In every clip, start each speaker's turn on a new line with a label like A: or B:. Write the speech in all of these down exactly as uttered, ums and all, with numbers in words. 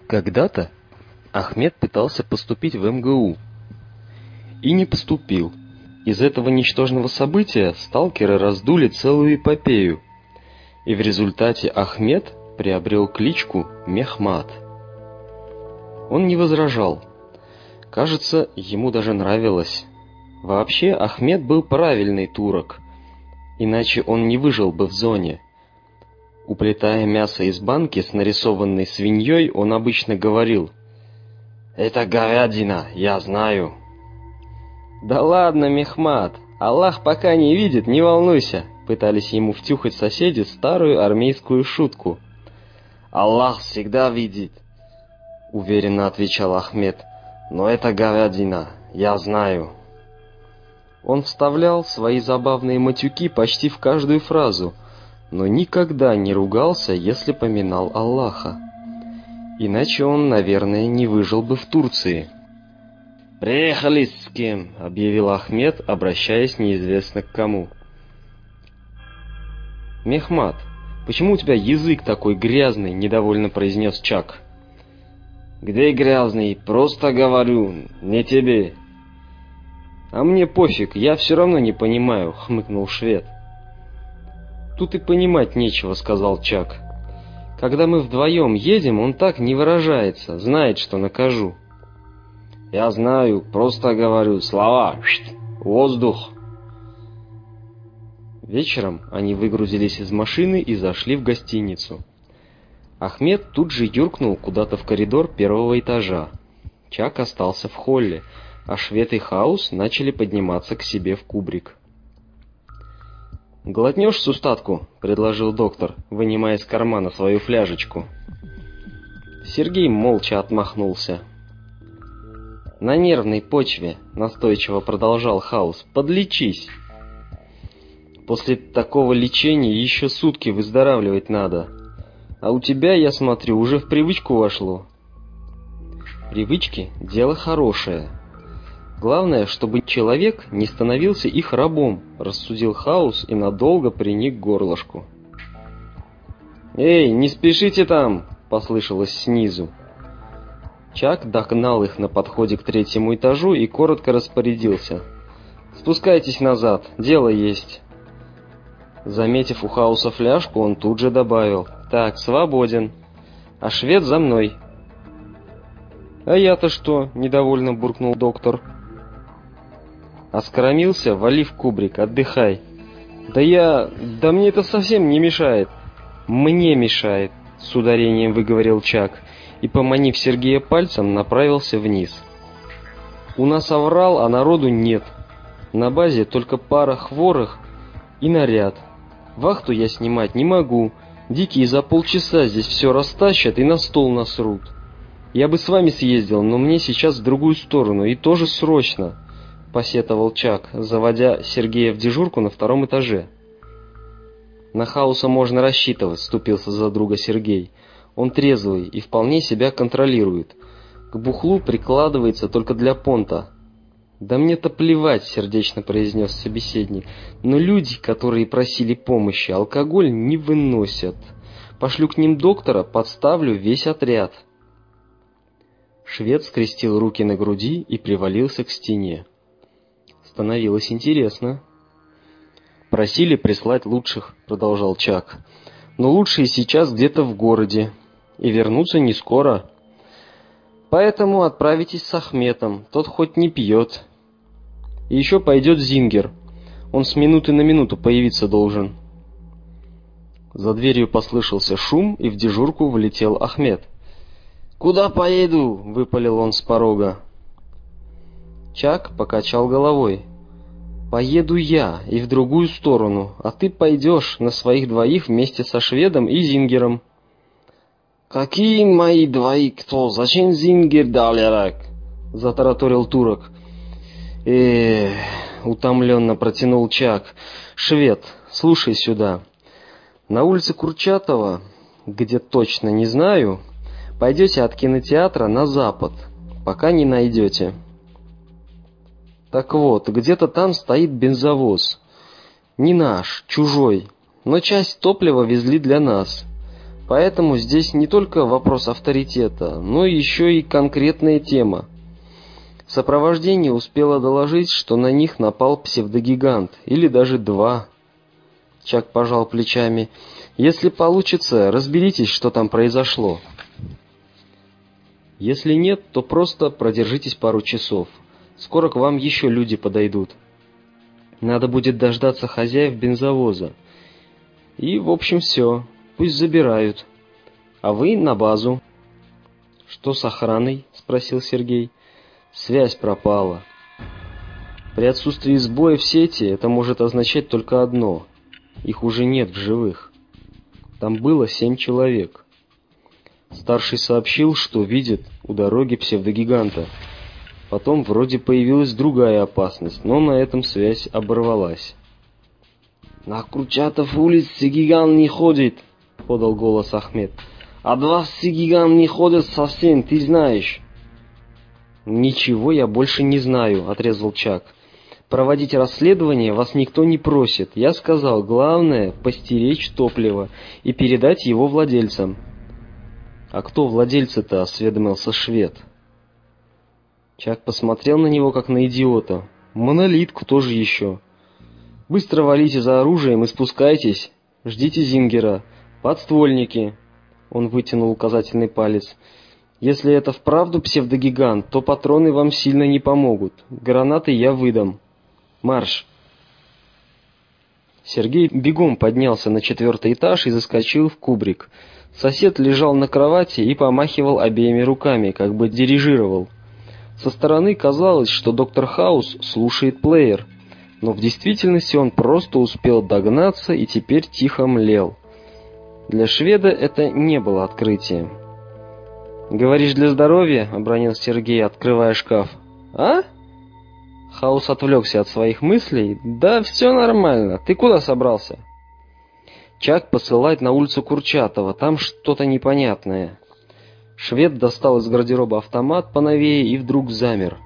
A: Когда-то Ахмед пытался поступить в эм гэ у и не поступил. Из этого ничтожного события сталкеры раздули целую эпопею, и в результате Ахмед приобрел кличку Мехмат. Он не возражал. Кажется, ему даже нравилось. Вообще, Ахмед был правильный турок, иначе он не выжил бы в зоне. Уплетая мясо из банки с нарисованной свиньей, он обычно говорил: «Это говядина, я знаю». «Да ладно, Мехмат, Аллах пока не видит, не волнуйся», пытались ему втюхать соседи старую армейскую шутку. «Аллах всегда видит», уверенно отвечал Ахмед, «но это говядина, я знаю». Он вставлял свои забавные матюки почти в каждую фразу, но никогда не ругался, если поминал Аллаха. Иначе он, наверное, не выжил бы в Турции. «Приехали с кем?» — объявил Ахмед, обращаясь неизвестно к кому. «Мехмат, почему у тебя язык такой грязный?» — недовольно произнес Чак. «Где грязный? Просто говорю, не тебе». «А мне пофиг, я все равно не понимаю», — хмыкнул швед. «Тут и понимать нечего», — сказал Чак. «Когда мы вдвоем едем, он так не выражается, знает, что накажу». «Я знаю, просто говорю слова. Воздух». Вечером они выгрузились из машины и зашли в гостиницу. Ахмед тут же юркнул куда-то в коридор первого этажа. Чак остался в холле, а швед и Хаус начали подниматься к себе в кубрик. «Глотнешь сустатку?» — предложил доктор, вынимая из кармана свою фляжечку. Сергей молча отмахнулся. «На нервной почве», — настойчиво продолжал Хаус, — «подлечись. После такого лечения еще сутки выздоравливать надо. А у тебя, я смотрю, уже в привычку вошло». «Привычки — дело хорошее. Главное, чтобы человек не становился их рабом», — рассудил Хаус и надолго приник к горлышку. «Эй, не спешите там!» — послышалось снизу. Чак догнал их на подходе к третьему этажу и коротко распорядился: «Спускайтесь назад, дело есть». Заметив у Хауса фляжку, он тут же добавил: «Так, свободен. А швед за мной». «А я-то что?» — недовольно буркнул доктор. «Оскоромился? Вали в кубрик, отдыхай». «Да я... да мне это совсем не мешает». «Мне мешает», — с ударением выговорил Чак и, поманив Сергея пальцем, направился вниз. «У нас аврал, а народу нет. На базе только пара хворых и наряд. Вахту я снимать не могу. Дикие за полчаса здесь все растащат и на стол насрут. Я бы с вами съездил, но мне сейчас в другую сторону, и тоже срочно», — посетовал Чак, заводя Сергея в дежурку на втором этаже. «На Хауса можно рассчитывать», — вступился за друга Сергей. «Он трезвый и вполне себя контролирует. К бухлу прикладывается только для понта». «Да мне-то плевать», — сердечно произнес собеседник. «Но люди, которые просили помощи, алкоголь не выносят. Пошлю к ним доктора, подставлю весь отряд». Швед скрестил руки на груди и привалился к стене. Становилось интересно. «Просили прислать лучших», — продолжал Чак. «Но лучшие сейчас где-то в городе, и вернутся не скоро. Поэтому отправитесь с Ахметом, тот хоть не пьет. И еще пойдет Зингер, он с минуты на минуту появиться должен». За дверью послышался шум, и в дежурку влетел Ахмед. «Куда поеду?» — выпалил он с порога. Чак покачал головой. «Поеду я, и в другую сторону, а ты пойдешь на своих двоих вместе со шведом и Зингером». «Какие мои двои? Кто? Зачем Зингер далерак?» — затараторил турок. «Эх», — утомленно протянул Чак. «Швед, слушай сюда. На улице Курчатова, где точно не знаю, пойдете от кинотеатра на запад, пока не найдете. Так вот, где-то там стоит бензовоз. Не наш, чужой, но часть топлива везли для нас. Поэтому здесь не только вопрос авторитета, но еще и конкретная тема. Сопровождение успело доложить, что на них напал псевдогигант, или даже два. Чак пожал плечами. Если получится, разберитесь, что там произошло. Если нет, то просто продержитесь пару часов. Скоро к вам еще люди подойдут. Надо будет дождаться хозяев бензовоза. И, в общем, все. Пусть забирают. А вы на базу. Что с охраной? Спросил Сергей. Связь пропала. При отсутствии сбоя в сети это может означать только одно. Их уже нет в живых. Там было семь человек. Старший сообщил, что видит у дороги псевдогиганта. Потом вроде появилась другая опасность, но на этом связь оборвалась. «На Курчатов улице гигант не ходит», — подал голос Ахмед. «А два гигант не ходят совсем, ты знаешь». «Ничего я больше не знаю», — отрезал Чак. «Проводить расследование вас никто не просит. Я сказал, главное — постеречь топливо и передать его владельцам». «А кто владельцы-то?» — осведомился швед. Чак посмотрел на него, как на идиота. «Монолит, кто же еще?» «Быстро валите за оружием и спускайтесь. Ждите Зингера. Подствольники». Он вытянул указательный палец. «Если это вправду псевдогигант, то патроны вам сильно не помогут. Гранаты я выдам. Марш!» Сергей бегом поднялся на четвертый этаж и заскочил в кубрик. Сосед лежал на кровати и помахивал обеими руками, как бы дирижировал. Со стороны казалось, что доктор Хаус слушает плеер, но в действительности он просто успел догнаться и теперь тихо млел. Для шведа это не было открытием. «Говоришь, для здоровья?» — обронил Сергей, открывая шкаф. «А?» Хаус отвлекся от своих мыслей. «Да все нормально. Ты куда собрался?» «Чак посылать на улицу Курчатова. Там что-то непонятное». Швед достал из гардероба автомат поновее и вдруг замер.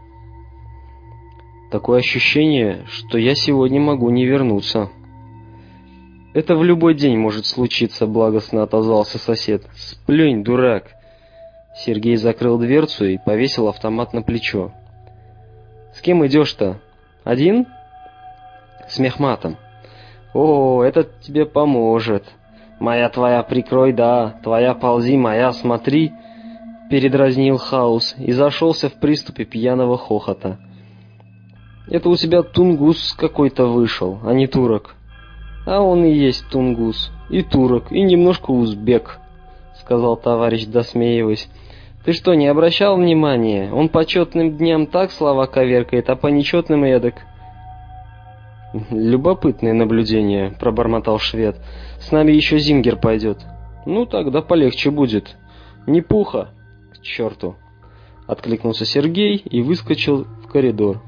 A: «Такое ощущение, что я сегодня могу не вернуться». «Это в любой день может случиться», — благостно отозвался сосед. «Сплюнь, дурак». Сергей закрыл дверцу и повесил автомат на плечо. «С кем идешь-то? Один?» «С Мехматом». «О, это тебе поможет. Моя твоя прикрой, да, твоя ползи, моя смотри», — передразнил Хаус и зашелся в приступе пьяного хохота. «Это у тебя тунгус какой-то вышел, а не турок». «А он и есть тунгус, и турок, и немножко узбек», — сказал товарищ, досмеиваясь. «Ты что, не обращал внимания? Он по четным дням так слова коверкает, а по нечетным эдак». «Любопытное наблюдение», — пробормотал швед. «С нами еще Зингер пойдет». «Ну, тогда полегче будет». «Не пуха». «К черту», — откликнулся Сергей и выскочил в коридор.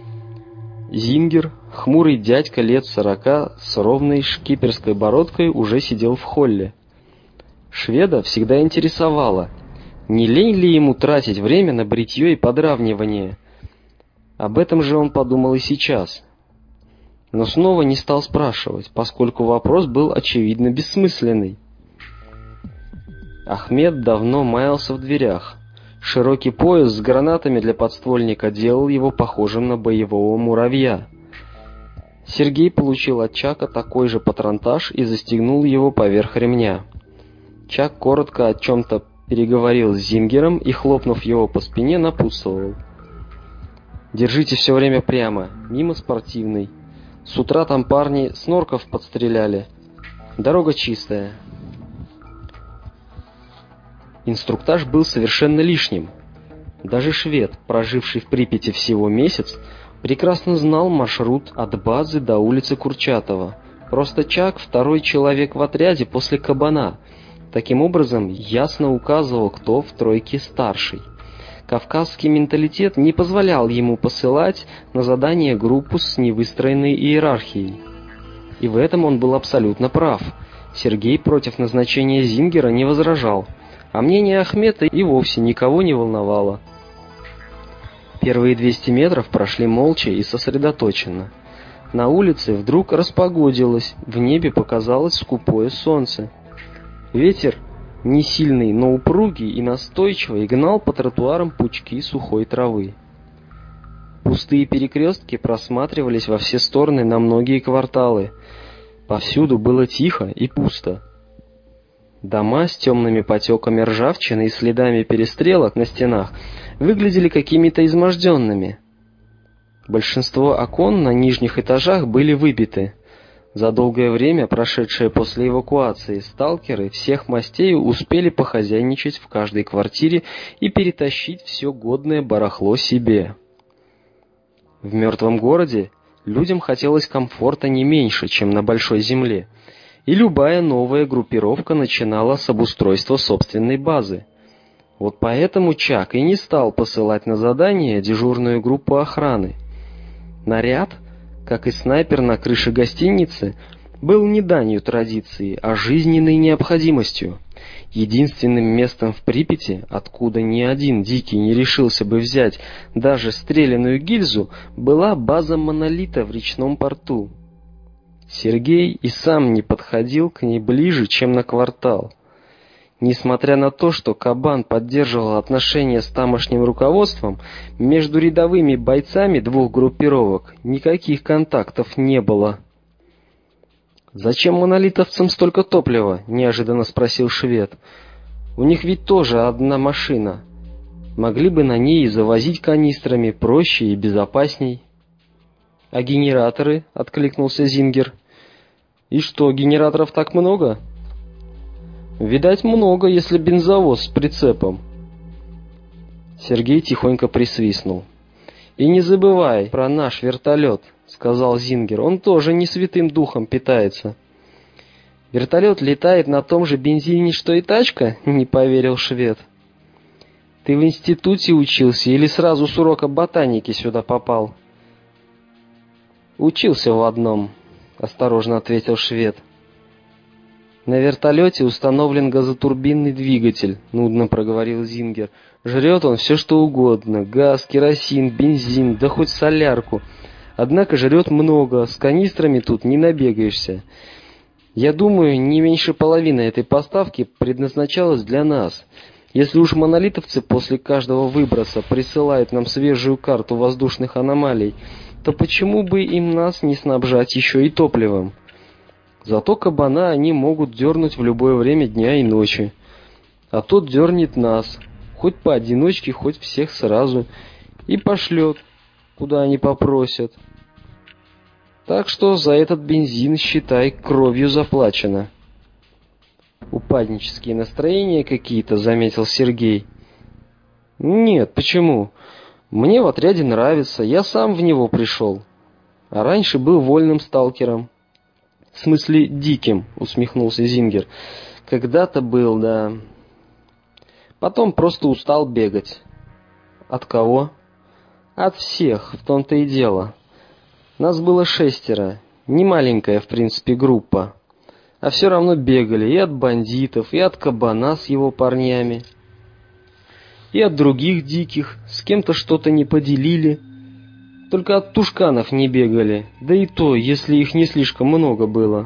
A: Зингер, хмурый дядька лет сорока, с ровной шкиперской бородкой, уже сидел в холле. Шведа всегда интересовало, не лень ли ему тратить время на бритье и подравнивание. Об этом же он подумал и сейчас. Но снова не стал спрашивать, поскольку вопрос был очевидно бессмысленный. Ахмед давно маялся в дверях. Широкий пояс с гранатами для подствольника делал его похожим на боевого муравья. Сергей получил от Чака такой же патронтаж и застегнул его поверх ремня. Чак коротко о чем-то переговорил с Зингером и, хлопнув его по спине, напутствовал. «Держите все время прямо, мимо спортивной. С утра там парни снорков подстреляли. Дорога чистая». Инструктаж был совершенно лишним. Даже швед, проживший в Припяти всего месяц, прекрасно знал маршрут от базы до улицы Курчатова. Просто Чак второй человек в отряде после кабана. Таким образом, ясно указывал, кто в тройке старший. Кавказский менталитет не позволял ему посылать на задание группу с невыстроенной иерархией. И в этом он был абсолютно прав. Сергей против назначения Зингера не возражал. А мнение Ахмета и вовсе никого не волновало. Первые двести метров прошли молча и сосредоточенно. На улице вдруг распогодилось, в небе показалось скупое солнце. Ветер не сильный, но упругий и настойчивый, гнал по тротуарам пучки сухой травы. Пустые перекрестки просматривались во все стороны на многие кварталы. Повсюду было тихо и пусто. Дома с темными потеками ржавчины и следами перестрелок на стенах выглядели какими-то изможденными. Большинство окон на нижних этажах были выбиты. За долгое время, прошедшее после эвакуации, сталкеры всех мастей успели похозяйничать в каждой квартире и перетащить все годное барахло себе. В мертвом городе людям хотелось комфорта не меньше, чем на большой земле, и любая новая группировка начинала с обустройства собственной базы. Вот поэтому Чак и не стал посылать на задание дежурную группу охраны. Наряд, как и снайпер на крыше гостиницы, был не данью традиции, а жизненной необходимостью. Единственным местом в Припяти, откуда ни один дикий не решился бы взять даже стреляную гильзу, была база Монолита в речном порту. Сергей и сам не подходил к ней ближе, чем на квартал. Несмотря на то, что Кабан поддерживал отношения с тамошним руководством, между рядовыми бойцами двух группировок никаких контактов не было. «Зачем монолитовцам столько топлива?» — неожиданно спросил швед. «У них ведь тоже одна машина. Могли бы на ней и завозить канистрами, проще и безопасней». «А генераторы?» — откликнулся Зингер. «И что, генераторов так много?» «Видать, много, если бензовоз с прицепом». Сергей тихонько присвистнул. «И не забывай про наш вертолет», — сказал Зингер. «Он тоже не святым духом питается». «Вертолет летает на том же бензине, что и тачка?» — не поверил швед. «Ты в институте учился или сразу с урока ботаники сюда попал?» «Учился в одном», — осторожно ответил швед. «На вертолете установлен газотурбинный двигатель», — нудно проговорил Зингер. «Жрет он все что угодно — газ, керосин, бензин, да хоть солярку. Однако жрет много, с канистрами тут не набегаешься. Я думаю, не меньше половины этой поставки предназначалась для нас. Если уж монолитовцы после каждого выброса присылают нам свежую карту воздушных аномалий, то почему бы им нас не снабжать еще и топливом? Зато Кабана они могут дернуть в любое время дня и ночи. А тот дернет нас, хоть поодиночке, хоть всех сразу, и пошлет, куда они попросят. Так что за этот бензин, считай, кровью заплачено». «Упаднические настроения какие-то», — заметил Сергей. «Нет, почему? Мне в отряде нравится, я сам в него пришел. А раньше был вольным сталкером». «В смысле диким», — усмехнулся Зингер. «Когда-то был, да. Потом просто устал бегать». «От кого?» «От всех, в том-то и дело. Нас было шестеро, не маленькая, в принципе, группа. А все равно бегали и от бандитов, и от Кабана с его парнями, и от других диких, с кем-то что-то не поделили. Только от тушканов не бегали, да и то, если их не слишком много было».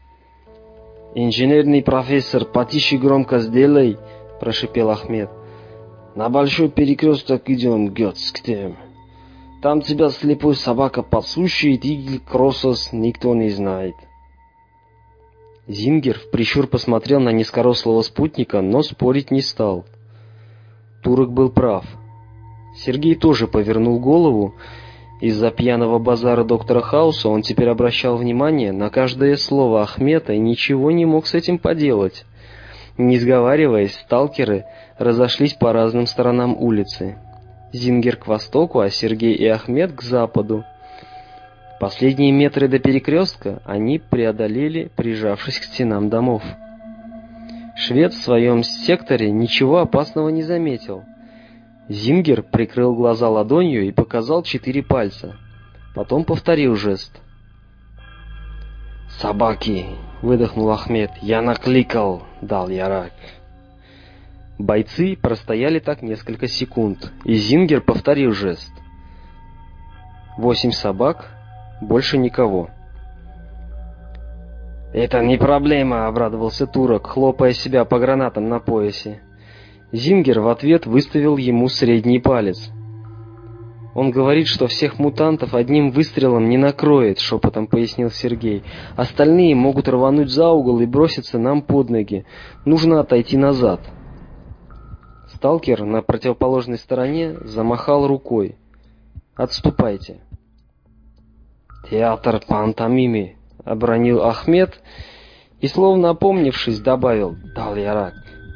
A: «Инженерный профессор, потише громко сделай», — прошипел Ахмед. «На большой перекресток идем, Гёцктем. Там тебя слепой собака подслушает, и Кроссос никто не знает». Зингер в прищур посмотрел на низкорослого спутника, но спорить не стал. Турок был прав. Сергей тоже повернул голову. Из-за пьяного базара доктора Хауса он теперь обращал внимание на каждое слово Ахмета и ничего не мог с этим поделать. Не сговариваясь, сталкеры разошлись по разным сторонам улицы. Зингер к востоку, а Сергей и Ахмед к западу. Последние метры до перекрестка они преодолели, прижавшись к стенам домов. Швед в своем секторе ничего опасного не заметил. Зингер прикрыл глаза ладонью и показал четыре пальца. Потом повторил жест. «Собаки!» — выдохнул Ахмед. «Я накликал, дал ярак». Бойцы простояли так несколько секунд, и Зингер повторил жест. Восемь собак, больше никого. «Это не проблема», — обрадовался турок, хлопая себя по гранатам на поясе. Зингер в ответ выставил ему средний палец. «Он говорит, что всех мутантов одним выстрелом не накроет», — шепотом пояснил Сергей. «Остальные могут рвануть за угол и броситься нам под ноги. Нужно отойти назад». Сталкер на противоположной стороне замахал рукой. «Отступайте». «Театр пантомимы», — обронил Ахмед и, словно опомнившись, добавил: «Дал ярак».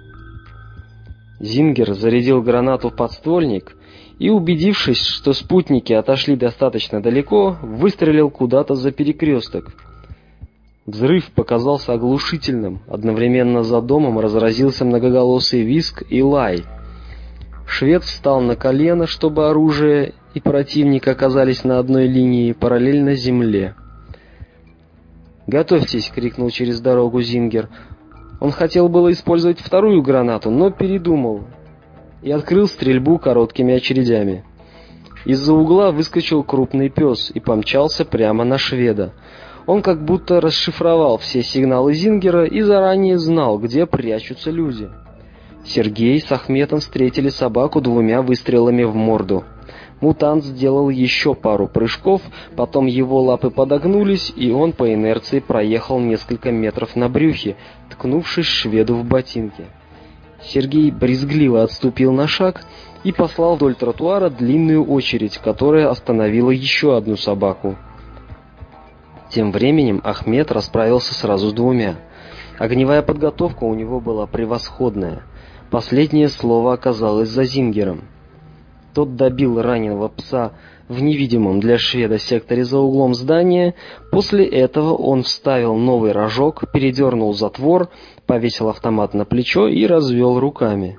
A: Зингер зарядил гранату в подствольник и, убедившись, что спутники отошли достаточно далеко, выстрелил куда-то за перекресток. Взрыв показался оглушительным. Одновременно за домом разразился многоголосый визг и лай. Швед встал на колено, чтобы оружие и противник оказались на одной линии, параллельно земле. «Готовьтесь!» — крикнул через дорогу Зингер. Он хотел было использовать вторую гранату, но передумал и открыл стрельбу короткими очередями. Из-за угла выскочил крупный пес и помчался прямо на шведа. Он как будто расшифровал все сигналы Зингера и заранее знал, где прячутся люди. Сергей с Ахметом встретили собаку двумя выстрелами в морду. Мутант сделал еще пару прыжков, потом его лапы подогнулись, и он по инерции проехал несколько метров на брюхе, ткнувшись шведу в ботинки. Сергей брезгливо отступил на шаг и послал вдоль тротуара длинную очередь, которая остановила еще одну собаку. Тем временем Ахмед расправился сразу с двумя. Огневая подготовка у него была превосходная. Последнее слово оказалось за Зингером. Тот добил раненого пса в невидимом для шведа секторе за углом здания. После этого он вставил новый рожок, передернул затвор, повесил автомат на плечо и развел руками.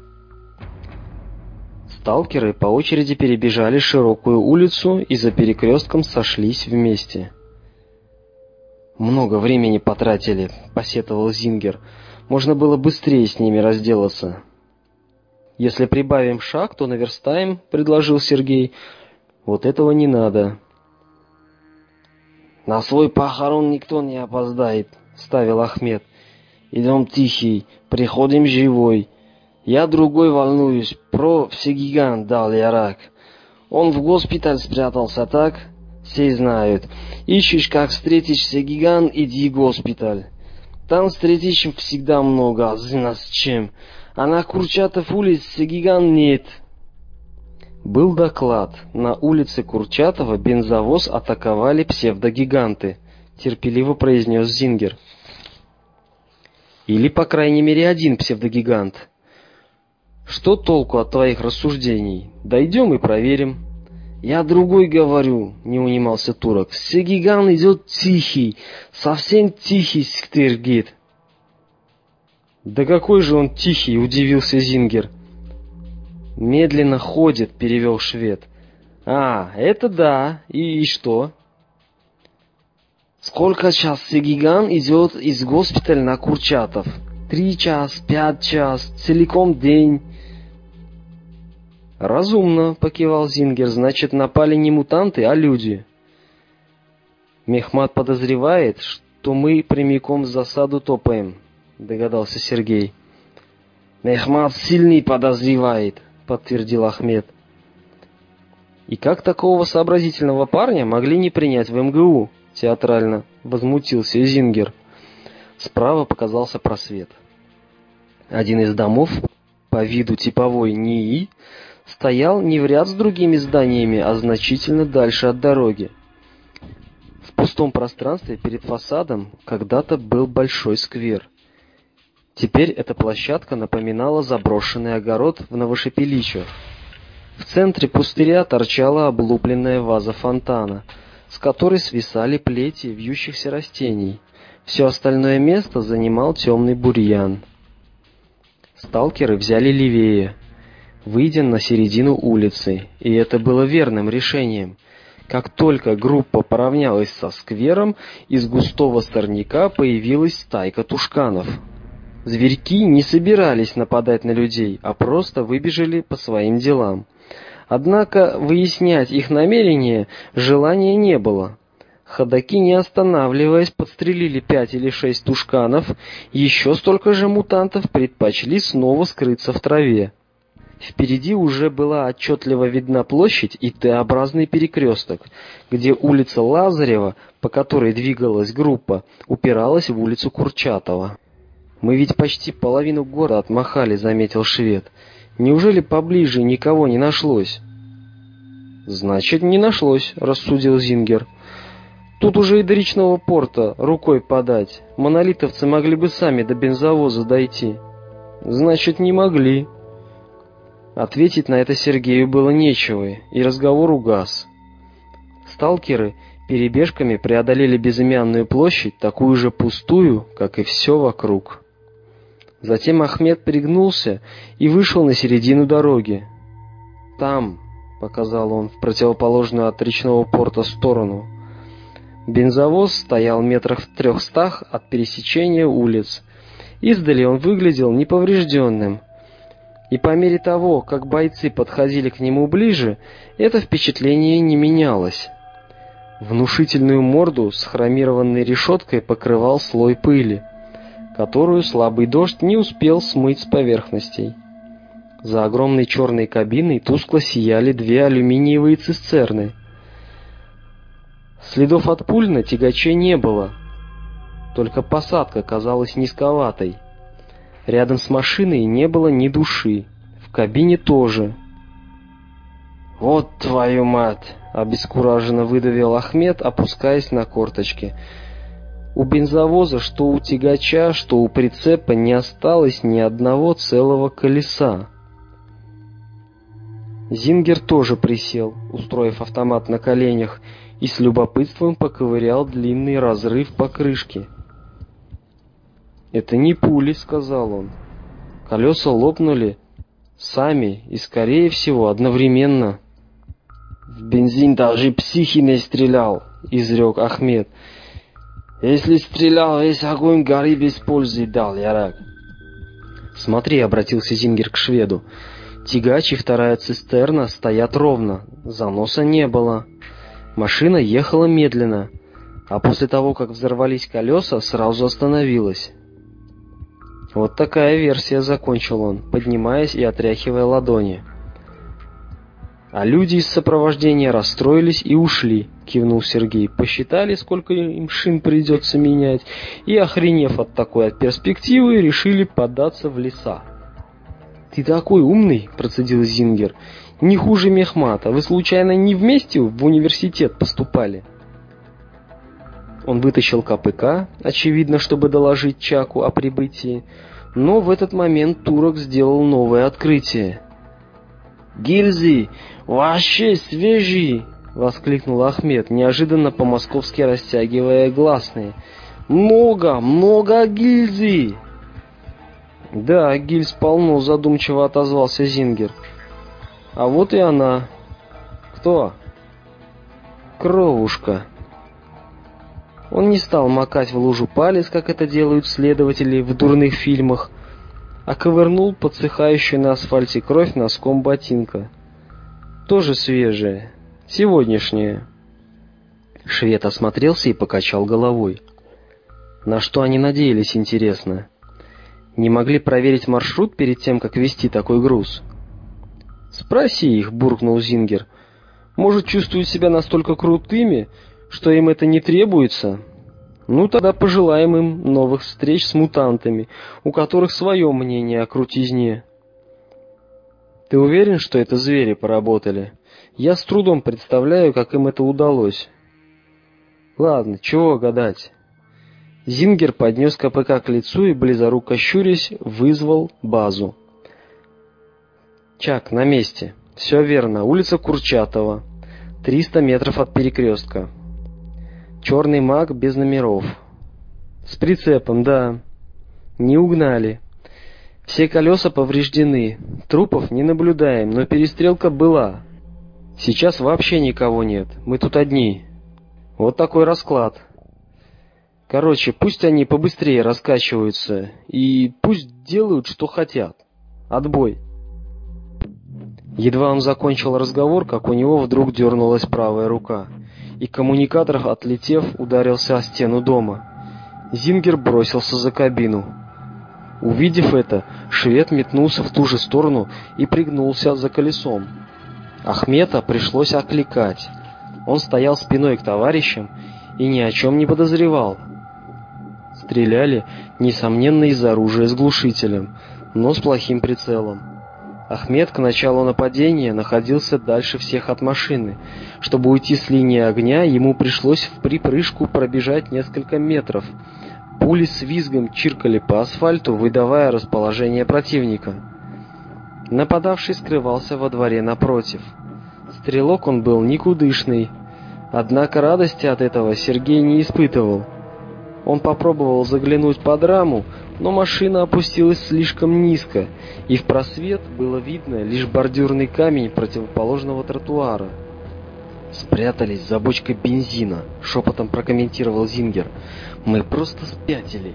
A: Сталкеры по очереди перебежали широкую улицу и за перекрестком сошлись вместе. «Много времени потратили», — посетовал Зингер. «Можно было быстрее с ними разделаться». «Если прибавим шаг, то наверстаем», — предложил Сергей. «Вот этого не надо». «На свой похорон никто не опоздает», — вставил Ахмед. «Идем тихий, приходим живой. Я другой волнуюсь, про всегигант дал ярак. Он в госпиталь спрятался, так? Все знают. Ищешь, как встретишь всегигант, иди в госпиталь. Там встретишь всегда много, а знас чем. А на Курчатов улице гигант нет». Был доклад. На улице Курчатова бензовоз атаковали псевдогиганты, терпеливо произнес Зингер. Или, по крайней мере, один псевдогигант. Что толку от твоих рассуждений? Дойдем и проверим. Я другой говорю, не унимался турок. Всегигант идет тихий, совсем тихий сктыргит. «Да какой же он тихий!» — удивился Зингер. «Медленно ходит», — перевел швед. «А, это да. И, и что?» «Сколько час Сегиган идет из госпиталя на Курчатов? Три час, пять час, целиком день». «Разумно», — покивал Зингер. «Значит, напали не мутанты, а люди». «Мехмат подозревает, что мы прямиком в засаду топаем», — догадался Сергей. «Мехмат сильный подозревает», — подтвердил Ахмед. «И как такого сообразительного парня могли не принять в эм гэ у?» — театрально возмутился Зингер. Справа показался просвет. Один из домов, по виду типовой НИИ, стоял не в ряд с другими зданиями, а значительно дальше от дороги. В пустом пространстве перед фасадом когда-то был большой сквер. Теперь эта площадка напоминала заброшенный огород в Новошепеличе. В центре пустыря торчала облупленная ваза фонтана, с которой свисали плети вьющихся растений. Все остальное место занимал темный бурьян. Сталкеры взяли левее, выйдя на середину улицы, и это было верным решением. Как только группа поравнялась со сквером, из густого сорняка появилась стайка тушканов. Зверьки не собирались нападать на людей, а просто выбежали по своим делам. Однако выяснять их намерения желания не было. Ходаки, не останавливаясь, подстрелили пять или шесть тушканов, еще столько же мутантов предпочли снова скрыться в траве. Впереди уже была отчетливо видна площадь и Т-образный перекресток, где улица Лазарева, по которой двигалась группа, упиралась в улицу Курчатова. «Мы ведь почти половину города отмахали», — заметил швед. «Неужели поближе никого не нашлось?» «Значит, не нашлось», — рассудил Зингер. «Тут уже и до речного порта рукой подать. Монолитовцы могли бы сами до бензовоза дойти». «Значит, не могли». Ответить на это Сергею было нечего, и разговор угас. Сталкеры перебежками преодолели безымянную площадь, такую же пустую, как и все вокруг. Затем Ахмед пригнулся и вышел на середину дороги. «Там», — показал он в противоположную от речного порта сторону. Бензовоз стоял метрах в трехстах от пересечения улиц. Издали он выглядел неповрежденным. И по мере того, как бойцы подходили к нему ближе, это впечатление не менялось. Внушительную морду с хромированной решеткой покрывал слой пыли, которую слабый дождь не успел смыть с поверхностей. За огромной черной кабиной тускло сияли две алюминиевые цистерны. Следов от пуль на тягаче не было, только посадка казалась низковатой. Рядом с машиной не было ни души, в кабине тоже. «Вот твою мать!» — обескураженно выдавил Ахмед, опускаясь на корточки. У бензовоза, что у тягача, что у прицепа, не осталось ни одного целого колеса. Зингер тоже присел, устроив автомат на коленях, и с любопытством поковырял длинный разрыв покрышки. «Это не пули», — сказал он. «Колеса лопнули сами и, скорее всего, одновременно». «В бензин даже психи не стрелял», — изрек Ахмед. «Если стрелял, весь огонь горы без пользы дал, ярак». «Смотри», — обратился Зингер к шведу. «Тягач и вторая цистерна стоят ровно, заноса не было. Машина ехала медленно, а после того, как взорвались колеса, сразу остановилась». «Вот такая версия», — закончил он, поднимаясь и отряхивая ладони. «А люди из сопровождения расстроились и ушли», — кивнул Сергей. «Посчитали, сколько им шин придется менять, и, охренев от такой перспективы, решили податься в леса». «Ты такой умный», — процедил Зингер. «Не хуже Мехмата. Вы, случайно, не вместе в университет поступали?» Он вытащил КПК, очевидно, чтобы доложить Чаку о прибытии, но в этот момент турок сделал новое открытие. «Гильзы! Вообще свежие!» — воскликнул Ахмед, неожиданно по-московски растягивая гласные. «Много, много гильзы!» «Да, гильз полно», — задумчиво отозвался Зингер. «А вот и она». «Кто?» «Кровушка». Он не стал макать в лужу палец, как это делают следователи в дурных фильмах, а ковырнул подсыхающую на асфальте кровь носком ботинка. «Тоже свежая. Сегодняшняя». Швед осмотрелся и покачал головой. На что они надеялись, интересно? Не могли проверить маршрут перед тем, как везти такой груз? «Спроси их», — буркнул Зингер. «Может, чувствуют себя настолько крутыми, что им это не требуется? Ну, тогда пожелаем им новых встреч с мутантами, у которых свое мнение о крутизне». «Ты уверен, что это звери поработали? Я с трудом представляю, как им это удалось». «Ладно, чего гадать». Зингер поднес КПК к лицу и, близоруко щурясь, вызвал базу. «Чак, на месте. Все верно. Улица Курчатова. триста метров от перекрестка. Черный маг без номеров. С прицепом, да. Не угнали. Все колеса повреждены. Трупов не наблюдаем, но перестрелка была. Сейчас вообще никого нет. Мы тут одни. Вот такой расклад. Короче, пусть они побыстрее раскачиваются. И пусть делают, что хотят. Отбой». Едва он закончил разговор, как у него вдруг дернулась правая рука. и коммуникатор, отлетев, ударился о стену дома. Зингер бросился за кабину. Увидев это, швед метнулся в ту же сторону и пригнулся за колесом. Ахмета пришлось окликать. Он стоял спиной к товарищам и ни о чем не подозревал. Стреляли, несомненно, из оружия с глушителем, но с плохим прицелом. Ахмед к началу нападения находился дальше всех от машины. Чтобы уйти с линии огня, ему пришлось в припрыжку пробежать несколько метров. Пули с визгом чиркали по асфальту, выдавая расположение противника. Нападавший скрывался во дворе напротив. Стрелок он был никудышный. Однако радости от этого Сергей не испытывал. Он попробовал заглянуть под раму, но машина опустилась слишком низко, и в просвет было видно лишь бордюрный камень противоположного тротуара. «Спрятались за бочкой бензина», — шепотом прокомментировал Зингер. «Мы просто спятили».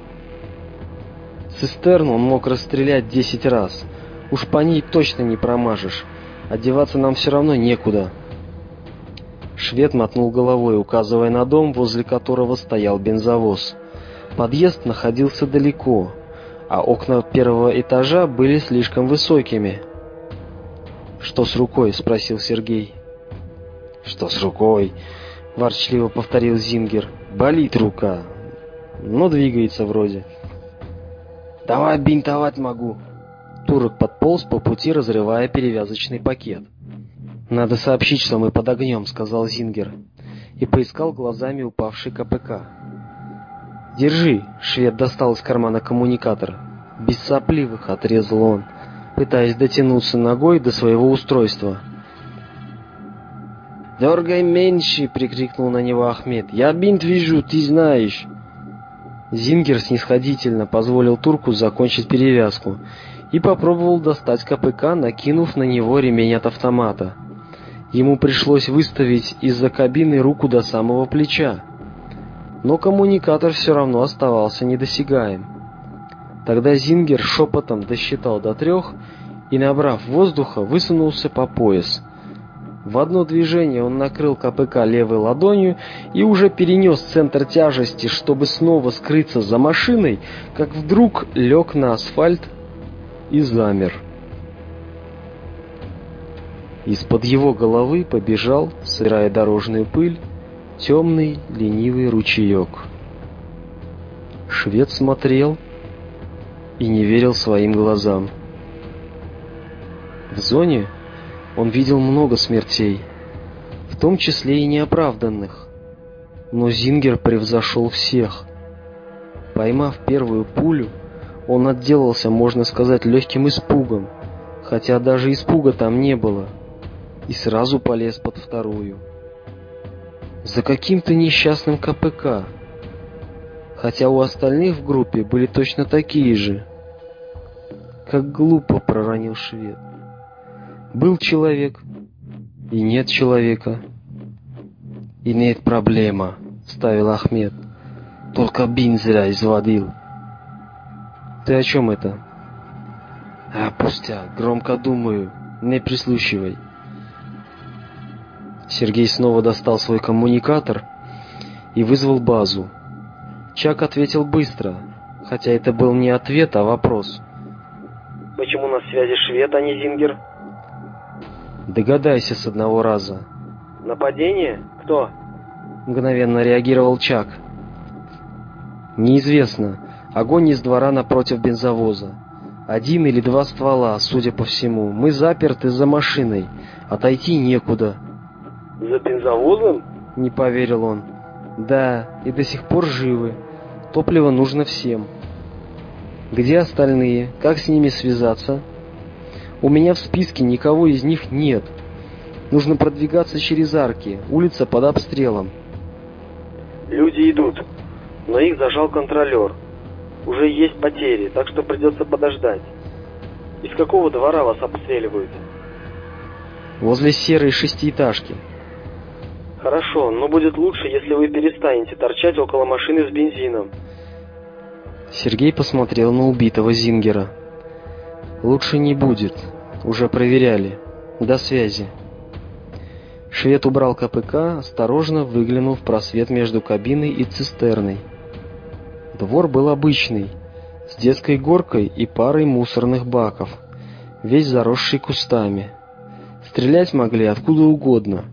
A: Цистерну он мог расстрелять десять раз. Уж по ней точно не промажешь. Одеваться нам все равно некуда. Швед мотнул головой, указывая на дом, возле которого стоял бензовоз. Подъезд находился далеко, а окна первого этажа были слишком высокими. «Что с рукой?» — спросил Сергей. «Что с рукой?» — ворчливо повторил Зингер. «Болит рука, но двигается вроде». «Давай бинтовать могу». Турок подполз по пути, разрывая перевязочный пакет. «Надо сообщить, что мы под огнем», — сказал Зингер, и поискал глазами упавший КПК. «Держи», — швед достал из кармана коммуникатор. «Без сопливых», — отрезал он, пытаясь дотянуться ногой до своего устройства. «Дергай меньше!» — прикрикнул на него Ахмед. «Я бинт вижу, ты знаешь!» Зингер снисходительно позволил турку закончить перевязку и попробовал достать КПК, накинув на него ремень от автомата. Ему пришлось выставить из-за кабины руку до самого плеча, но коммуникатор все равно оставался недосягаем. Тогда Зингер шепотом досчитал до трех и, набрав воздуха, высунулся по пояс. В одно движение он накрыл КПК левой ладонью и уже перенес центр тяжести, чтобы снова скрыться за машиной, как вдруг лег на асфальт и замер. Из-под его головы побежал, собирая дорожную пыль, темный ленивый ручеек. Швед смотрел и не верил своим глазам. В зоне он видел много смертей, в том числе и неоправданных, но Зингер превзошел всех. Поймав первую пулю, он отделался, можно сказать, легким испугом, хотя даже испуга там не было, и сразу полез под вторую. За каким-то несчастным КПК, хотя у остальных в группе были точно такие же. Как глупо, проронил швед. Был человек, и нет человека. И нет проблема, вставил Ахмед. Только бин зря изводил. Ты о чем это? А, пустяк, громко думаю, не прислушивай. Сергей снова достал свой коммуникатор и вызвал базу. Чак ответил быстро, хотя это был не ответ, а вопрос. Почему на связи швед, а не Зингер? Догадайся с одного раза. Нападение? Кто? Мгновенно реагировал Чак. Неизвестно. Огонь из двора напротив бензовоза. Один или два ствола, судя по всему. Мы заперты за машиной. Отойти некуда. За бензовозом? Не поверил он. Да, и до сих пор живы. Топливо нужно всем. Где остальные? Как с ними связаться? У меня в списке никого из них нет. Нужно продвигаться через арки. Улица под обстрелом. Люди идут, но их зажал контролер. Уже есть потери, так что придется подождать. Из какого двора вас обстреливают? Возле серой шестиэтажки. Хорошо, но будет лучше, если вы перестанете торчать около машины с бензином. Сергей посмотрел на убитого Зингера. Лучше не будет. Уже проверяли. До связи. Швед убрал КПК, осторожно выглянул в просвет между кабиной и цистерной. Двор был обычный, с детской горкой и парой мусорных баков, весь заросший кустами. Стрелять могли откуда угодно.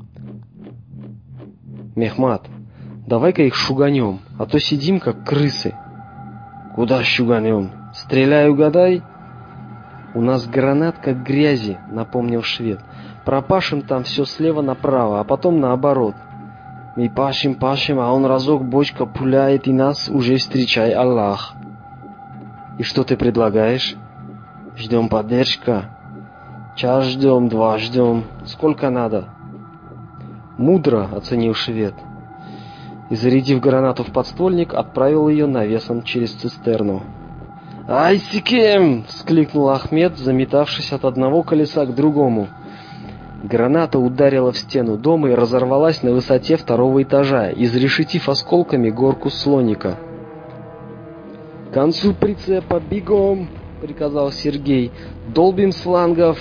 A: «Мехмат, давай-ка их шуганем, а то сидим как крысы». «Куда шуганем? Стреляй, угадай». «У нас гранат как грязи», — напомнил швед. «Пропашем там все слева направо, а потом наоборот». «Мы пашем, пашем, а он разок бочка пуляет, и нас уже встречай Аллах». «И что ты предлагаешь?» «Ждем поддержка. Час ждем, два ждем. Сколько надо?» «Мудро», — оценил швед. И, зарядив гранату в подствольник, отправил ее навесом через цистерну. «Ай, сикем!» — вскликнул Ахмед, заметавшись от одного колеса к другому. Граната ударила в стену дома и разорвалась на высоте второго этажа, изрешетив осколками горку слоника. «К концу прицепа бегом!» — приказал Сергей. «Долбим с флангов!»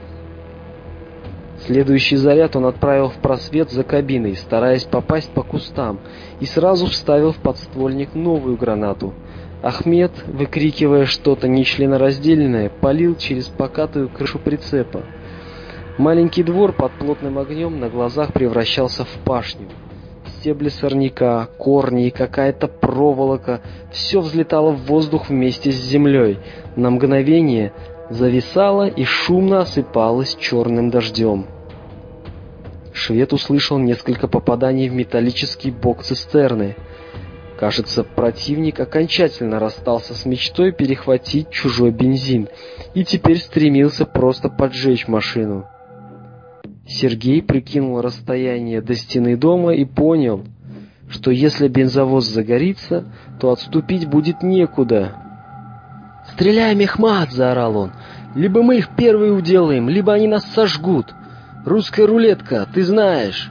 A: Следующий заряд он отправил в просвет за кабиной, стараясь попасть по кустам, и сразу вставил в подствольник новую гранату. Ахмед, выкрикивая что-то нечленораздельное, палил через покатую крышу прицепа. Маленький двор под плотным огнем на глазах превращался в пашню. Стебли сорняка, корни и какая-то проволока — все взлетало в воздух вместе с землей. На мгновение зависало и шумно осыпалось черным дождем. Швед услышал несколько попаданий в металлический бок цистерны. Кажется, противник окончательно расстался с мечтой перехватить чужой бензин и теперь стремился просто поджечь машину. Сергей прикинул расстояние до стены дома и понял, что если бензовоз загорится, то отступить будет некуда. «Стреляй, Мехмат!» — заорал он. «Либо мы их первые уделаем, либо они нас сожгут. Русская рулетка, ты знаешь».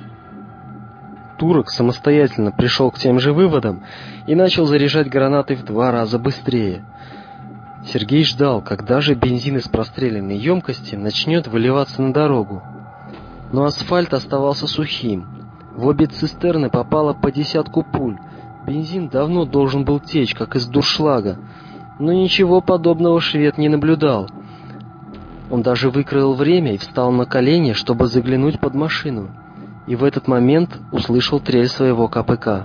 A: Турок самостоятельно пришел к тем же выводам и начал заряжать гранаты в два раза быстрее. Сергей ждал, когда же бензин из простреленной емкости начнет выливаться на дорогу. Но асфальт оставался сухим. В обе цистерны попало по десятку пуль. Бензин давно должен был течь, как из дуршлага. Но ничего подобного швед не наблюдал. Он даже выкроил время и встал на колени, чтобы заглянуть под машину. И в этот момент услышал трель своего КПК.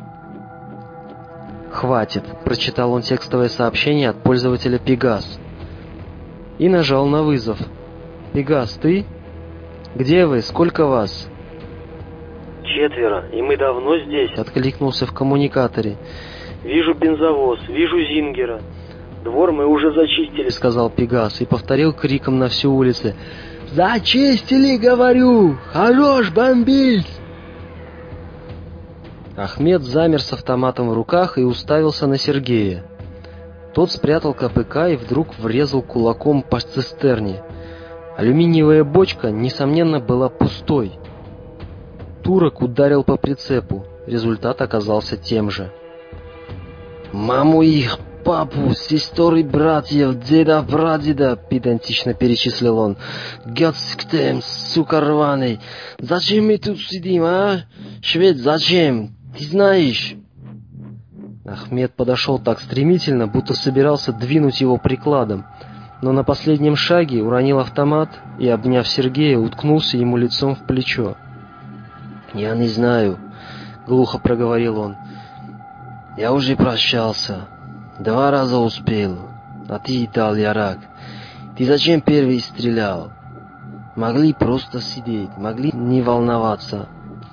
A: «Хватит», — прочитал он текстовое сообщение от пользователя Пегас. И нажал на вызов. «Пегас, ты? Где вы? Сколько вас?»
B: «Четверо, и мы давно здесь», —
A: откликнулся в коммуникаторе.
B: «Вижу бензовоз, вижу Зингера. Двор мы уже зачистили», —
A: сказал Пегас и повторил криком на всю улицу. «Зачистили, говорю! Хорош бомбить!» Ахмед замер с автоматом в руках и уставился на Сергея. Тот спрятал КПК и вдруг врезал кулаком по цистерне. Алюминиевая бочка, несомненно, была пустой. Турок ударил по прицепу. Результат оказался тем же. «Маму их, папу, сестер и братьев, деда, прадеда», — педантично перечислил он. «Гёцктем, сука рваный! Зачем мы тут сидим, а? Швед, зачем? Ты знаешь?» Ахмед подошел так стремительно, будто собирался двинуть его прикладом, но на последнем шаге уронил автомат и, обняв Сергея, уткнулся ему лицом в плечо. «Я не знаю», — глухо проговорил он. «Я уже прощался. Два раза успел, а ты дал ярак. Ты зачем первый стрелял? Могли просто сидеть, могли не волноваться».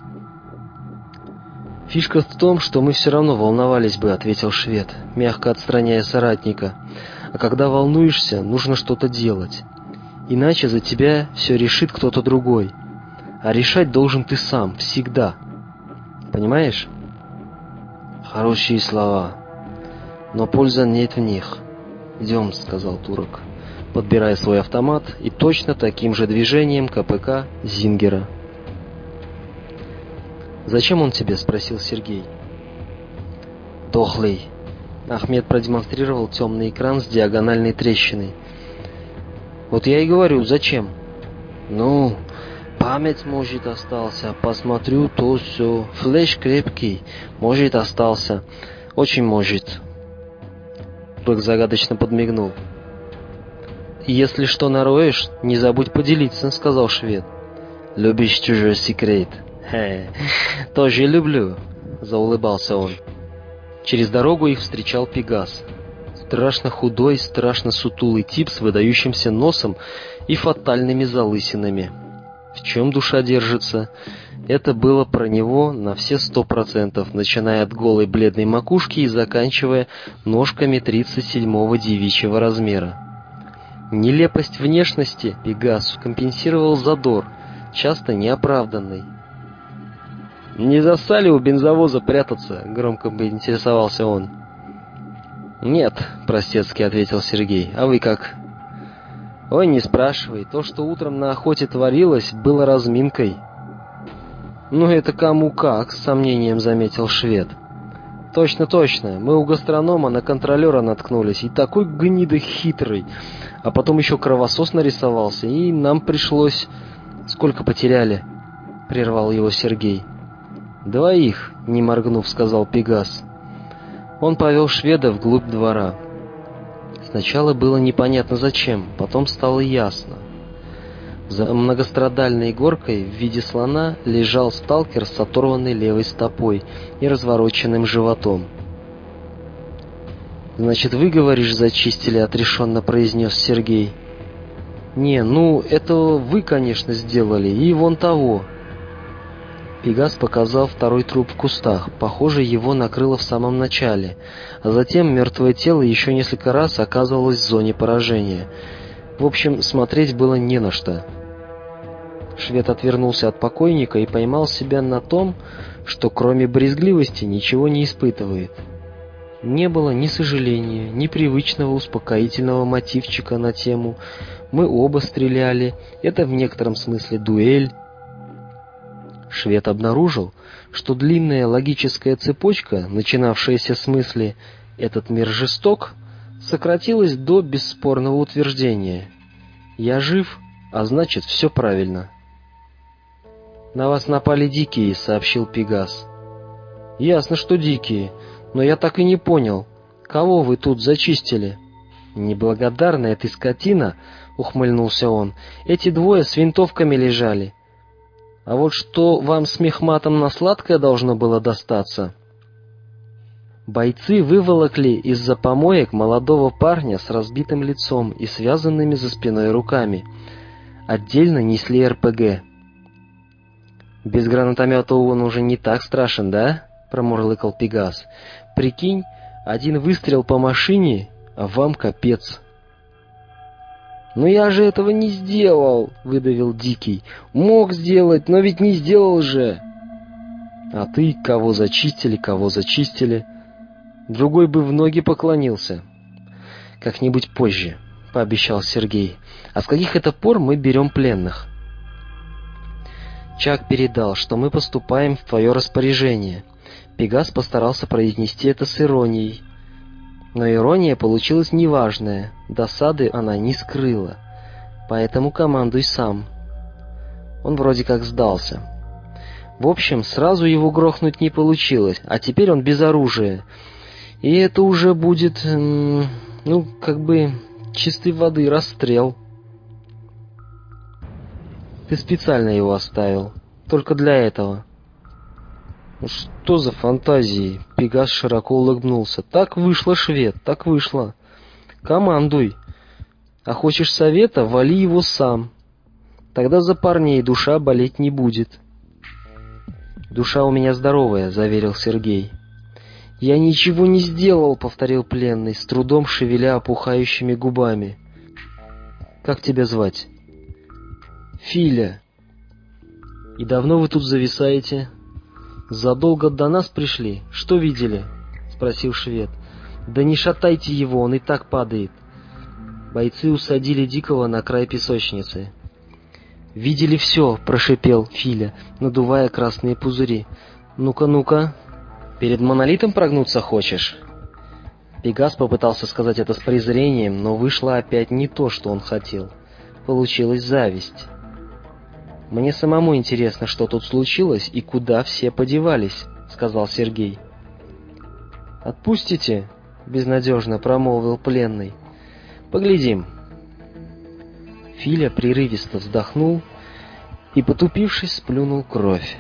A: «Фишка в том, что мы все равно волновались бы», — ответил швед, мягко отстраняя соратника. «А когда волнуешься, нужно что-то делать. Иначе за тебя все решит кто-то другой. А решать должен ты сам, всегда. Понимаешь?»
B: «Хорошие слова, но пользы нет в них. Идем», — сказал турок,
A: подбирая свой автомат и точно таким же движением КПК Зингера. «Зачем он тебе?» — спросил Сергей.
B: «Дохлый».
A: Ахмед продемонстрировал темный экран с диагональной трещиной. «Вот я и говорю, зачем?»
B: «Ну, Память, может, остался. Посмотрю, то все. Флеш крепкий. Может, остался. Очень может. Бэк загадочно подмигнул. «Если что нароешь, не забудь поделиться», — сказал швед. «Любишь чужой секрет?» «Хе, тоже люблю», — заулыбался он. Через дорогу их встречал Пегас. Страшно худой, страшно сутулый тип с выдающимся носом и фатальными залысинами. В чем душа держится? Это было про него на все сто процентов, начиная от голой бледной макушки и заканчивая ножками тридцать седьмого девичьего размера. Нелепость внешности Пегас компенсировал задор, часто неоправданный. «Не застали у бензовоза прятаться?» — громко поинтересовался он. «Нет», — простецки ответил Сергей. «А вы как?» «Ой, не спрашивай. То, что утром на охоте творилось, было разминкой». «Ну это кому как», — с сомнением заметил швед. «Точно, точно. Мы у гастронома на контролера наткнулись, и такой гнида хитрый. А потом еще кровосос нарисовался, и нам пришлось...» «Сколько потеряли?» — прервал его Сергей. «Двоих», — не моргнув, сказал Пегас. Он повел шведа вглубь двора. Сначала было непонятно зачем, потом стало ясно. За многострадальной горкой в виде слона лежал сталкер с оторванной левой стопой и развороченным животом. «Значит, вы, говоришь, зачистили?» — отрешенно произнес Сергей. «Не, ну, это вы, конечно, сделали, и вон того». Пегас показал второй труп в кустах. Похоже, его накрыло в самом начале, а затем мертвое тело еще несколько раз оказывалось в зоне поражения. В общем, смотреть было не на что. Швед отвернулся от покойника и поймал себя на том, что кроме брезгливости ничего не испытывает. Не было ни сожаления, ни привычного успокоительного мотивчика на тему «мы оба стреляли», «это в некотором смысле дуэль». Швед обнаружил, что длинная логическая цепочка, начинавшаяся с мысли «этот мир жесток», сократилась до бесспорного утверждения «я жив, а значит, все правильно». «На вас напали дикие», — сообщил Пегас. «Ясно, что дикие, но я так и не понял, кого вы тут зачистили?» «Неблагодарная ты скотина», — ухмыльнулся он, — «эти двое с винтовками лежали. А вот что вам с мехматом на сладкое должно было достаться?» Бойцы выволокли из-за помоек молодого парня с разбитым лицом и связанными за спиной руками. Отдельно несли эр пэ гэ. «Без гранатомета он уже не так страшен, да?» — промурлыкал Пегас. «Прикинь, один выстрел по машине, а вам капец». «Но я же этого не сделал», — выдавил Дикий. «Мог сделать, но ведь не сделал же». «А ты кого зачистили, кого зачистили? Другой бы в ноги поклонился». «Как-нибудь позже», — пообещал Сергей. «А с каких это пор мы берем пленных?» «Чак передал, что мы поступаем в твое распоряжение». Пегас постарался произнести это с иронией. Но ирония получилась неважная, досады она не скрыла. «Поэтому командуй сам». Он вроде как сдался. В общем, сразу его грохнуть не получилось, а теперь он без оружия. И это уже будет, ну, как бы, чистой воды расстрел. Ты специально его оставил, только для этого. «Что за фантазии?» — Пегас широко улыбнулся. «Так вышло, швед, так вышло. Командуй. А хочешь совета, вали его сам. Тогда за парней душа болеть не будет». «Душа у меня здоровая», — заверил Сергей. «Я ничего не сделал», — повторил пленный, с трудом шевеля опухающими губами. «Как тебя звать?» «Филя». «И давно вы тут зависаете?» «Задолго до нас пришли. Что видели?» — спросил швед. «Да не шатайте его, он и так падает». Бойцы усадили Дикого на край песочницы. «Видели все», — прошипел Филя, надувая красные пузыри. «Ну-ка, ну-ка, перед монолитом прогнуться хочешь?» Пегас попытался сказать это с презрением, но вышло опять не то, что он хотел. Получилась зависть. «Мне самому интересно, что тут случилось и куда все подевались», — сказал Сергей. «Отпустите?» — безнадежно промолвил пленный. «Поглядим». Филя прерывисто вздохнул и, потупившись, сплюнул кровь.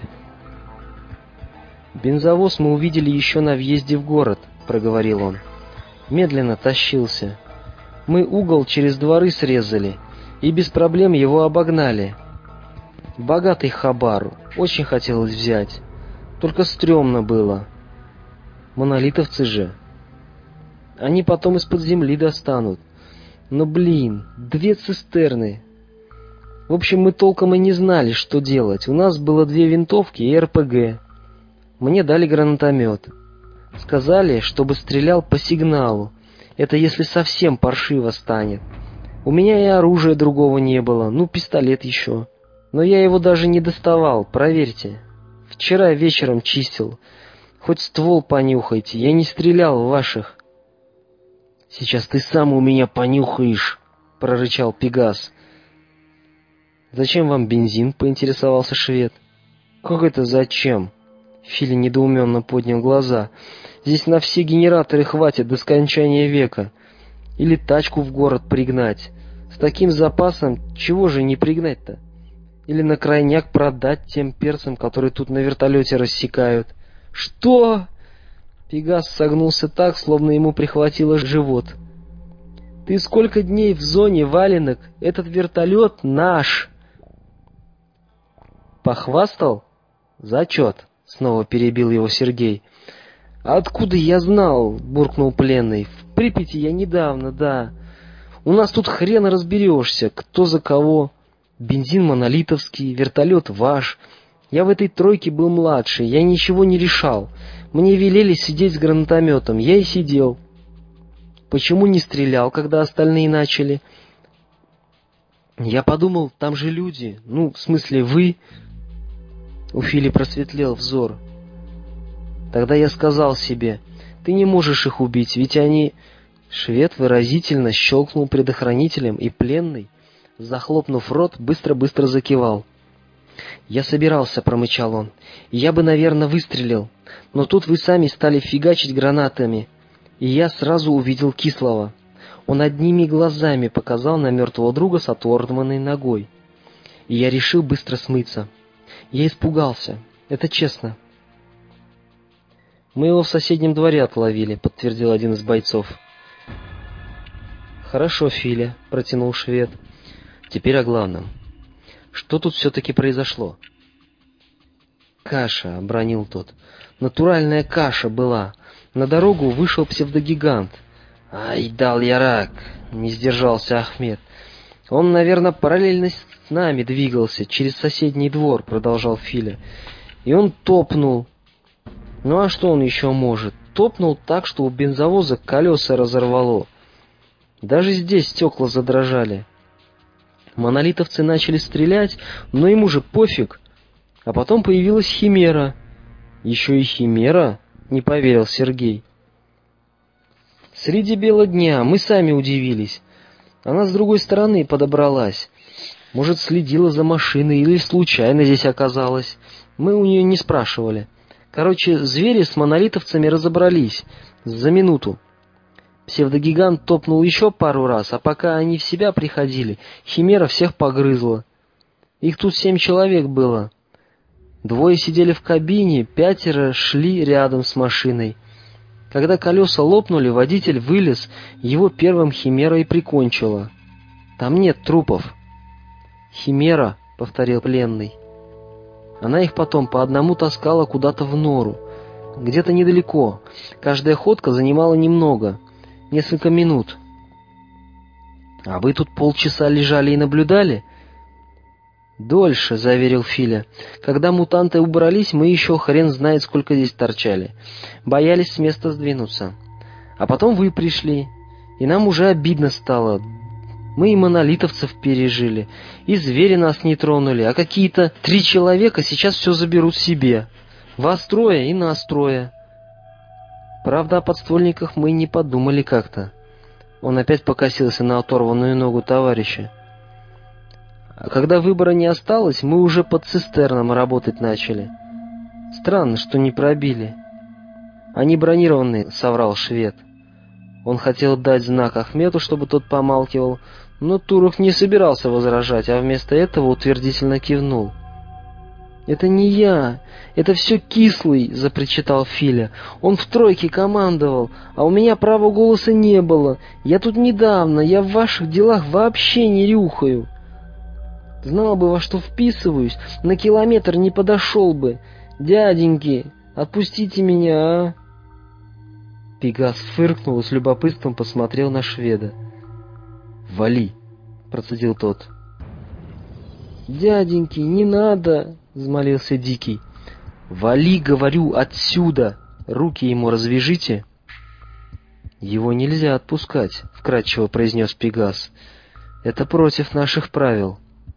B: «Бензовоз мы увидели еще на въезде в город», — проговорил он. «Медленно тащился. Мы угол через дворы срезали и без проблем его обогнали. Богатый хабар, очень хотелось взять, только стрёмно было. Монолитовцы же. Они потом из-под земли достанут. Но, блин, две цистерны. В общем, мы толком и не знали, что делать. У нас было две винтовки и эр пэ гэ. Мне дали гранатомет. Сказали, чтобы стрелял по сигналу. Это если совсем паршиво станет. У меня и оружия другого не было, ну, пистолет еще. Но я его даже не доставал, проверьте. Вчера вечером чистил. Хоть ствол понюхайте, я не стрелял в ваших». «Сейчас ты сам у меня понюхаешь», — прорычал Пегас. «Зачем вам бензин?» — поинтересовался швед. «Как это зачем?» Филя недоуменно поднял глаза. «Здесь на все генераторы хватит до скончания века. Или тачку в город пригнать. С таким запасом чего же не пригнать-то? Или на крайняк продать тем перцам, которые тут на вертолете рассекают». «Что?» Пегас согнулся так, словно ему прихватило живот. «Ты сколько дней в зоне, валенок? Этот вертолет наш!» «Похвастал? Зачет!» — снова перебил его Сергей. «Откуда я знал?» — буркнул пленный. «В Припяти я недавно, да. У нас тут хрен разберешься, кто за кого. Бензин монолитовский, вертолет ваш. Я в этой тройке был младший, я ничего не решал. Мне велели сидеть с гранатометом, я и сидел. Почему не стрелял, когда остальные начали? Я подумал, там же люди. Ну, в смысле, вы...» У Фили просветлел взор. «Тогда я сказал себе, ты не можешь их убить, ведь они...» Швед выразительно щелкнул предохранителем, и пленный, захлопнув рот, быстро-быстро закивал. «Я собирался», — промычал он. «Я бы, наверное, выстрелил, но тут вы сами стали фигачить гранатами, и я сразу увидел Кислого. Он одними глазами показал на мертвого друга с оторванной ногой. И я решил быстро смыться. Я испугался, это честно». «Мы его в соседнем дворе отловили», — подтвердил один из бойцов. «Хорошо, Филя», — протянул швед. «Теперь о главном. Что тут все-таки произошло?» «Каша», — обронил тот. «Натуральная каша была. На дорогу вышел псевдогигант». «Ай, дал я рак», — не сдержался Ахмед. «Он, наверное, параллельно с нами двигался, через соседний двор», — продолжал Филя. «И он топнул. Ну а что он еще может? Топнул так, что у бензовоза колеса разорвало. Даже здесь стекла задрожали. Монолитовцы начали стрелять, но ему же пофиг. А потом появилась химера». «Еще и химера?» — не поверил Сергей. «Среди бела дня, мы сами удивились. Она с другой стороны подобралась. Может, следила за машиной или случайно здесь оказалась. Мы у нее не спрашивали. Короче, звери с монолитовцами разобрались за минуту. Псевдогигант топнул еще пару раз, а пока они в себя приходили, химера всех погрызла. Их тут семь человек было. Двое сидели в кабине, пятеро шли рядом с машиной. Когда колеса лопнули, водитель вылез, его первым химера и прикончила. Там нет трупов». «Химера», — повторил пленный. «Она их потом по одному таскала куда-то в нору. Где-то недалеко. Каждая ходка занимала немного. Несколько минут». «А вы тут полчаса лежали и наблюдали?» «Дольше», — заверил Филя. «Когда мутанты убрались, мы еще хрен знает сколько здесь торчали. Боялись с места сдвинуться. А потом вы пришли, и нам уже обидно стало. Мы и монолитовцев пережили, и звери нас не тронули, а какие-то три человека сейчас все заберут себе. Вас трое и нас трое. Правда, о подствольниках мы не подумали как-то». Он опять покосился на оторванную ногу товарища. А когда выбора не осталось, мы уже под цистерном работать начали. Странно, что не пробили. Они бронированные, соврал швед. Он хотел дать знак Ахмету, чтобы тот помалкивал, но Туров не собирался возражать, а вместо этого утвердительно кивнул. «Это не я, это все Кислый», — запричитал Филя. «Он в тройке командовал, а у меня права голоса не было. Я тут недавно, я в ваших делах вообще не рюхаю. Знал бы, во что вписываюсь, на километр не подошел бы. Дяденьки, отпустите меня, а?» Пегас фыркнул и с любопытством посмотрел на шведа. «Вали», — процедил тот. «Дяденьки, не надо», — взмолился Дикий. «Вали, говорю, отсюда! Руки ему развяжите!» «Его нельзя отпускать», — вкратчиво произнес Пегас. «Это против наших правил».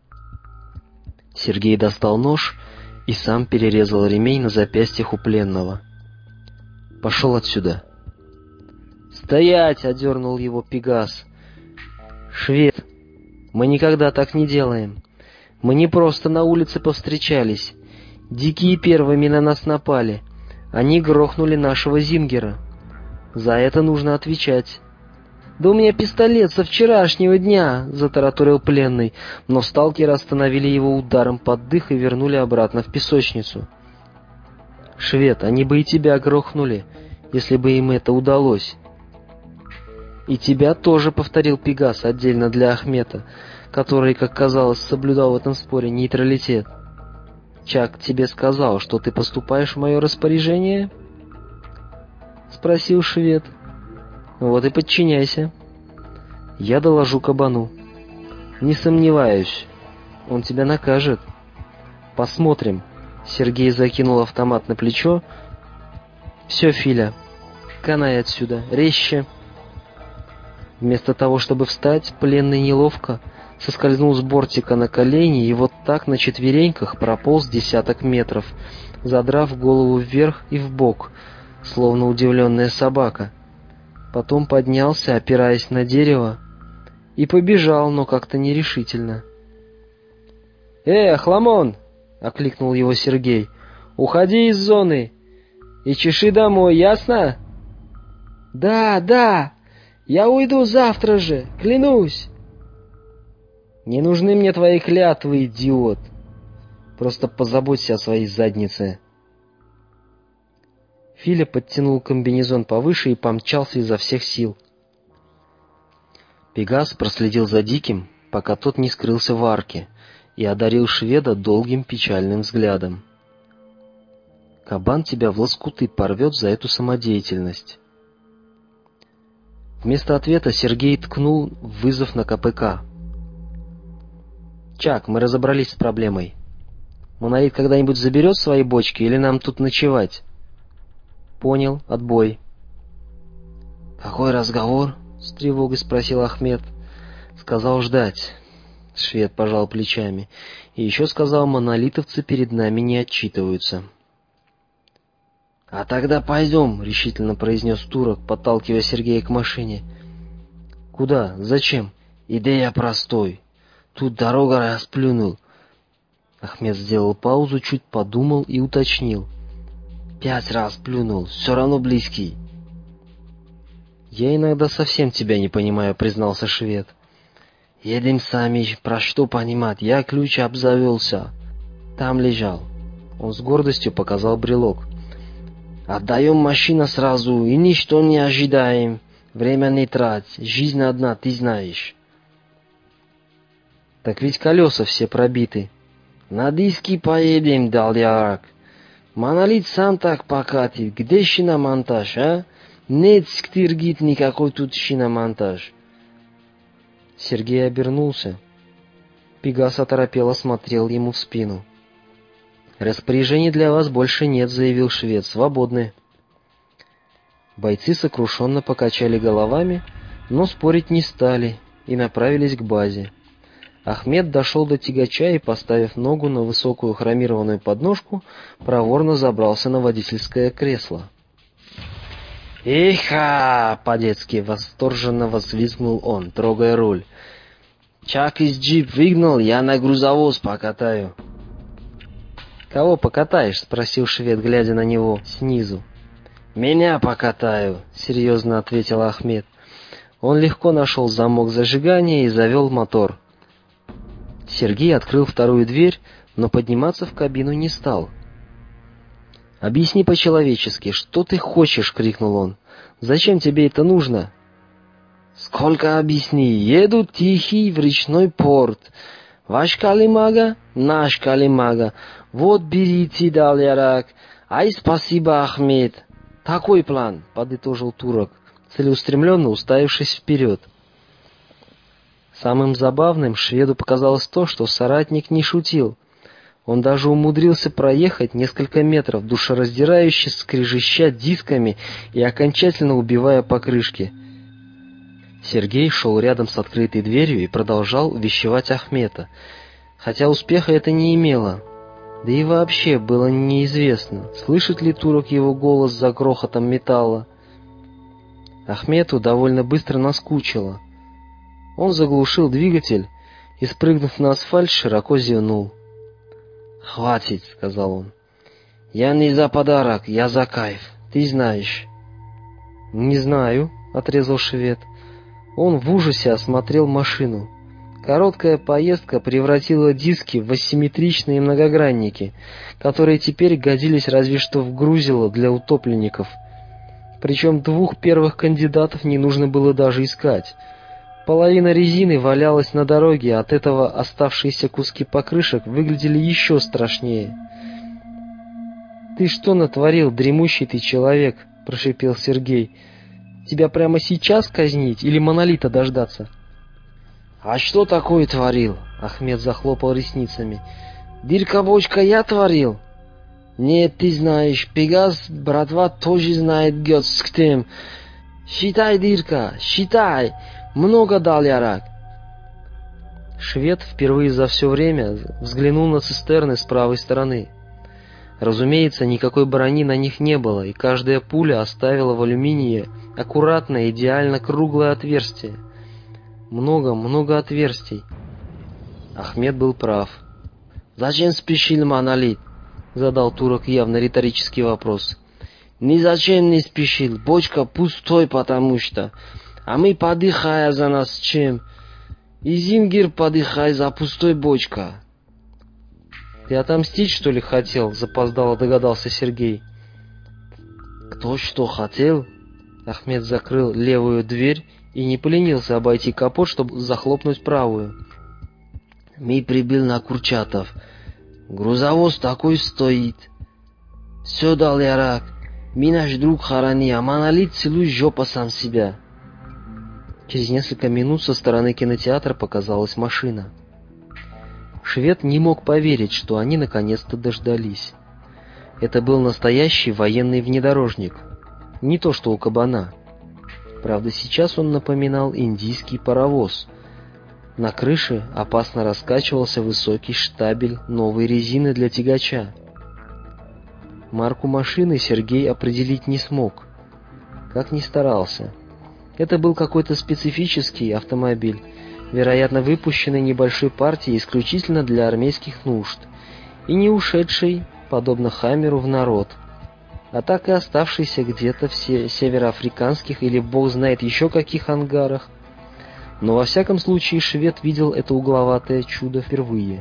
B: Сергей достал нож и сам перерезал ремень на запястьях у пленного. «Пошел отсюда!» «Стоять!» — одернул его Пегас. «Швед, мы никогда так не делаем. Мы не просто на улице повстречались. Дикие первыми на нас напали. Они грохнули нашего Зингера. За это нужно отвечать». «Да у меня пистолет со вчерашнего дня!» — затараторил пленный, но сталкеры остановили его ударом под дых и вернули обратно в песочницу. «Швед, они бы и тебя грохнули, если бы им это удалось». «И тебя тоже», — повторил Пегас отдельно для Ахмета, который, как казалось, соблюдал в этом споре нейтралитет. «Чак тебе сказал, что ты поступаешь в мое распоряжение?» — спросил швед. «Вот и подчиняйся. Я доложу кабану. Не сомневаюсь, он тебя накажет. Посмотрим». Сергей закинул автомат на плечо. «Все, Филя, канай отсюда, резче». Вместо того, чтобы встать, пленный неловко соскользнул с бортика на колени и вот так на четвереньках прополз десяток метров, задрав голову вверх и вбок, словно удивленная собака. Потом поднялся, опираясь на дерево, и побежал, но как-то нерешительно. «Эй, Ахламон!» — окликнул его Сергей. «Уходи из зоны и чеши домой, ясно?» «Да, да! Я уйду завтра же, клянусь!» «Не нужны мне твои клятвы, идиот! Просто позаботься о своей заднице!» Филя подтянул комбинезон повыше и помчался изо всех сил. Пегас проследил за Диким, пока тот не скрылся в арке, и одарил шведа долгим печальным взглядом. «Кабан тебя в лоскуты порвет за эту самодеятельность». Вместо ответа Сергей ткнул в вызов на ка пэ ка. «Чак, мы разобрались с проблемой. Монолит когда-нибудь заберет свои бочки или нам тут ночевать?» «Понял, отбой». «Какой разговор?» — с тревогой спросил Ахмет. «Сказал ждать». Швед пожал плечами. «И еще сказал, монолитовцы перед нами не отчитываются». «А тогда пойдем», — решительно произнес турок, подталкивая Сергея к машине. «Куда? Зачем?» «Идея простой. Тут дорога расплюнул». Ахмед сделал паузу, чуть подумал и уточнил. «Пять раз плюнул, все равно близкий». «Я иногда совсем тебя не понимаю», — признался швед. «Едем сами, про что понимать, я ключ обзавелся. Там лежал». Он с гордостью показал брелок. «Отдаем машину сразу и ничто не ожидаем. Время не трать, жизнь одна, ты знаешь». «Так ведь колеса все пробиты». «На диски поедем, Дальярак. Монолит сам так покатит. Где шиномонтаж, а? Нет, сквиргит никакой тут шиномонтаж». Сергей обернулся. Пегас оторопело смотрел ему в спину. «Распоряжений для вас больше нет», — заявил швед. «Свободны». Бойцы сокрушенно покачали головами, но спорить не стали и направились к базе. Ахмед дошел до тягача и, поставив ногу на высокую хромированную подножку, проворно забрался на водительское кресло. «Иха!» — по-детски восторженно взвизгнул он, трогая руль. Чак из джип выгнал, я на грузовоз покатаю. Кого покатаешь? Спросил швед, глядя на него снизу. Меня покатаю, серьезно ответил Ахмед. Он легко нашел замок зажигания и завел мотор. Сергей открыл вторую дверь, но подниматься в кабину не стал. «Объясни по-человечески, что ты хочешь?» — крикнул он. «Зачем тебе это нужно?» «Сколько объясни? Еду тихий в речной порт. Ваш Калимага, наш Калимага. Вот берите, дал Ярак. Ай, спасибо, Ахмед. Такой план», — подытожил турок, целеустремленно уставившись вперед. Самым забавным шведу показалось то, что соратник не шутил. Он даже умудрился проехать несколько метров, душераздирающе скрежеща дисками и окончательно убивая покрышки. Сергей шел рядом с открытой дверью и продолжал увещевать Ахмета, хотя успеха это не имело. Да и вообще было неизвестно, слышит ли турок его голос за грохотом металла. Ахмету довольно быстро наскучило. Он заглушил двигатель и, спрыгнув на асфальт, широко зевнул. «Хватит», — сказал он. «Я не за подарок, я за кайф, ты знаешь». «Не знаю», — отрезал швед. Он в ужасе осмотрел машину. Короткая поездка превратила диски в асимметричные многогранники, которые теперь годились разве что в грузило для утопленников. Причем двух первых кандидатов не нужно было даже искать. Половина резины валялась на дороге, от этого оставшиеся куски покрышек выглядели еще страшнее. «Ты что натворил, дремущий ты человек?» — прошипел Сергей. «Тебя прямо сейчас казнить или монолита дождаться?» «А что такое творил?» — Ахмед захлопал ресницами. «Дырка-бочка я творил?» «Нет, ты знаешь, Пегас, братва, тоже знает гёцктем. Считай, дырка, считай!» Много дал Ярак. Швед впервые за все время взглянул на цистерны с правой стороны. Разумеется, никакой брони на них не было, и каждая пуля оставила в алюминии аккуратное, идеально круглое отверстие. Много-много отверстий. Ахмед был прав. «Зачем спешил монолит?» — задал турок явно риторический вопрос. «Ни зачем не спешил, бочка пустой, потому что... А мы подыхая за нас чем? И Зингер подыхай за пустой бочка». «Ты отомстить, что ли, хотел?» — запоздало догадался Сергей. «Кто что хотел?» Ахмед закрыл левую дверь и не поленился обойти капот, чтобы захлопнуть правую. «Мы прибыл на Курчатов. Грузовоз такой стоит. Все дал Ярак. Мы наш друг хорони, а монолит целуй жопа сам себя». Через несколько минут со стороны кинотеатра показалась машина. Швед не мог поверить, что они наконец-то дождались. Это был настоящий военный внедорожник, не то что у кабана. Правда, сейчас он напоминал индийский паровоз. На крыше опасно раскачивался высокий штабель новой резины для тягача. Марку машины Сергей определить не смог, как ни старался. Это был какой-то специфический автомобиль, вероятно, выпущенный небольшой партией исключительно для армейских нужд, и не ушедший, подобно Хаммеру, в народ, а так и оставшийся где-то в североафриканских или бог знает еще каких ангарах. Но во всяком случае швед видел это угловатое чудо впервые.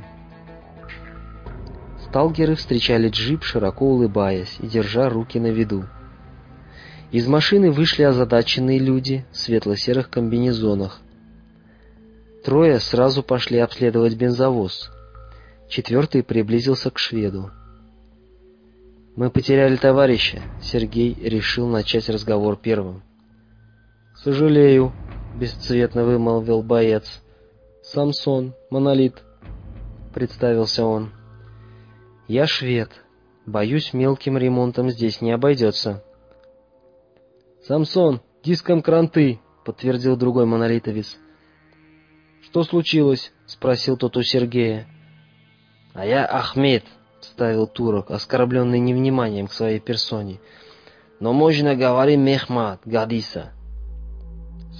B: Сталкеры встречали джип, широко улыбаясь и держа руки на виду. Из машины вышли озадаченные люди в светло-серых комбинезонах. Трое сразу пошли обследовать бензовоз. Четвертый приблизился к шведу. «Мы потеряли товарища», — Сергей решил начать разговор первым. «Сожалею», — бесцветно вымолвил боец. «Самсон, монолит», — представился он. «Я швед. Боюсь, мелким ремонтом здесь не обойдется». «Самсон, диском кранты», — подтвердил другой монолитовец. «Что случилось?» — спросил тот у Сергея. «А я Ахмед», — вставил турок, оскорбленный невниманием к своей персоне. «Но можно говорить Мехмат, Гадиса».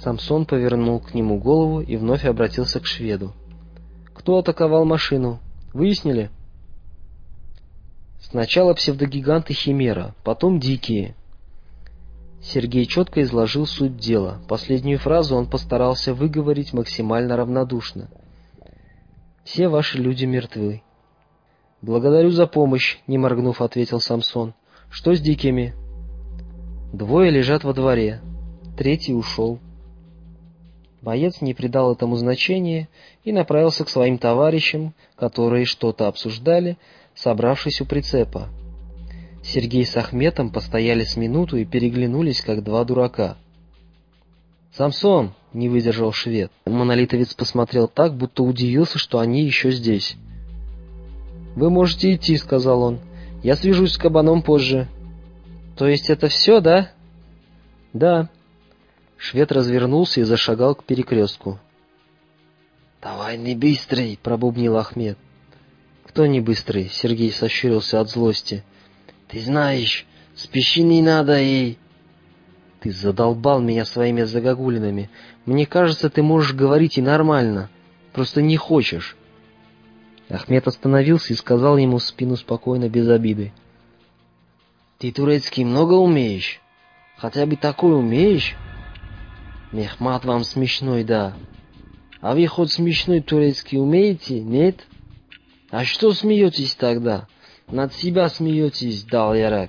B: Самсон повернул к нему голову и вновь обратился к шведу. «Кто атаковал машину? Выяснили?» «Сначала псевдогиганты Химера, потом дикие». Сергей четко изложил суть дела. Последнюю фразу он постарался выговорить максимально равнодушно. «Все ваши люди мертвы». «Благодарю за помощь», — не моргнув, ответил Самсон. «Что с дикими?» «Двое лежат во дворе, третий ушел». Боец не придал этому значения и направился к своим товарищам, которые что-то обсуждали, собравшись у прицепа. Сергей с Ахметом постояли с минуту и переглянулись, как два дурака. «Самсон!» — не выдержал швед. Монолитовец посмотрел так, будто удивился, что они еще здесь. «Вы можете идти», — сказал он. «Я свяжусь с кабаном позже». «То есть это все, да?» «Да». Швед развернулся и зашагал к перекрестку. «Давай не быстрый», — пробубнил Ахмед. «Кто не быстрый?» — Сергей сощурился от злости. «Ты знаешь, спеши не надо и...» «Ты задолбал меня своими загогулинами. Мне кажется, ты можешь говорить и нормально. Просто не хочешь». Ахмед остановился и сказал ему в спину спокойно, без обиды. «Ты турецкий много умеешь? Хотя бы такой умеешь? Мехмат вам смешной, да. А вы хоть смешной турецкий умеете, нет? А что смеетесь тогда? Над себя смеетесь, дал-ярак».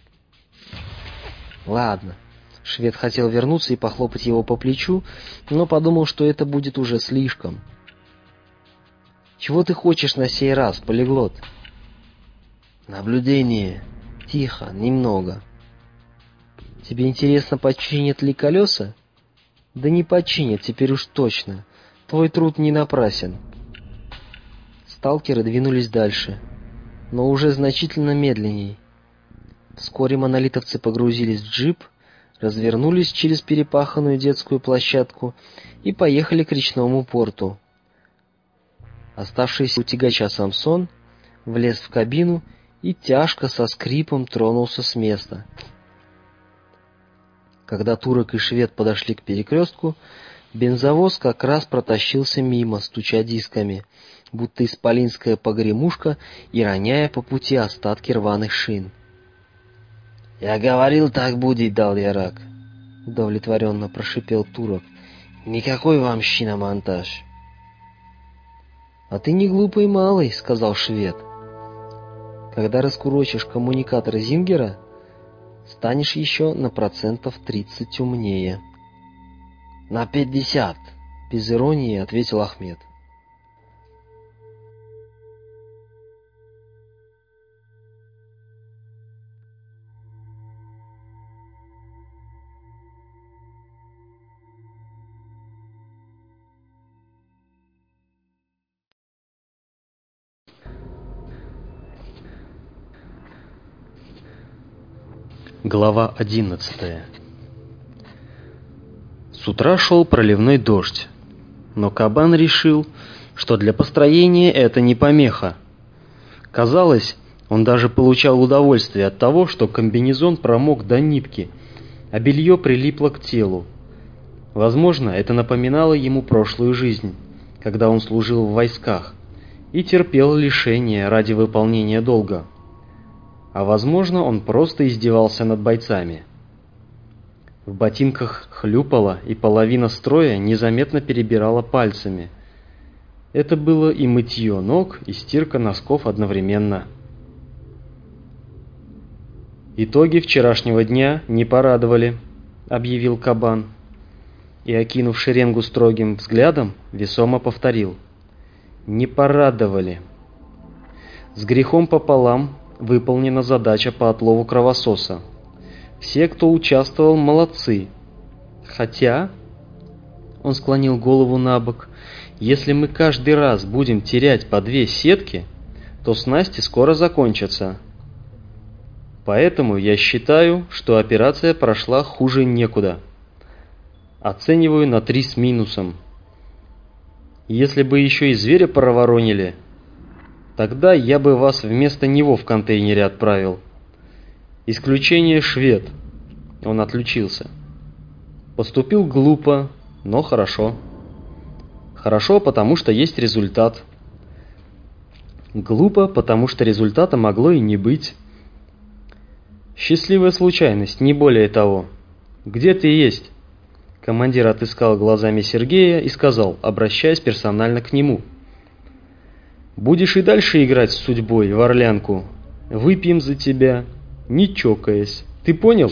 B: «Ладно». Швед хотел вернуться и похлопать его по плечу, но подумал, что это будет уже слишком. «Чего ты хочешь на сей раз, полиглот?» «Наблюдение. Тихо, немного». «Тебе интересно, починят ли колеса?» «Да не починят, теперь уж точно. Твой труд не напрасен». Сталкеры двинулись дальше, но уже значительно медленней. Вскоре монолитовцы погрузились в джип, развернулись через перепаханную детскую площадку и поехали к речному порту. Оставшийся у тягача Самсон влез в кабину и тяжко со скрипом тронулся с места. Когда турок и швед подошли к перекрестку, бензовоз как раз протащился мимо, стуча дисками, будто исполинская погремушка, и роняя по пути остатки рваных шин. «Я говорил, так будет, дал-ярак», — удовлетворенно прошипел турок. «Никакой вам шиномонтаж». «А ты не глупый малый», — сказал швед. «Когда раскурочишь коммуникатор Зингера, станешь еще на процентов тридцать умнее». «На пятьдесят», — без иронии ответил Ахмед.
A: Глава одиннадцатая. С утра шел проливной дождь, но кабан решил, что для построения это не помеха. Казалось, он даже получал удовольствие от того, что комбинезон промок до нитки, а белье прилипло к телу. Возможно, это напоминало ему прошлую жизнь, когда он служил в войсках и терпел лишения ради выполнения долга. А возможно, он просто издевался над бойцами. В ботинках хлюпало, и половина строя незаметно перебирала пальцами. Это было и мытье ног, и стирка носков одновременно. «Итоги вчерашнего дня не порадовали», — объявил кабан. И, окинув шеренгу строгим взглядом, весомо повторил. «Не порадовали». С грехом пополам выполнена задача по отлову кровососа. Все, кто участвовал, молодцы. Хотя, он склонил голову набок, если мы каждый раз будем терять по две сетки, то снасти скоро закончатся. Поэтому я считаю, что операция прошла хуже некуда. Оцениваю на три с минусом. Если бы еще и зверя проворонили, тогда я бы вас вместо него в контейнере отправил. Исключение швед. Он отключился. Поступил глупо, но хорошо. Хорошо, потому что есть результат. Глупо, потому что результата могло и не быть. Счастливая случайность, не более того. Где ты есть? Командир отыскал глазами Сергея и сказал, обращаясь персонально к нему. Будешь и дальше играть с судьбой в орлянку. Выпьем за тебя, не чокаясь. Ты понял?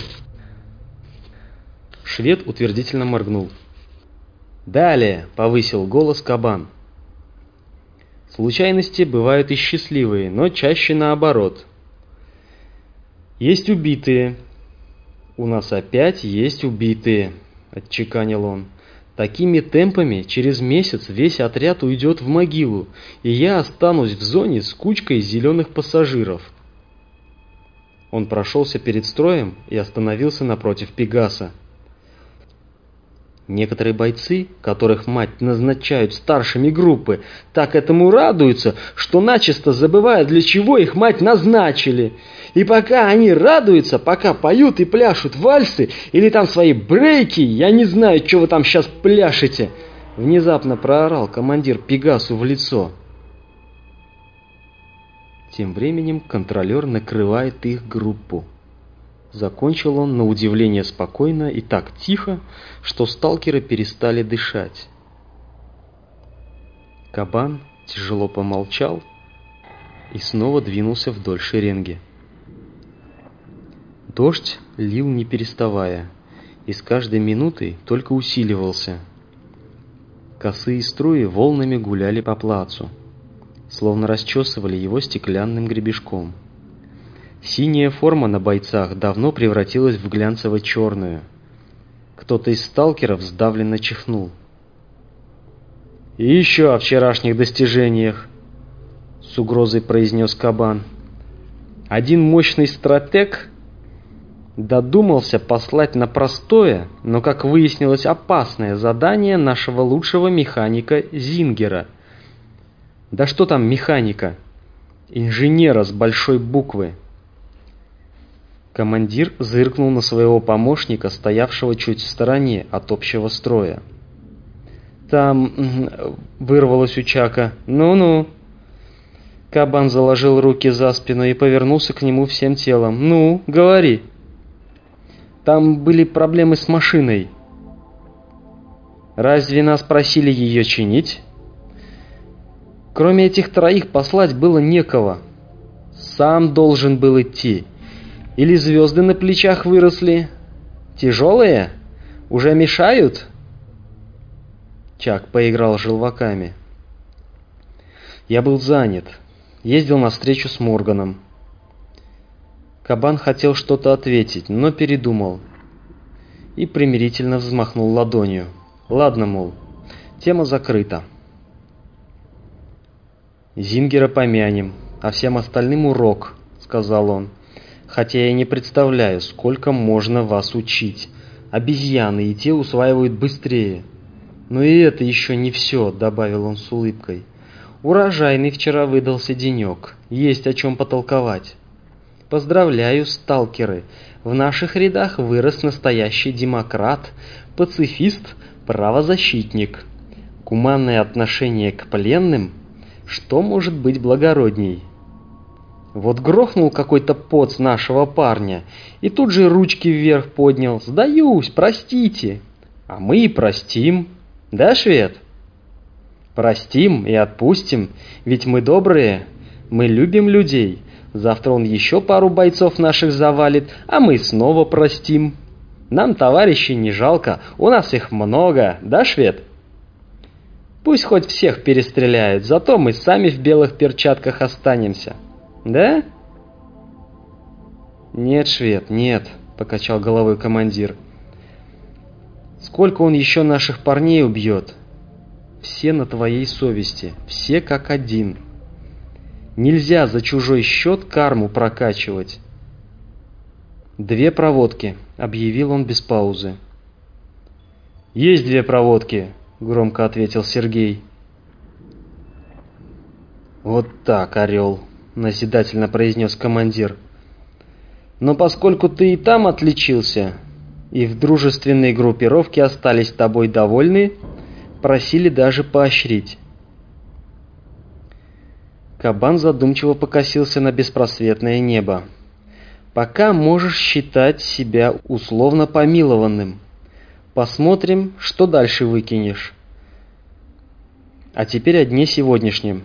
A: Швед утвердительно моргнул. «Далее!» — повысил голос Кабан. «Случайности бывают и счастливые, но чаще наоборот. Есть убитые. У нас опять есть убитые», — отчеканил он. «Такими темпами через месяц весь отряд уйдет в могилу, и я останусь в зоне с кучкой зеленых пассажиров». Он прошелся перед строем и остановился напротив Пегаса. Некоторые бойцы, которых мать назначают старшими группы, так этому радуются, что начисто забывают, для чего их мать назначили. И пока они радуются, пока поют и пляшут вальсы или там свои брейки, я не знаю, что вы там сейчас пляшете, внезапно проорал командир Пегасу в лицо. Тем временем контролер накрывает их группу. Закончил он на удивление спокойно и так тихо, что сталкеры перестали дышать. Кабан тяжело помолчал и снова двинулся вдоль шеренги. Дождь лил не переставая, и с каждой минутой только усиливался. Косые струи волнами гуляли по плацу, словно расчесывали его стеклянным гребешком. Синяя форма на бойцах давно превратилась в глянцево-черную. Кто-то из сталкеров сдавленно чихнул. «И еще о вчерашних достижениях», — с угрозой произнес Кабан. «Один мощный стратег додумался послать на простое, но, как выяснилось, опасное задание нашего лучшего механика Зингера. Да что там механика? Инженера с большой буквы». Командир зыркнул на своего помощника, стоявшего чуть в стороне от общего строя. «Там...» — вырвалось у Чака. «Ну-ну». Кабан заложил руки за спину и повернулся к нему всем телом. «Ну, говори». «Там были проблемы с машиной». «Разве нас просили ее чинить?» «Кроме этих троих послать было некого. Сам должен был идти. Или звезды на плечах выросли? Тяжелые? Уже мешают?» Чак поиграл желваками. «Я был занят. Ездил на встречу с Морганом». Кабан хотел что-то ответить, но передумал и примирительно взмахнул ладонью. «Ладно, мол, тема закрыта. Зингера помянем, а всем остальным урок», — сказал он. «Хотя я не представляю, сколько можно вас учить. Обезьяны и те усваивают быстрее. Но и это еще не все», — добавил он с улыбкой. «Урожайный вчера выдался денек. Есть о чем потолковать. Поздравляю, сталкеры. В наших рядах вырос настоящий демократ, пацифист, правозащитник. Гуманное отношение к пленным? Что может быть благородней? Вот грохнул какой-то поц нашего парня, и тут же ручки вверх поднял. Сдаюсь, простите. А мы и простим. Да, швед? Простим и отпустим, ведь мы добрые, мы любим людей. Завтра он еще пару бойцов наших завалит, а мы снова простим. Нам товарищей не жалко, у нас их много, да, швед? Пусть хоть всех перестреляют, зато мы сами в белых перчатках останемся. Да? Нет, швед, нет, покачал головой командир. Сколько он еще наших парней убьет? Все на твоей совести, все как один. Нельзя за чужой счет карму прокачивать. Две проводки, объявил он без паузы. Есть две проводки, громко ответил Сергей. Вот так, орел, назидательно произнес командир. Но поскольку ты и там отличился,
B: и в дружественной группировке остались тобой довольны, просили даже поощрить. Кабан задумчиво покосился на беспросветное небо. Пока можешь считать себя условно помилованным. Посмотрим, что дальше выкинешь. А теперь о дне сегодняшнем.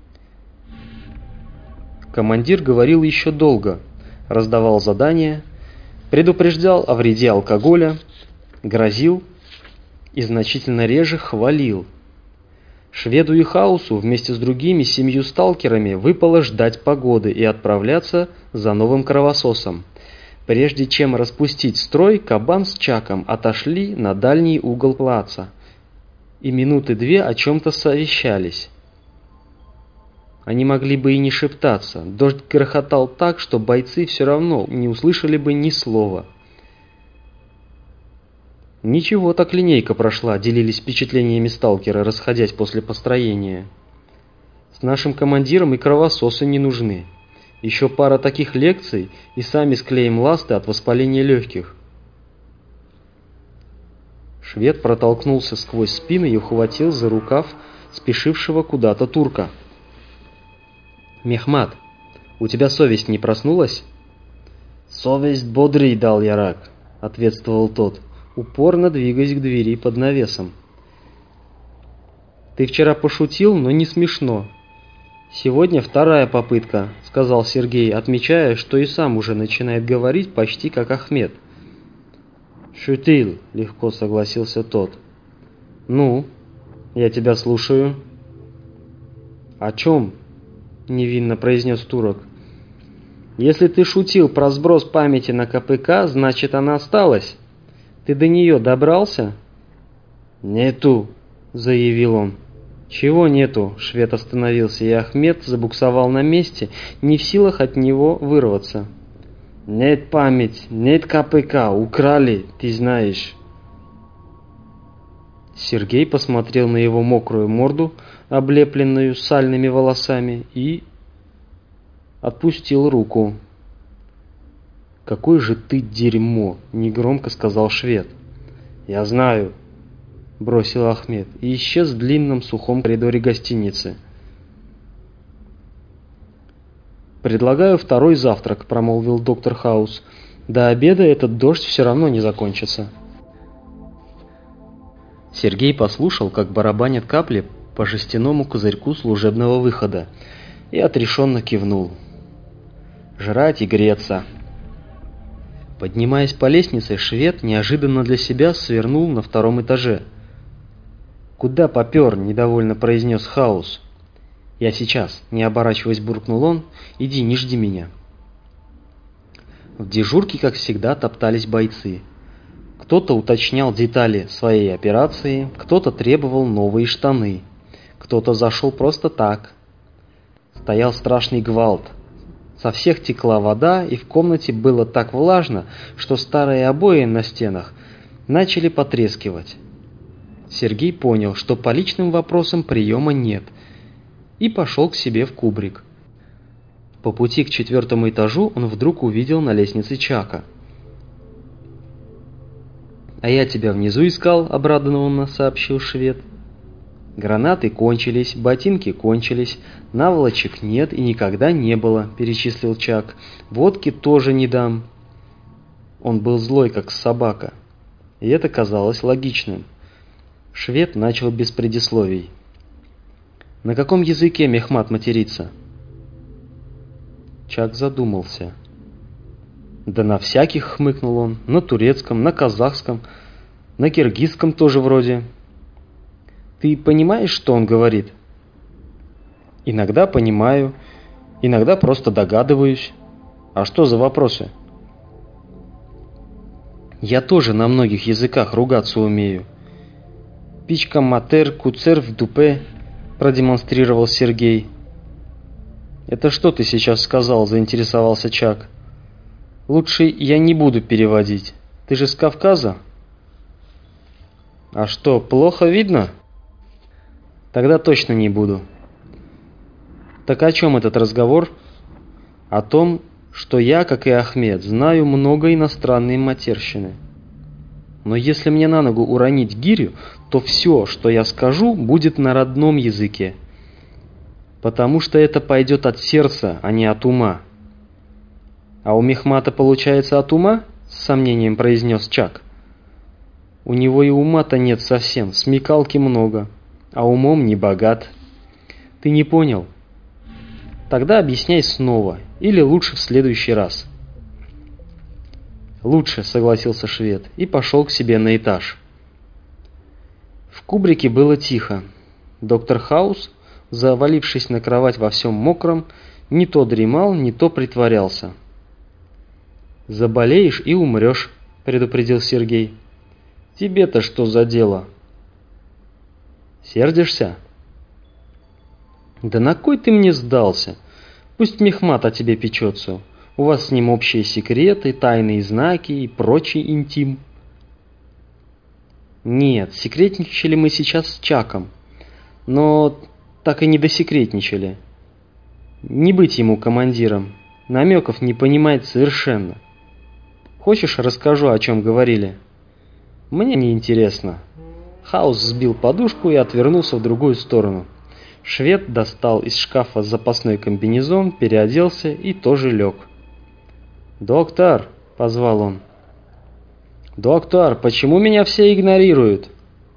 B: Командир говорил еще долго, раздавал задания, предупреждал о вреде алкоголя, грозил и значительно реже хвалил. Шведу и Хаусу вместе с другими семью сталкерами выпало ждать погоды и отправляться за новым кровососом. Прежде чем распустить строй, Кабан с Чаком отошли на дальний угол плаца и минуты две о чем-то совещались. Они могли бы и не шептаться, дождь грохотал так, что бойцы все равно не услышали бы ни слова. «Ничего, так линейка прошла», — делились впечатлениями сталкеры, расходясь после построения. «С нашим командиром и кровососы не нужны. Еще пара таких лекций, и сами склеим ласты от воспаления легких». Швед протолкнулся сквозь спины и ухватил за рукав спешившего куда-то турка. «Мехмат, у тебя совесть не проснулась?» «Совесть бодрый дал ярак», — ответствовал тот, упорно двигаясь к двери под навесом. «Ты вчера пошутил, но не смешно. Сегодня вторая попытка», — сказал Сергей, отмечая, что и сам уже начинает говорить почти как Ахмед. «Шутил», — легко согласился тот. «Ну, я тебя слушаю». «О чем?» — невинно произнес турок. «Если ты шутил про сброс памяти на ка пэ ка, значит, она осталась. Ты до нее добрался?» «Нету», — заявил он. «Чего нету?» — швед остановился, и Ахмед забуксовал на месте, не в силах от него вырваться. «Нет память, нет ка пэ ка, украли, ты знаешь». Сергей посмотрел на его мокрую морду, облепленную сальными волосами, и отпустил руку. «Какой же ты дерьмо!» — негромко сказал швед. «Я знаю», — бросил Ахмед и исчез в длинном сухом коридоре гостиницы. «Предлагаю второй завтрак», — промолвил доктор Хаус. «До обеда этот дождь все равно не закончится». Сергей послушал, как барабанят капли по жестяному козырьку служебного выхода, и отрешенно кивнул. «Жрать и греться». Поднимаясь по лестнице, швед неожиданно для себя свернул на втором этаже. «Куда попер?» — недовольно произнес Хаус. «Я сейчас», — не оборачиваясь, буркнул он. «Иди, не жди меня». В дежурке, как всегда, топтались бойцы. Кто-то уточнял детали своей операции, кто-то требовал новые штаны, кто-то зашел просто так. Стоял страшный гвалт. Со всех текла вода, и в комнате было так влажно, что старые обои на стенах начали потрескивать. Сергей понял, что по личным вопросам приема нет, и пошел к себе в кубрик. По пути к четвертому этажу он вдруг увидел на лестнице Чака. «А я тебя внизу искал», — обрадованно сообщил швед. «Гранаты кончились, ботинки кончились, наволочек нет и никогда не было», — перечислил Чак. «Водки тоже не дам». Он был злой, как собака, и это казалось логичным. Швед начал без предисловий. «На каком языке Мехмат матерится?» Чак задумался. «Да на всяких», — хмыкнул он, — «на турецком, на казахском, на киргизском тоже вроде». «Ты понимаешь, что он говорит?» «Иногда понимаю, иногда просто догадываюсь. А что за вопросы?» «Я тоже на многих языках ругаться умею. Пичка матер, куцер в дупе», — продемонстрировал Сергей. «Это что ты сейчас сказал?» — заинтересовался Чак. «Лучше я не буду переводить. Ты же с Кавказа?» «А что, плохо видно?» «Тогда точно не буду». «Так о чем этот разговор?» «О том, что я, как и Ахмед, знаю много иностранной матерщины». Но если мне на ногу уронить гирю, то все, что я скажу, будет на родном языке. Потому что это пойдет от сердца, а не от ума. А у Мехмата получается от ума? С сомнением произнес Чак. У него и ума-то нет совсем, смекалки много, а умом не богат. Ты не понял? Тогда объясняй снова, или лучше в следующий раз. Лучше, согласился швед и пошел к себе на этаж. В кубрике было тихо. Доктор Хаус, завалившись на кровать во всем мокром, не то дремал, не то притворялся. «Заболеешь и умрешь», — предупредил Сергей. «Тебе-то что за дело?» «Сердишься?» «Да на кой ты мне сдался? Пусть Мехмат о тебе печется. У вас с ним общие секреты, тайные знаки и прочий интим». «Нет, секретничали мы сейчас с Чаком, но так и не досекретничали. Не быть ему командиром, намеков не понимает совершенно. Хочешь, расскажу, о чем говорили?» «Мне не интересно». Хаус сбил подушку и отвернулся в другую сторону. Швед достал из шкафа запасной комбинезон, переоделся и тоже лег. «Доктор!» — позвал он. «Доктор, почему меня все игнорируют?»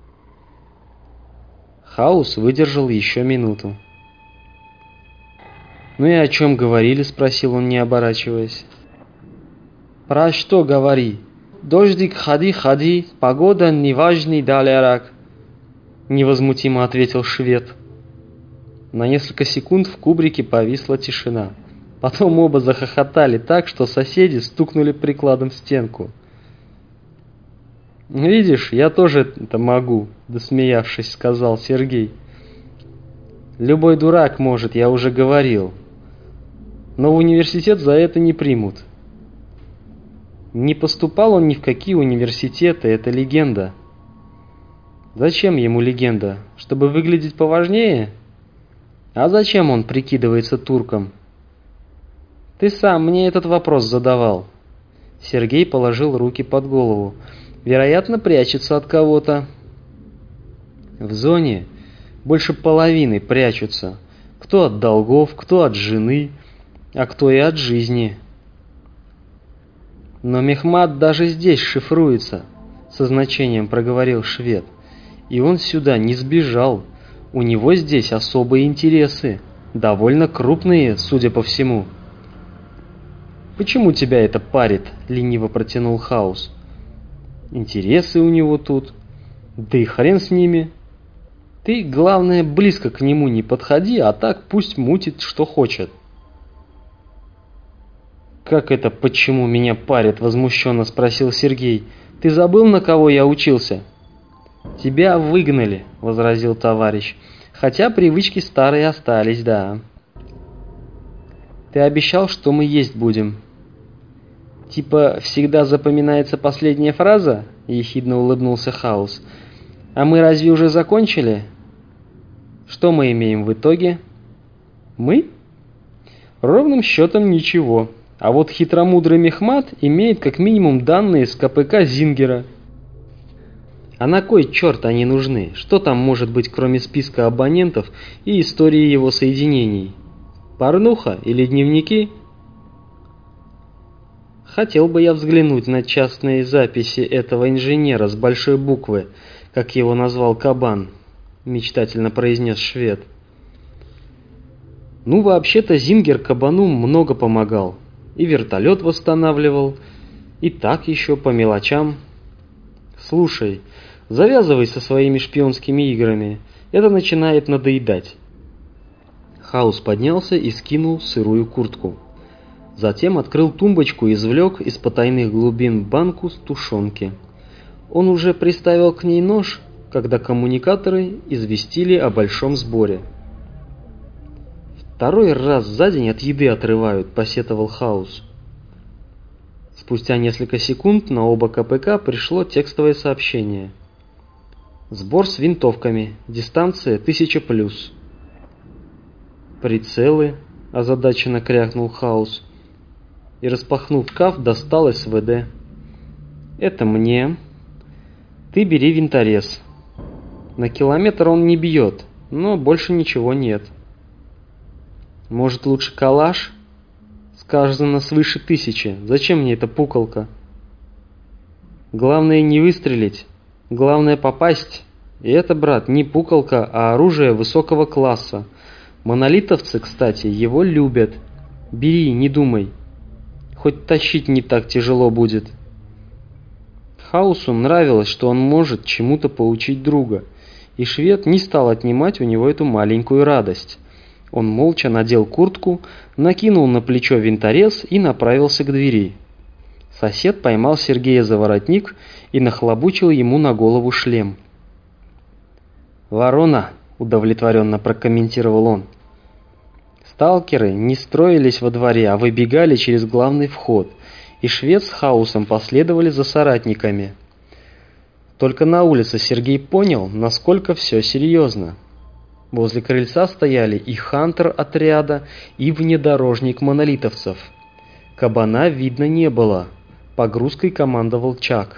B: Хаус выдержал еще минуту. «Ну и о чем говорили?» — спросил он, не оборачиваясь. «Про что говори? Дождик, ходи, ходи, погода неважный далерак», — невозмутимо ответил швед. На несколько секунд в кубрике повисла тишина. Потом оба захохотали так, что соседи стукнули прикладом в стенку. «Видишь, я тоже это могу», — досмеявшись, сказал Сергей. «Любой дурак может, я уже говорил. Но в университет за это не примут». Не поступал он ни в какие университеты, это легенда. Зачем ему легенда? Чтобы выглядеть поважнее? А зачем он прикидывается турком? Ты сам мне этот вопрос задавал. Сергей положил руки под голову. Вероятно, прячется от кого-то. В зоне больше половины прячутся. Кто от долгов, кто от жены, а кто и от жизни. Но Мехмат даже здесь шифруется, со значением проговорил швед. И он сюда не сбежал. У него здесь особые интересы, довольно крупные, судя по всему. «Почему тебя это парит?» — лениво протянул Хаус. «Интересы у него тут. Да и хрен с ними. Ты, главное, близко к нему не подходи, а так пусть мутит, что хочет». «Как это почему меня парит?» — возмущенно спросил Сергей. «Ты забыл, на кого я учился?» «Тебя выгнали», — возразил товарищ. «Хотя привычки старые остались, да». «Ты обещал, что мы есть будем». «Типа всегда запоминается последняя фраза?» — ехидно улыбнулся Хаус. «А мы разве уже закончили?» «Что мы имеем в итоге?» «Мы?» «Ровным счетом ничего. А вот хитромудрый Мехмат имеет как минимум данные с ка пэ ка Зингера». «А на кой черт они нужны? Что там может быть, кроме списка абонентов и истории его соединений? Порнуха или дневники?» «Хотел бы я взглянуть на частные записи этого инженера с большой буквы, как его назвал Кабан», — мечтательно произнес швед. «Ну, вообще-то Зингер Кабану много помогал. И вертолет восстанавливал, и так еще по мелочам. Слушай, завязывай со своими шпионскими играми, это начинает надоедать». Хаус поднялся и скинул сырую куртку. Затем открыл тумбочку и извлек из потайных глубин банку с тушенки. Он уже приставил к ней нож, когда коммуникаторы известили о большом сборе. «Второй раз за день от еды отрывают», — посетовал Хаус. Спустя несколько секунд на оба ка пэ ка пришло текстовое сообщение. «Сбор с винтовками. Дистанция тысяча плюс». «Прицелы», — озадаченно крякнул Хаус. И, распахнув шкаф, достал эс вэ дэ. «Это мне». Ты бери винторез. На километр он не бьет, но больше ничего нет. Может, лучше калаш? Сказано свыше тысячи. Зачем мне эта пуколка? Главное не выстрелить. Главное попасть. И это, брат, не пуколка, а оружие высокого класса. Монолитовцы, кстати, его любят. Бери, не думай. Хоть тащить не так тяжело будет. Хаусу нравилось, что он может чему-то поучить друга, и швед не стал отнимать у него эту маленькую радость. Он молча надел куртку, накинул на плечо винторез и направился к двери. Сосед поймал Сергея за воротник и нахлобучил ему на голову шлем. «Ворона!» – удовлетворенно прокомментировал он. Сталкеры не строились во дворе, а выбегали через главный вход, и швед с Хаусом последовали за соратниками. Только на улице Сергей понял, насколько все серьезно. Возле крыльца стояли и хантер отряда, и внедорожник монолитовцев. Кабана видно не было. Погрузкой командовал Чак.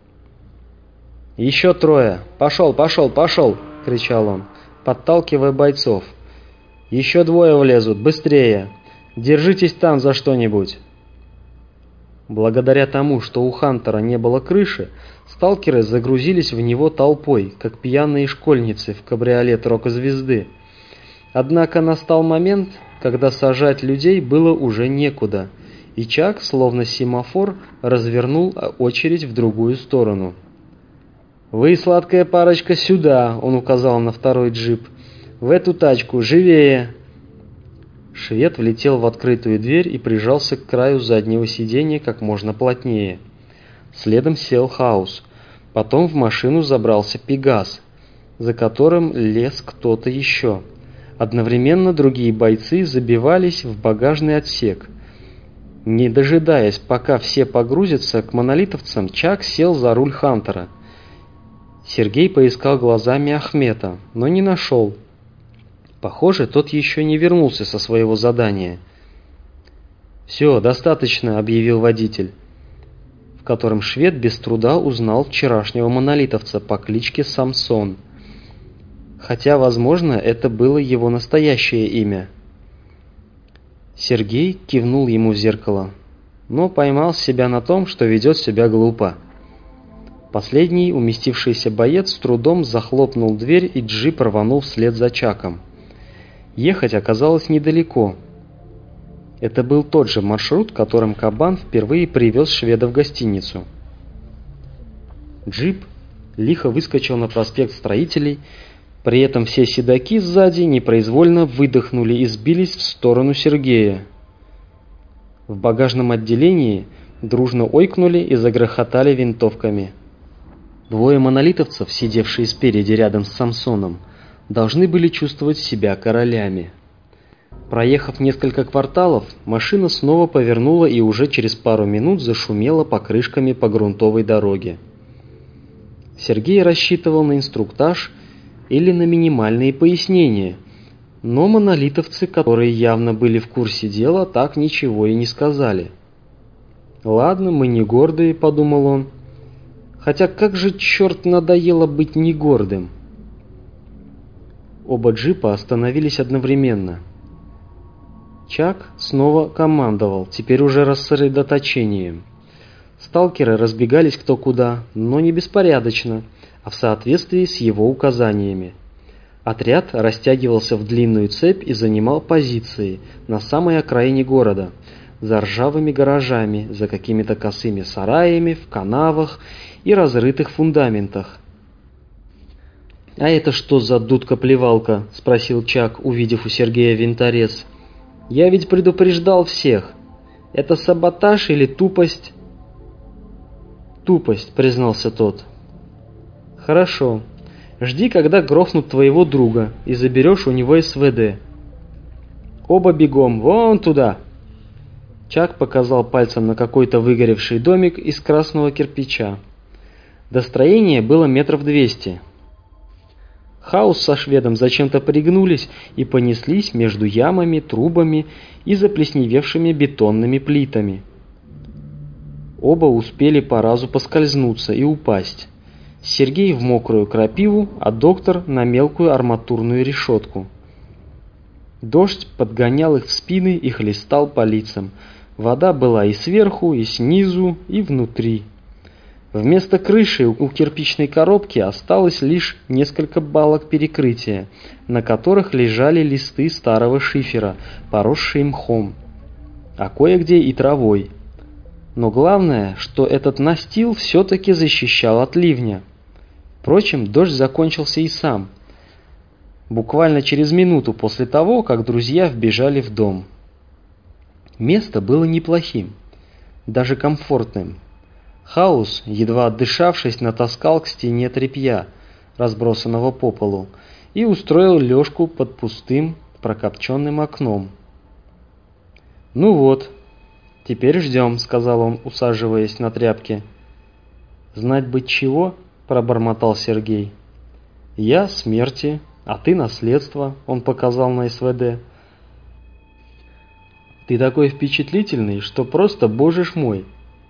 B: «Еще трое! Пошел, пошел, пошел!» — кричал он, подталкивая бойцов. «Еще двое влезут! Быстрее! Держитесь там за что-нибудь!» Благодаря тому, что у Хантера не было крыши, сталкеры загрузились в него толпой, как пьяные школьницы в кабриолет рок-звезды. Однако настал момент, когда сажать людей было уже некуда, и Чак, словно семафор, развернул очередь в другую сторону. «Вы, сладкая парочка, сюда!» — он указал на второй джип. «В эту тачку! Живее!» Швед влетел в открытую дверь и прижался к краю заднего сиденья как можно плотнее. Следом сел Хаус. Потом в машину забрался Пегас, за которым лез кто-то еще. Одновременно другие бойцы забивались в багажный отсек. Не дожидаясь, пока все погрузятся к монолитовцам, Чак сел за руль Хантера. Сергей поискал глазами Ахмета, но не нашел. Похоже, тот еще не вернулся со своего задания. «Все, достаточно», — объявил водитель, в котором швед без труда узнал вчерашнего монолитовца по кличке Самсон. Хотя, возможно, это было его настоящее имя. Сергей кивнул ему в зеркало, но поймал себя на том, что ведет себя глупо. Последний уместившийся боец с трудом захлопнул дверь, и джип рванул вслед за Чаком. Ехать оказалось недалеко. Это был тот же маршрут, которым Кабан впервые привез шведа в гостиницу. Джип лихо выскочил на проспект Строителей, при этом все седаки сзади непроизвольно выдохнули и сбились в сторону Сергея. В багажном отделении дружно ойкнули и загрохотали винтовками. Двое монолитовцев, сидевшие спереди рядом с Самсоном, должны были чувствовать себя королями. Проехав несколько кварталов, машина снова повернула и уже через пару минут зашумела покрышками по грунтовой дороге. Сергей рассчитывал на инструктаж или на минимальные пояснения, но монолитовцы, которые явно были в курсе дела, так ничего и не сказали. «Ладно, мы не гордые», — подумал он. «Хотя как же, черт, надоело быть не гордым». Оба джипа остановились одновременно. Чак снова командовал, теперь уже рассредоточением. Сталкеры разбегались кто куда, но не беспорядочно, а в соответствии с его указаниями. Отряд растягивался в длинную цепь и занимал позиции на самой окраине города, за ржавыми гаражами, за какими-то косыми сараями, в канавах и разрытых фундаментах. «А это что за дудка-плевалка?» — спросил Чак, увидев у Сергея винторез. «Я ведь предупреждал всех. Это саботаж или тупость?» «Тупость», — признался тот. «Хорошо. Жди, когда грохнут твоего друга, и заберешь у него СВД. Оба бегом, вон туда!» Чак показал пальцем на какой-то выгоревший домик из красного кирпича. До строения было метров двести. Хаус со шведом зачем-то пригнулись и понеслись между ямами, трубами и заплесневевшими бетонными плитами. Оба успели по разу поскользнуться и упасть. Сергей в мокрую крапиву, а доктор на мелкую арматурную решетку. Дождь подгонял их в спины и хлестал по лицам. Вода была и сверху, и снизу, и внутри. Вместо крыши у кирпичной коробки осталось лишь несколько балок перекрытия, на которых лежали листы старого шифера, поросшие мхом, а кое-где и травой. Но главное, что этот настил все-таки защищал от ливня. Впрочем, дождь закончился и сам, буквально через минуту после того, как друзья вбежали в дом. Место было неплохим, даже комфортным. Хаус, едва отдышавшись, натаскал к стене тряпья, разбросанного по полу, и устроил лёжку под пустым прокопченным окном. «Ну вот, теперь ждем», — сказал он, усаживаясь на тряпке. «Знать быть чего?» — пробормотал Сергей. «Я смерти, а ты наследство», — он показал на СВД. «Ты такой впечатлительный, что просто боже ж мой».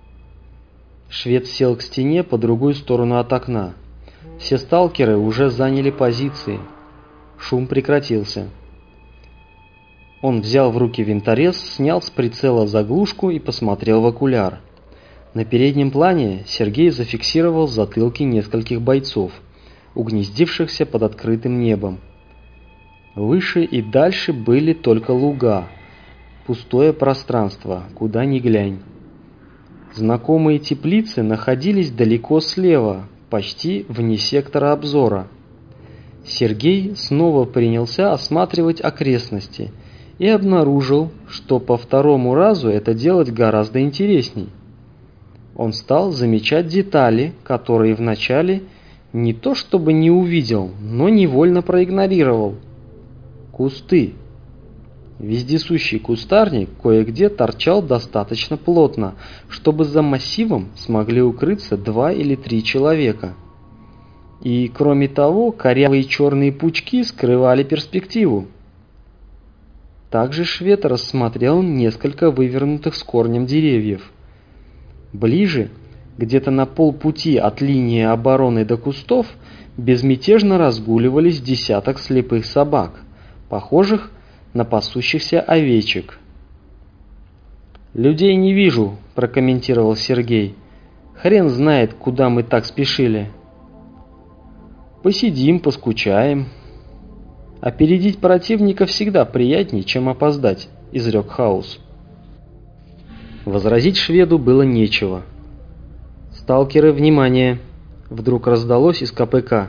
B: Швед сел к стене по другую сторону от окна. Все сталкеры уже заняли позиции. Шум прекратился. Он взял в руки винторез, снял с прицела заглушку и посмотрел в окуляр. На переднем плане Сергей зафиксировал затылки нескольких бойцов, угнездившихся под открытым небом. Выше и дальше были только луга, пустое пространство, куда ни глянь. Знакомые теплицы находились далеко слева, почти вне сектора обзора. Сергей снова принялся осматривать окрестности и обнаружил, что по второму разу это делать гораздо интересней. Он стал замечать детали, которые вначале не то чтобы не увидел, но невольно проигнорировал. Кусты. Вездесущий кустарник кое-где торчал достаточно плотно, чтобы за массивом смогли укрыться два или три человека. И, кроме того, корявые черные пучки скрывали перспективу. Также швед рассмотрел несколько вывернутых с корнем деревьев. Ближе, где-то на полпути от линии обороны до кустов, безмятежно разгуливались десяток слепых собак, похожих на пасущихся овечек. «Людей не вижу», — прокомментировал Сергей. «Хрен знает, куда мы так спешили». «Посидим, поскучаем». «Опередить противника всегда приятнее, чем опоздать», — изрек Хаус. Возразить шведу было нечего. «Сталкеры, внимание!» — вдруг раздалось из ка пэ ка.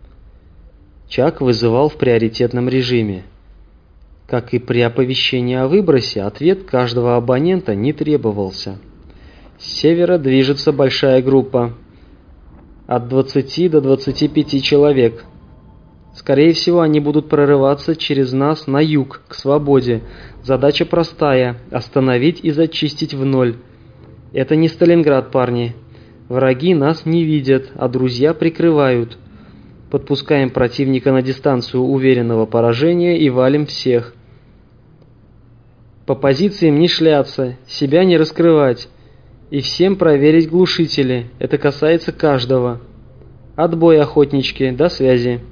B: Чак вызывал в приоритетном режиме. Как и при оповещении о выбросе, ответ каждого абонента не требовался. С севера движется большая группа. От двадцати до двадцати пяти человек. Скорее всего, они будут прорываться через нас на юг, к свободе. Задача простая – остановить и зачистить в ноль. Это не Сталинград, парни. Враги нас не видят, а друзья прикрывают. Подпускаем противника на дистанцию уверенного поражения и валим всех. По позициям не шляться, себя не раскрывать. И всем проверить глушители. Это касается каждого. Отбой, охотнички, до связи.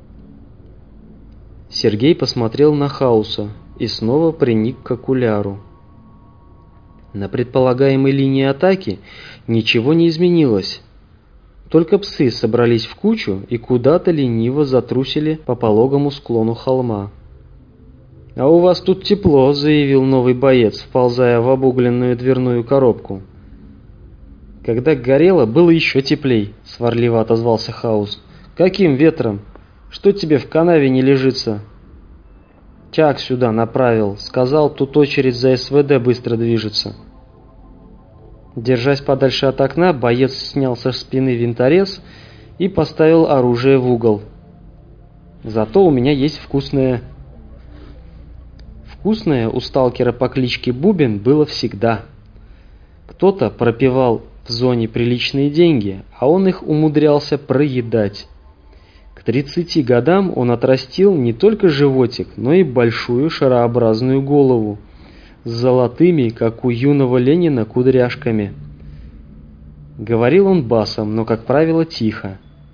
B: Сергей посмотрел на Хауса и снова приник к окуляру. На предполагаемой линии атаки ничего не изменилось. Только псы собрались в кучу и куда-то лениво затрусили по пологому склону холма. «А у вас тут тепло», — заявил новый боец, вползая в обугленную дверную коробку. «Когда горело, было еще теплей», — сварливо отозвался Хаус. «Каким ветром? Что тебе в канаве не лежится?» «Чак сюда направил. Сказал, тут очередь за эс вэ дэ быстро движется». Держась подальше от окна, боец снял со спины винторез и поставил оружие в угол. «Зато у меня есть вкусное...» Вкусное у сталкера по кличке Бубен было всегда. Кто-то пропивал в зоне приличные деньги, а он их умудрялся проедать. К тридцати годам он отрастил не только животик, но и большую шарообразную голову с золотыми, как у юного Ленина, кудряшками. Говорил он басом, но, как правило, тихо.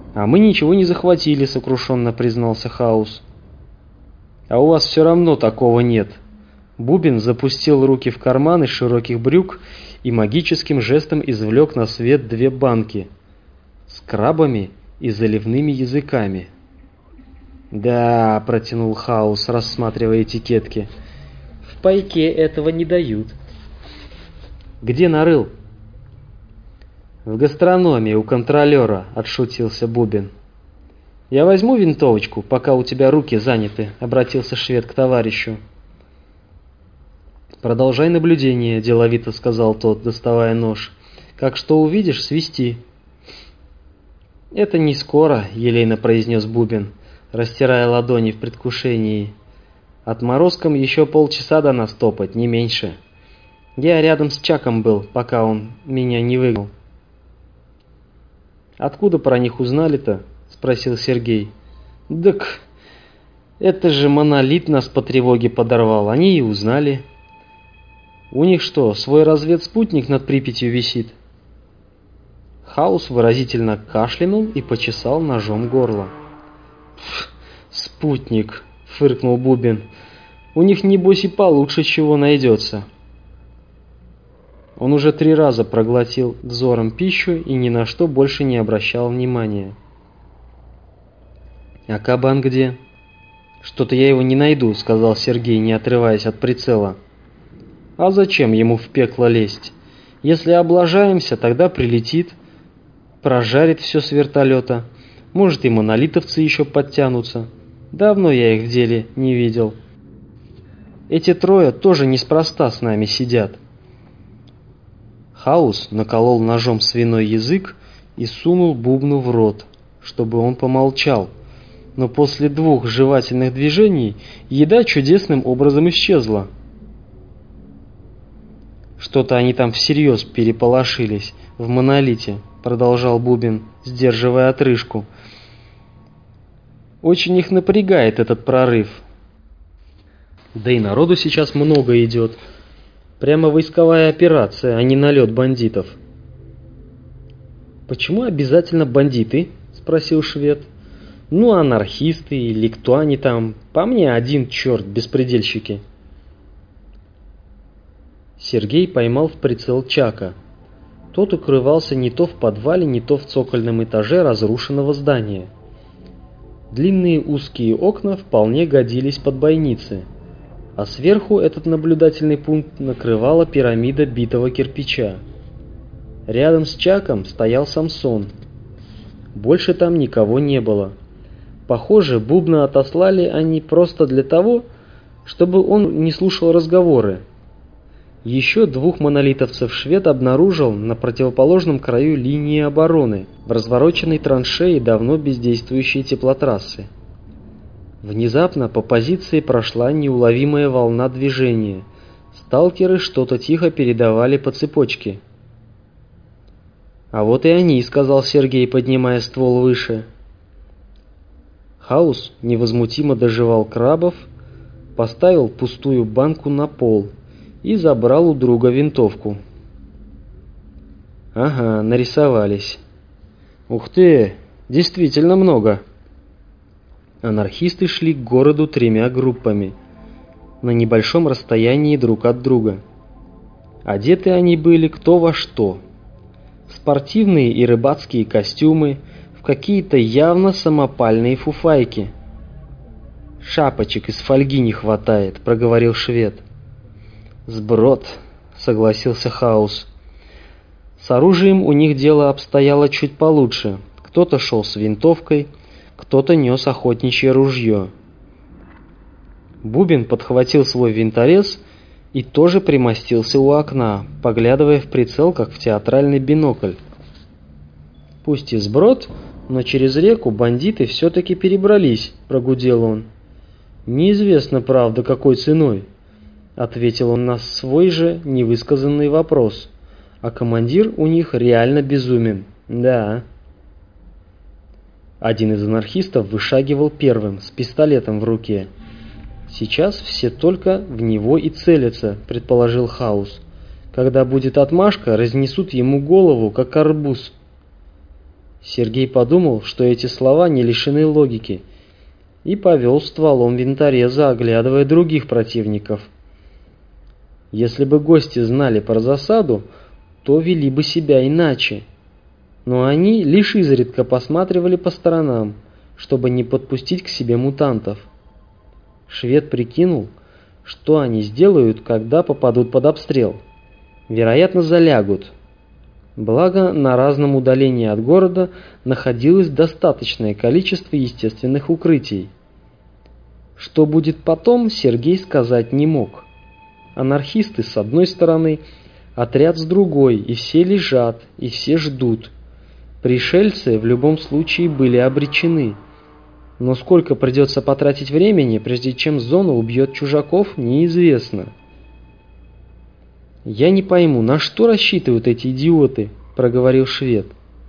B: «А мы ничего не захватили», — сокрушенно признался Хаус. «А у вас все равно такого нет». Бубен запустил руки в карманы широких брюк и магическим жестом извлек на свет две банки с крабами и заливными языками. «Да», — протянул Хаус, рассматривая этикетки, — «в пайке этого не дают». «Где нарыл?» «В гастрономе у контролера», — отшутился Бубен. «Я возьму винтовочку, пока у тебя руки заняты», — обратился швед к товарищу. «Продолжай наблюдение», — деловито сказал тот, доставая нож. «Как что увидишь, свисти». «Это не скоро», — елейно произнес Бубен, растирая ладони в предвкушении. «Отморозком еще полчаса до нас топать, не меньше. Я рядом с Чаком был, пока он меня не выгнал». «Откуда про них узнали-то?» — спросил Сергей. «Так это же Монолит нас по тревоге подорвал, они и узнали». «У них что, свой разведспутник над Припятью висит?» Хаус выразительно кашлянул и почесал ножом горло. «Спутник», — фыркнул Бубен, — «у них небось и получше чего найдется». Он уже три раза проглотил взором пищу и ни на что больше не обращал внимания. «А кабан где?» «Что-то я его не найду», — сказал Сергей, не отрываясь от прицела. «А зачем ему в пекло лезть? Если облажаемся, тогда прилетит, прожарит все с вертолета. Может, и монолитовцы еще подтянутся. Давно я их в деле не видел. Эти трое тоже неспроста с нами сидят». Хаус наколол ножом свиной язык и сунул Бубну в рот, чтобы он помолчал. Но после двух жевательных движений еда чудесным образом исчезла. «Что-то они там всерьез переполошились в Монолите», — продолжал Бубен, сдерживая отрыжку. «Очень их напрягает этот прорыв. Да и народу сейчас много идет. Прямо войсковая операция, а не налет бандитов». «Почему обязательно бандиты?» — спросил швед. «Ну, анархисты или кто они там. По мне один черт, беспредельщики». Сергей поймал в прицел Чака. Тот укрывался не то в подвале, не то в цокольном этаже разрушенного здания. Длинные узкие окна вполне годились под бойницы, а сверху этот наблюдательный пункт накрывала пирамида битого кирпича. Рядом с Чаком стоял Самсон. Больше там никого не было. Похоже, Бубна отослали они просто для того, чтобы он не слушал разговоры. Еще двух монолитовцев швед обнаружил на противоположном краю линии обороны, в развороченной траншеи давно бездействующей теплотрассы. Внезапно по позиции прошла неуловимая волна движения. Сталкеры что-то тихо передавали по цепочке. «А вот и они», — сказал Сергей, поднимая ствол выше. Хаус невозмутимо дожевал крабов, поставил пустую банку на пол и забрал у друга винтовку. «Ага, нарисовались. Ух ты, действительно много». Анархисты шли к городу тремя группами, на небольшом расстоянии друг от друга. Одеты они были кто во что. Спортивные и рыбацкие костюмы, в какие-то явно самопальные фуфайки. «Шапочек из фольги не хватает», — проговорил швед. «Сброд», — согласился Хаус. С оружием у них дело обстояло чуть получше. Кто-то шел с винтовкой, кто-то нес охотничье ружье. Бубен подхватил свой винторез и тоже примостился у окна, поглядывая в прицел, как в театральный бинокль. «Пусть и сброд, но через реку бандиты все-таки перебрались», — прогудел он. «Неизвестно, правда, какой ценой», — ответил он на свой же невысказанный вопрос. «А командир у них реально безумен, да». Один из анархистов вышагивал первым, с пистолетом в руке. «Сейчас все только в него и целятся», — предположил Хаус. «Когда будет отмашка, разнесут ему голову, как арбуз». Сергей подумал, что эти слова не лишены логики, и повел стволом винтореза, оглядывая других противников. Если бы гости знали про засаду, то вели бы себя иначе. Но они лишь изредка посматривали по сторонам, чтобы не подпустить к себе мутантов. Швед прикинул, что они сделают, когда попадут под обстрел. Вероятно, залягут. Благо, на разном удалении от города находилось достаточное количество естественных укрытий. Что будет потом, Сергей сказать не мог. Анархисты с одной стороны, отряд с другой, и все лежат, и все ждут. Пришельцы в любом случае были обречены. Но сколько придется потратить времени, прежде чем зона убьет чужаков, неизвестно. «Я не пойму, на что рассчитывают эти идиоты?» – проговорил швед.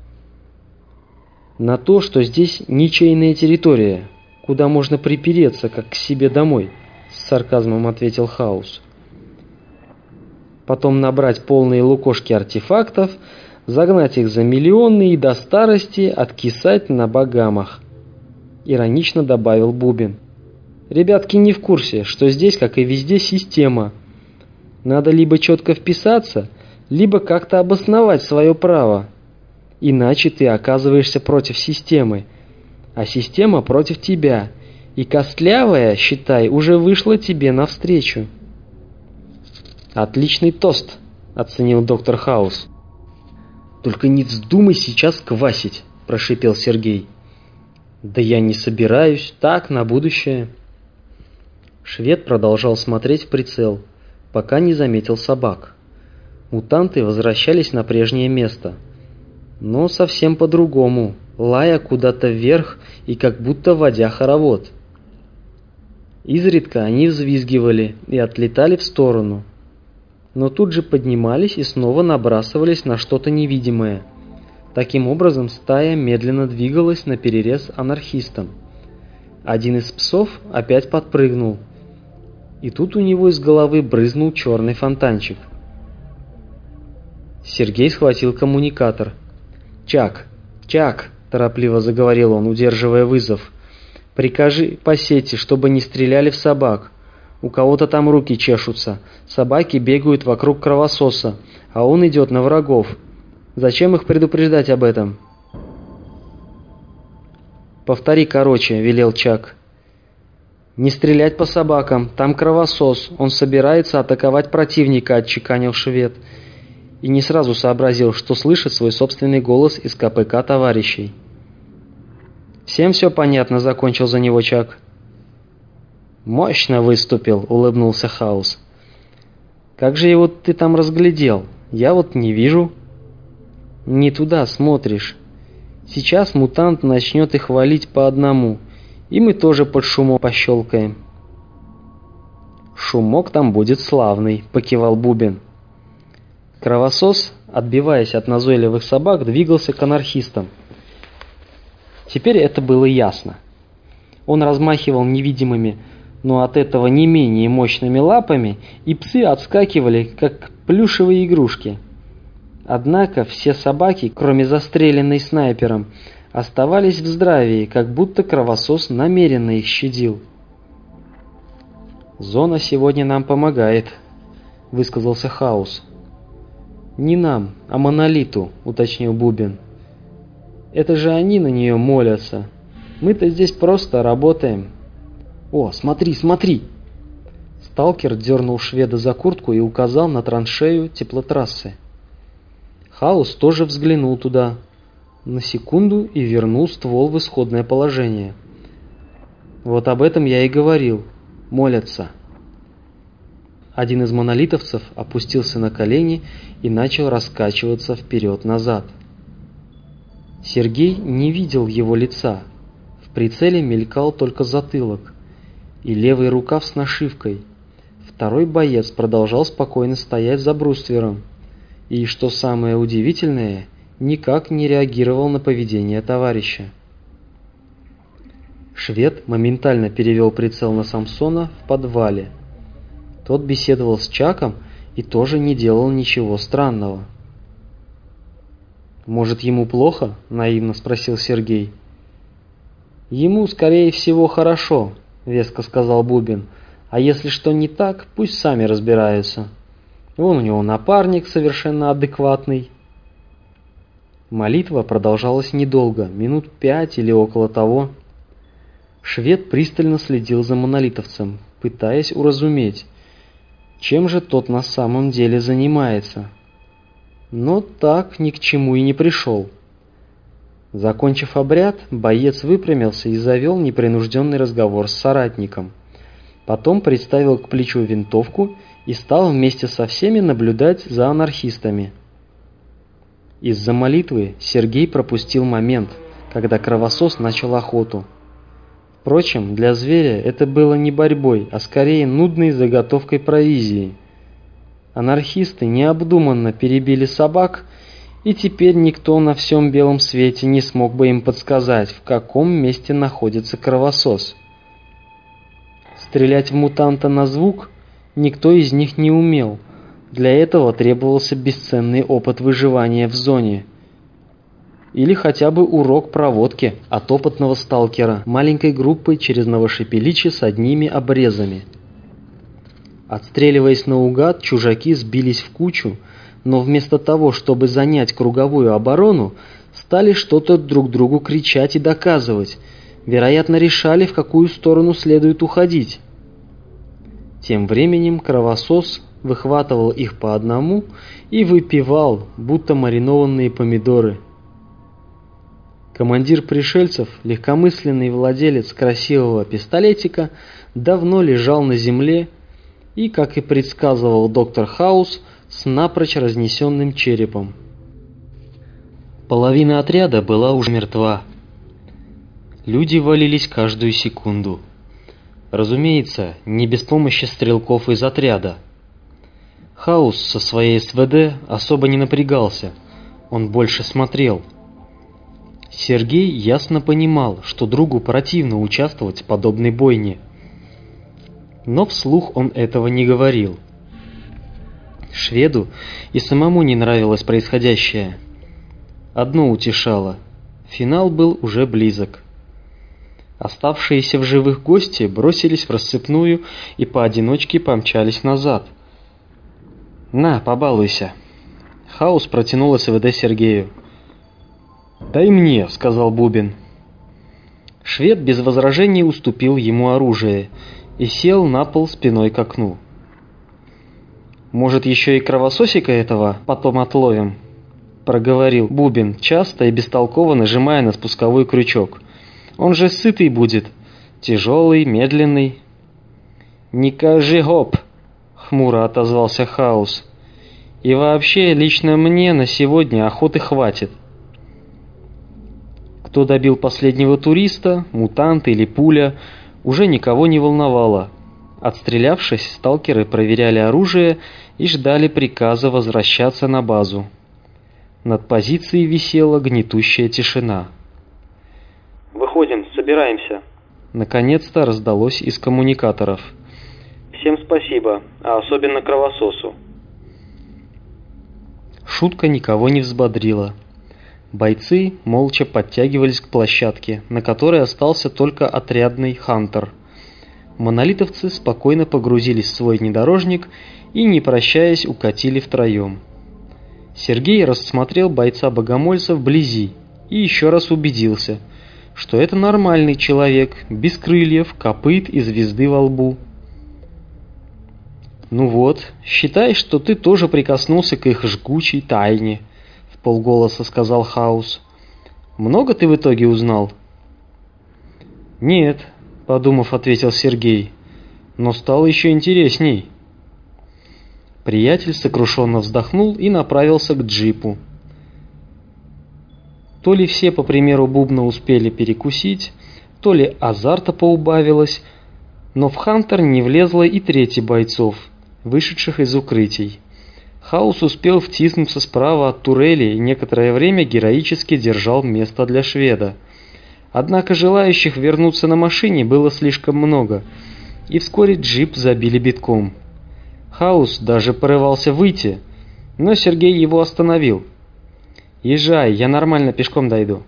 B: «На то, что здесь ничейная территория, куда можно припереться, как к себе домой», – с сарказмом ответил Хаус. «Потом набрать полные лукошки артефактов, загнать их за миллионы и до старости откисать на богамах», – иронично добавил Бубен. «Ребятки не в курсе, что здесь, как и везде, система. Надо либо четко вписаться, либо как-то обосновать свое право. Иначе ты оказываешься против системы, а система против тебя, и костлявая, считай, уже вышла тебе навстречу». «Отличный тост», — оценил доктор Хаус. «Только не вздумай сейчас квасить», — прошипел Сергей. «Да я не собираюсь, так, на будущее». Швед продолжал смотреть в прицел, пока не заметил собак. Мутанты возвращались на прежнее место, но совсем по-другому, лая куда-то вверх и как будто водя хоровод. Изредка они взвизгивали и отлетали в сторону, но тут же поднимались и снова набрасывались на что-то невидимое. Таким образом, стая медленно двигалась наперерез анархистам. Один из псов опять подпрыгнул, и тут у него из головы брызнул черный фонтанчик. Сергей схватил коммуникатор. «Чак, Чак!» – торопливо заговорил он, удерживая вызов. «Прикажи по сети, чтобы не стреляли в собак. У кого-то там руки чешутся. Собаки бегают вокруг кровососа, а он идет на врагов. Зачем их предупреждать об этом?» «Повтори короче», – велел Чак. «Не стрелять по собакам, там кровосос, он собирается атаковать противника», – отчеканил швед. И не сразу сообразил, что слышит свой собственный голос из ка пэ ка товарищей. «Всем все понятно», – закончил за него Чак. «Мощно выступил», – улыбнулся Хаус. «Как же его ты там разглядел? Я вот не вижу». «Не туда смотришь. Сейчас мутант начнет их валить по одному, и мы тоже под шумок пощелкаем». «Шумок там будет славный», – покивал Бубен. Кровосос, отбиваясь от назойливых собак, двигался к анархистам. Теперь это было ясно. Он размахивал невидимыми, но от этого не менее мощными лапами, и псы отскакивали, как плюшевые игрушки. Однако все собаки, кроме застреленной снайпером, оставались в здравии, как будто кровосос намеренно их щадил. «Зона сегодня нам помогает», — высказался Хаус. «Не нам, а Монолиту», — уточнил Бубен. «Это же они на нее молятся. Мы-то здесь просто работаем». «О, смотри, смотри!» Сталкер дернул шведа за куртку и указал на траншею теплотрассы. Хаус тоже взглянул туда на секунду и вернул ствол в исходное положение. «Вот об этом я и говорил. Молятся». Один из монолитовцев опустился на колени и начал раскачиваться вперед-назад. Сергей не видел его лица. В прицеле мелькал только затылок и левый рукав с нашивкой. Второй боец продолжал спокойно стоять за бруствером и, что самое удивительное, никак не реагировал на поведение товарища. Швед моментально перевел прицел на Самсона в подвале. Тот беседовал с Чаком и тоже не делал ничего странного. «Может, ему плохо?» – наивно спросил Сергей. «Ему, скорее всего, хорошо», – веско сказал Бубен. «А если что не так, пусть сами разбираются. Вон у него напарник совершенно адекватный». Молитва продолжалась недолго, минут пять или около того. Швед пристально следил за монолитовцем, пытаясь уразуметь, чем же тот на самом деле занимается. Но так ни к чему и не пришел. Закончив обряд, боец выпрямился и завел непринужденный разговор с соратником. Потом приставил к плечу винтовку и стал вместе со всеми наблюдать за анархистами. Из-за молитвы Сергей пропустил момент, когда кровосос начал охоту. Впрочем, для зверя это было не борьбой, а скорее нудной заготовкой провизии. Анархисты необдуманно перебили собак, и теперь никто на всем белом свете не смог бы им подсказать, в каком месте находится кровосос. Стрелять в мутанта на звук никто из них не умел. Для этого требовался бесценный опыт выживания в зоне. Или хотя бы урок проводки от опытного сталкера маленькой группы через Новошепеличе с одними обрезами. Отстреливаясь наугад, чужаки сбились в кучу, но вместо того, чтобы занять круговую оборону, стали что-то друг другу кричать и доказывать. Вероятно, решали, в какую сторону следует уходить. Тем временем кровосос выхватывал их по одному и выпивал, будто маринованные помидоры. Командир пришельцев, легкомысленный владелец красивого пистолетика, давно лежал на земле и, как и предсказывал доктор Хаус, с напрочь разнесенным черепом. Половина отряда была уже мертва. Люди валились каждую секунду. Разумеется, не без помощи стрелков из отряда. Хаус со своей СВД особо не напрягался, он больше смотрел. Сергей ясно понимал, что другу противно участвовать в подобной бойне. Но вслух он этого не говорил. Шведу и самому не нравилось происходящее. Одно утешало – финал был уже близок. Оставшиеся в живых гости бросились в рассыпную и поодиночке помчались назад. «На, побалуйся!» Хаус протянул СВД Сергею. «Дай мне», — сказал Бубен. Швед без возражений уступил ему оружие и сел на пол спиной к окну. «Может, еще и кровососика этого потом отловим?» — проговорил Бубен, часто и бестолково нажимая на спусковой крючок. «Он же сытый будет, тяжелый, медленный». «Не кажи гоп!» — хмуро отозвался Хаус. «И вообще, лично мне на сегодня охоты хватит». Кто добил последнего туриста, мутант или пуля, уже никого не волновало. Отстрелявшись, сталкеры проверяли оружие и ждали приказа возвращаться на базу. Над позицией висела гнетущая тишина.
C: «Выходим, собираемся».
B: Наконец-то раздалось из коммуникаторов.
C: «Всем спасибо, а особенно кровососу».
B: Шутка никого не взбодрила. Бойцы молча подтягивались к площадке, на которой остался только отрядный «Хантер». Монолитовцы спокойно погрузились в свой внедорожник и, не прощаясь, укатили втроем. Сергей рассмотрел бойца-богомольца вблизи и еще раз убедился, что это нормальный человек, без крыльев, копыт и звезды во лбу. «Ну вот, считай, что ты тоже прикоснулся к их жгучей тайне», — в полголоса сказал Хаус. «Много ты в итоге узнал?» «Нет», — подумав, ответил Сергей, — «но стало еще интересней». Приятель сокрушенно вздохнул и направился к джипу. То ли все, по примеру Бубна, успели перекусить, то ли азарта поубавилось, но в «Хантер» не влезло и трети бойцов, вышедших из укрытий. Хаус успел втиснуться справа от турели и некоторое время героически держал место для шведа. Однако желающих вернуться на машине было слишком много, и вскоре джип забили битком. Хаус даже порывался выйти, но Сергей его остановил. Езжай, я нормально пешком дойду.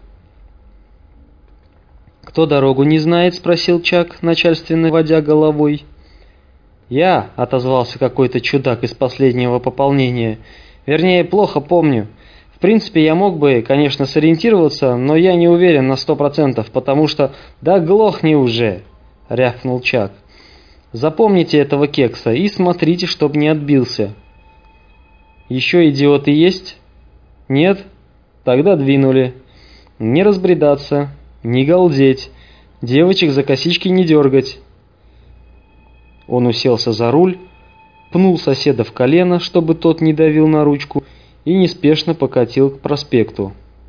B: «Кто дорогу не знает?» — спросил Чак, начальственно водя головой. «Я», — отозвался какой-то чудак из последнего пополнения. «Вернее, плохо помню. В принципе, я мог бы, конечно, сориентироваться, но я не уверен на сто процентов, потому что...» «Да глохни уже!» — рявкнул Чак. «Запомните этого кекса и смотрите, чтоб не отбился». «Еще идиоты есть?» «Нет? Тогда двинули. Не разбредаться, не галдеть, девочек за косички не дергать». Он уселся за руль, пнул соседа в колено, чтобы тот не давил на ручку, и неспешно покатил к проспекту.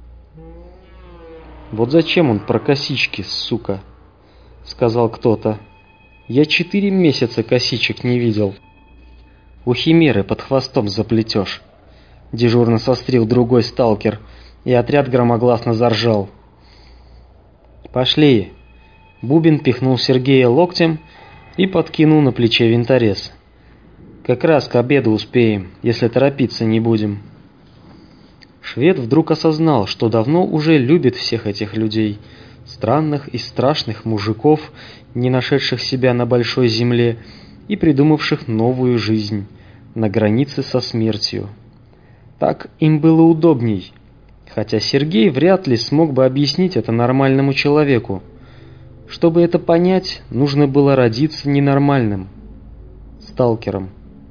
B: «Вот зачем он про косички, сука?» — сказал кто-то. «Я четыре месяца косичек не видел». «У химеры под хвостом заплетешь», — дежурно сострил другой сталкер, и отряд громогласно заржал. «Пошли!» — Бубен пихнул Сергея локтем и подкинул на плече винторез. «Как раз к обеду успеем, если торопиться не будем». Швед вдруг осознал, что давно уже любит всех этих людей, странных и страшных мужиков, не нашедших себя на большой земле и придумавших новую жизнь на границе со смертью. Так им было удобней, хотя Сергей вряд ли смог бы объяснить это нормальному человеку. Чтобы это понять, нужно было родиться ненормальным, сталкером.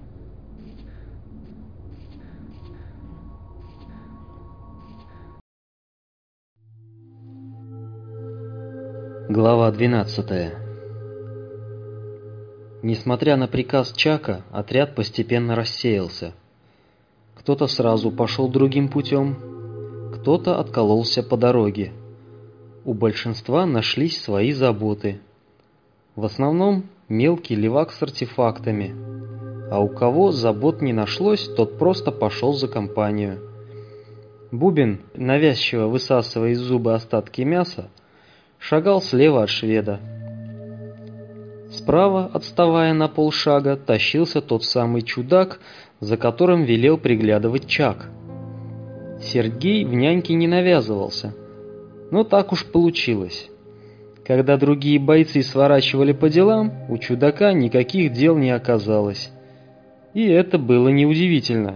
B: Глава двенадцатая. Несмотря на приказ Чака, отряд постепенно рассеялся. Кто-то сразу пошел другим путем, кто-то откололся по дороге. У большинства нашлись свои заботы. В основном мелкий левак с артефактами, а у кого забот не нашлось, тот просто пошел за компанию. Бубен, навязчиво высасывая из зуба остатки мяса, шагал слева от шведа. Справа, отставая на полшага, тащился тот самый чудак, за которым велел приглядывать Чак. Сергей в няньке не навязывался, но так уж получилось. Когда другие бойцы сворачивали по делам, у чудака никаких дел не оказалось. И это было неудивительно.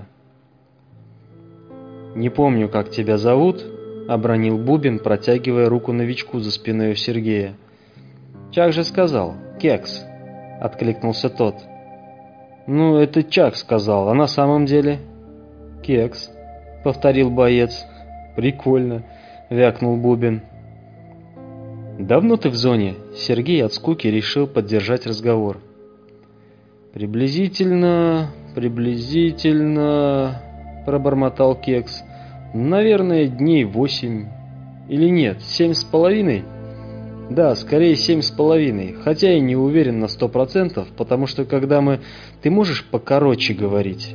B: «Не помню, как тебя зовут», — обронил Бубен, протягивая руку новичку за спиной у Сергея. «Чак же сказал, Кекс», — откликнулся тот. «Ну, это Чак сказал, а на самом деле...» «Кекс», — повторил боец. «Прикольно», — вякнул Бубен. «Давно ты в зоне?» — Сергей от скуки решил поддержать разговор. «Приблизительно... приблизительно...» — пробормотал Кекс. «Наверное, дней восемь. Или нет, семь с половиной?» «Да, скорее семь с половиной, хотя и не уверен на сто процентов, потому что когда мы... Ты можешь покороче говорить?»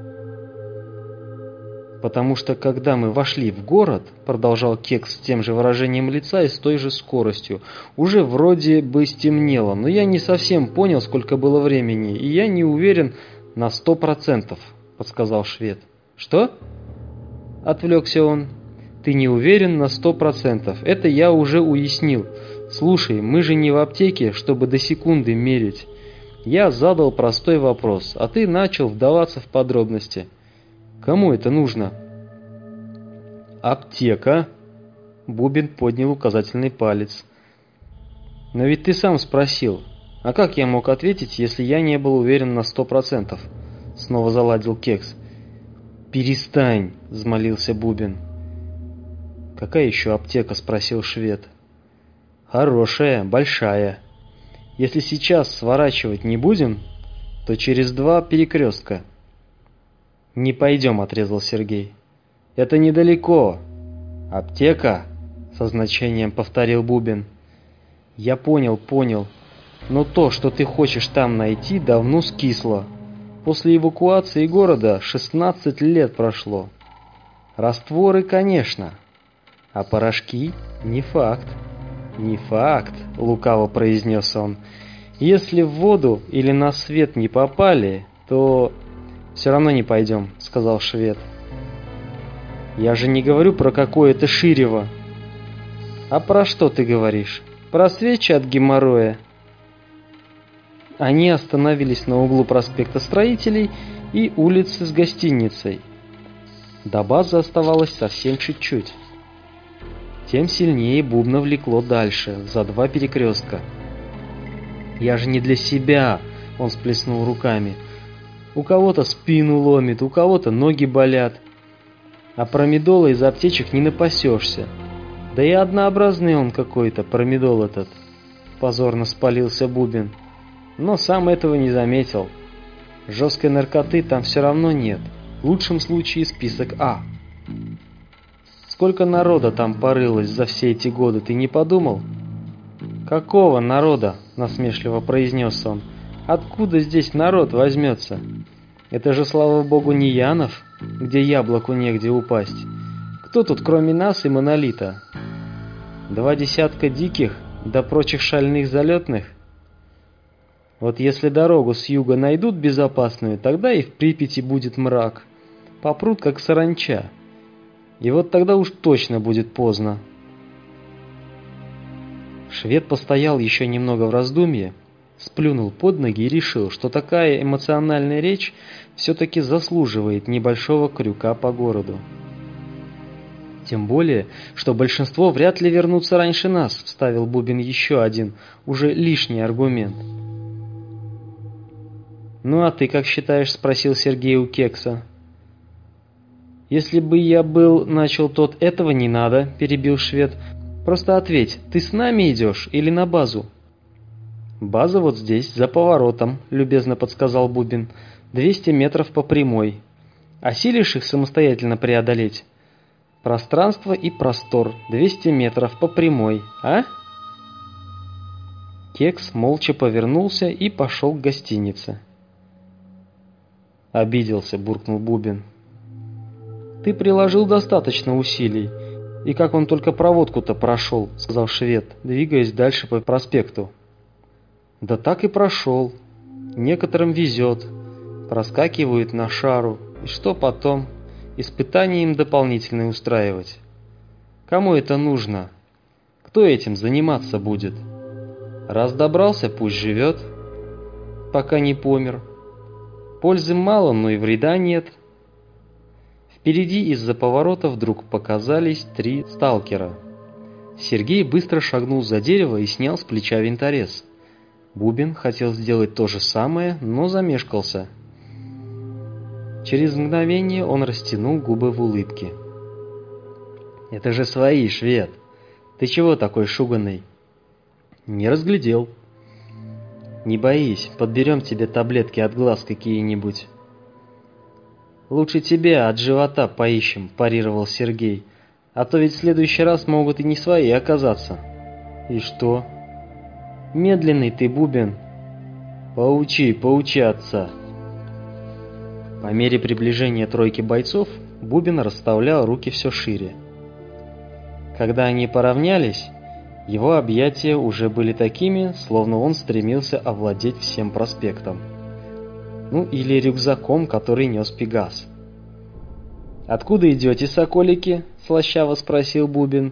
B: «Потому что когда мы вошли в город, — продолжал Кекс с тем же выражением лица и с той же скоростью, — уже вроде бы стемнело, но я не совсем понял, сколько было времени, и я не уверен на сто процентов, — подсказал швед. «Что?» — отвлекся он. «Ты не уверен на сто процентов, это я уже уяснил. Слушай, мы же не в аптеке, чтобы до секунды мерить. Я задал простой вопрос, а ты начал вдаваться в подробности. Кому это нужно?» «Аптека», — Бубен поднял указательный палец. «Но ведь ты сам спросил. А как я мог ответить, если я не был уверен на сто процентов?» Снова заладил Кекс. «Перестань», — взмолился Бубен. «Какая еще аптека?» — спросил швед. «Хорошая, большая. Если сейчас сворачивать не будем, то через два перекрестка». «Не пойдем», — отрезал Сергей. «Это недалеко. Аптека?» — со значением повторил Бубен. «Я понял, понял. Но то, что ты хочешь там найти, давно скисло. После эвакуации города шестнадцать лет прошло. Растворы, конечно. А порошки — не факт». «Не факт», — лукаво произнес он. «Если в воду или на свет не попали, то...» «Все равно не пойдем», — сказал швед. Я же не говорю про какое-то ширево. А про что ты говоришь? Про свечи от геморроя? Они остановились на углу проспекта Строителей и улицы с гостиницей. До базы оставалось совсем чуть-чуть. Тем сильнее Бубна влекло дальше, за два перекрестка. «Я же не для себя!» — он всплеснул руками. «У кого-то спину ломит, у кого-то ноги болят. А промедола из аптечек не напасешься. Да и однообразный он какой-то, промедол этот!» Позорно спалился Бубен. Но сам этого не заметил. Жесткой наркоты там все равно нет. В лучшем случае список А. Сколько народа там порылось за все эти годы, ты не подумал? «Какого народа?» — насмешливо произнес он. «Откуда здесь народ возьмется? Это же, слава богу, не Янов, где яблоку негде упасть. Кто тут, кроме нас и Монолита? Два десятка диких, да прочих шальных залетных? Вот если дорогу с юга найдут безопасную, тогда и в Припяти будет мрак. Попрут, как саранча. И вот тогда уж точно будет поздно». Швед постоял еще немного в раздумье, сплюнул под ноги и решил, что такая эмоциональная речь все-таки заслуживает небольшого крюка по городу. «Тем более, что большинство вряд ли вернутся раньше нас», — вставил Бубен еще один, уже лишний аргумент. «Ну а ты как считаешь?» — спросил Сергей у Кекса. «Если бы я был...» — начал тот. «Этого не надо», — перебил швед. «Просто ответь, ты с нами идешь или на базу?» «База вот здесь, за поворотом», — любезно подсказал Бубен. «двести метров по прямой. Осилишь их самостоятельно преодолеть?» «Пространство и простор. двести метров по прямой, а?» Кекс молча повернулся и пошел к гостинице. «Обиделся», — буркнул Бубен. «Ты приложил достаточно усилий. И как он только проводку-то прошел», — сказал швед, двигаясь дальше по проспекту. «Да так и прошел. Некоторым везет. Проскакивают на шару. И что потом? Испытания им дополнительные устраивать. Кому это нужно? Кто этим заниматься будет? Раз добрался, пусть живет, пока не помер. Пользы мало, но и вреда нет». Впереди из-за поворота вдруг показались три сталкера. Сергей быстро шагнул за дерево и снял с плеча винторез. Бубен хотел сделать то же самое, но замешкался. Через мгновение он растянул губы в улыбке. «Это же свои, швед! Ты чего такой шуганый?» «Не разглядел». «Не боись, подберем тебе таблетки от глаз какие-нибудь». «Лучше тебя от живота поищем», – парировал Сергей. «А то ведь в следующий раз могут и не свои оказаться». «И что?» «Медленный ты, Бубен». «Поучи, поучи отца». По мере приближения тройки бойцов Бубен расставлял руки все шире. Когда они поравнялись, его объятия уже были такими, словно он стремился овладеть всем проспектом. Ну или рюкзаком, который нес Пегас. «Откуда идете, соколики?» – слащаво спросил Бубен.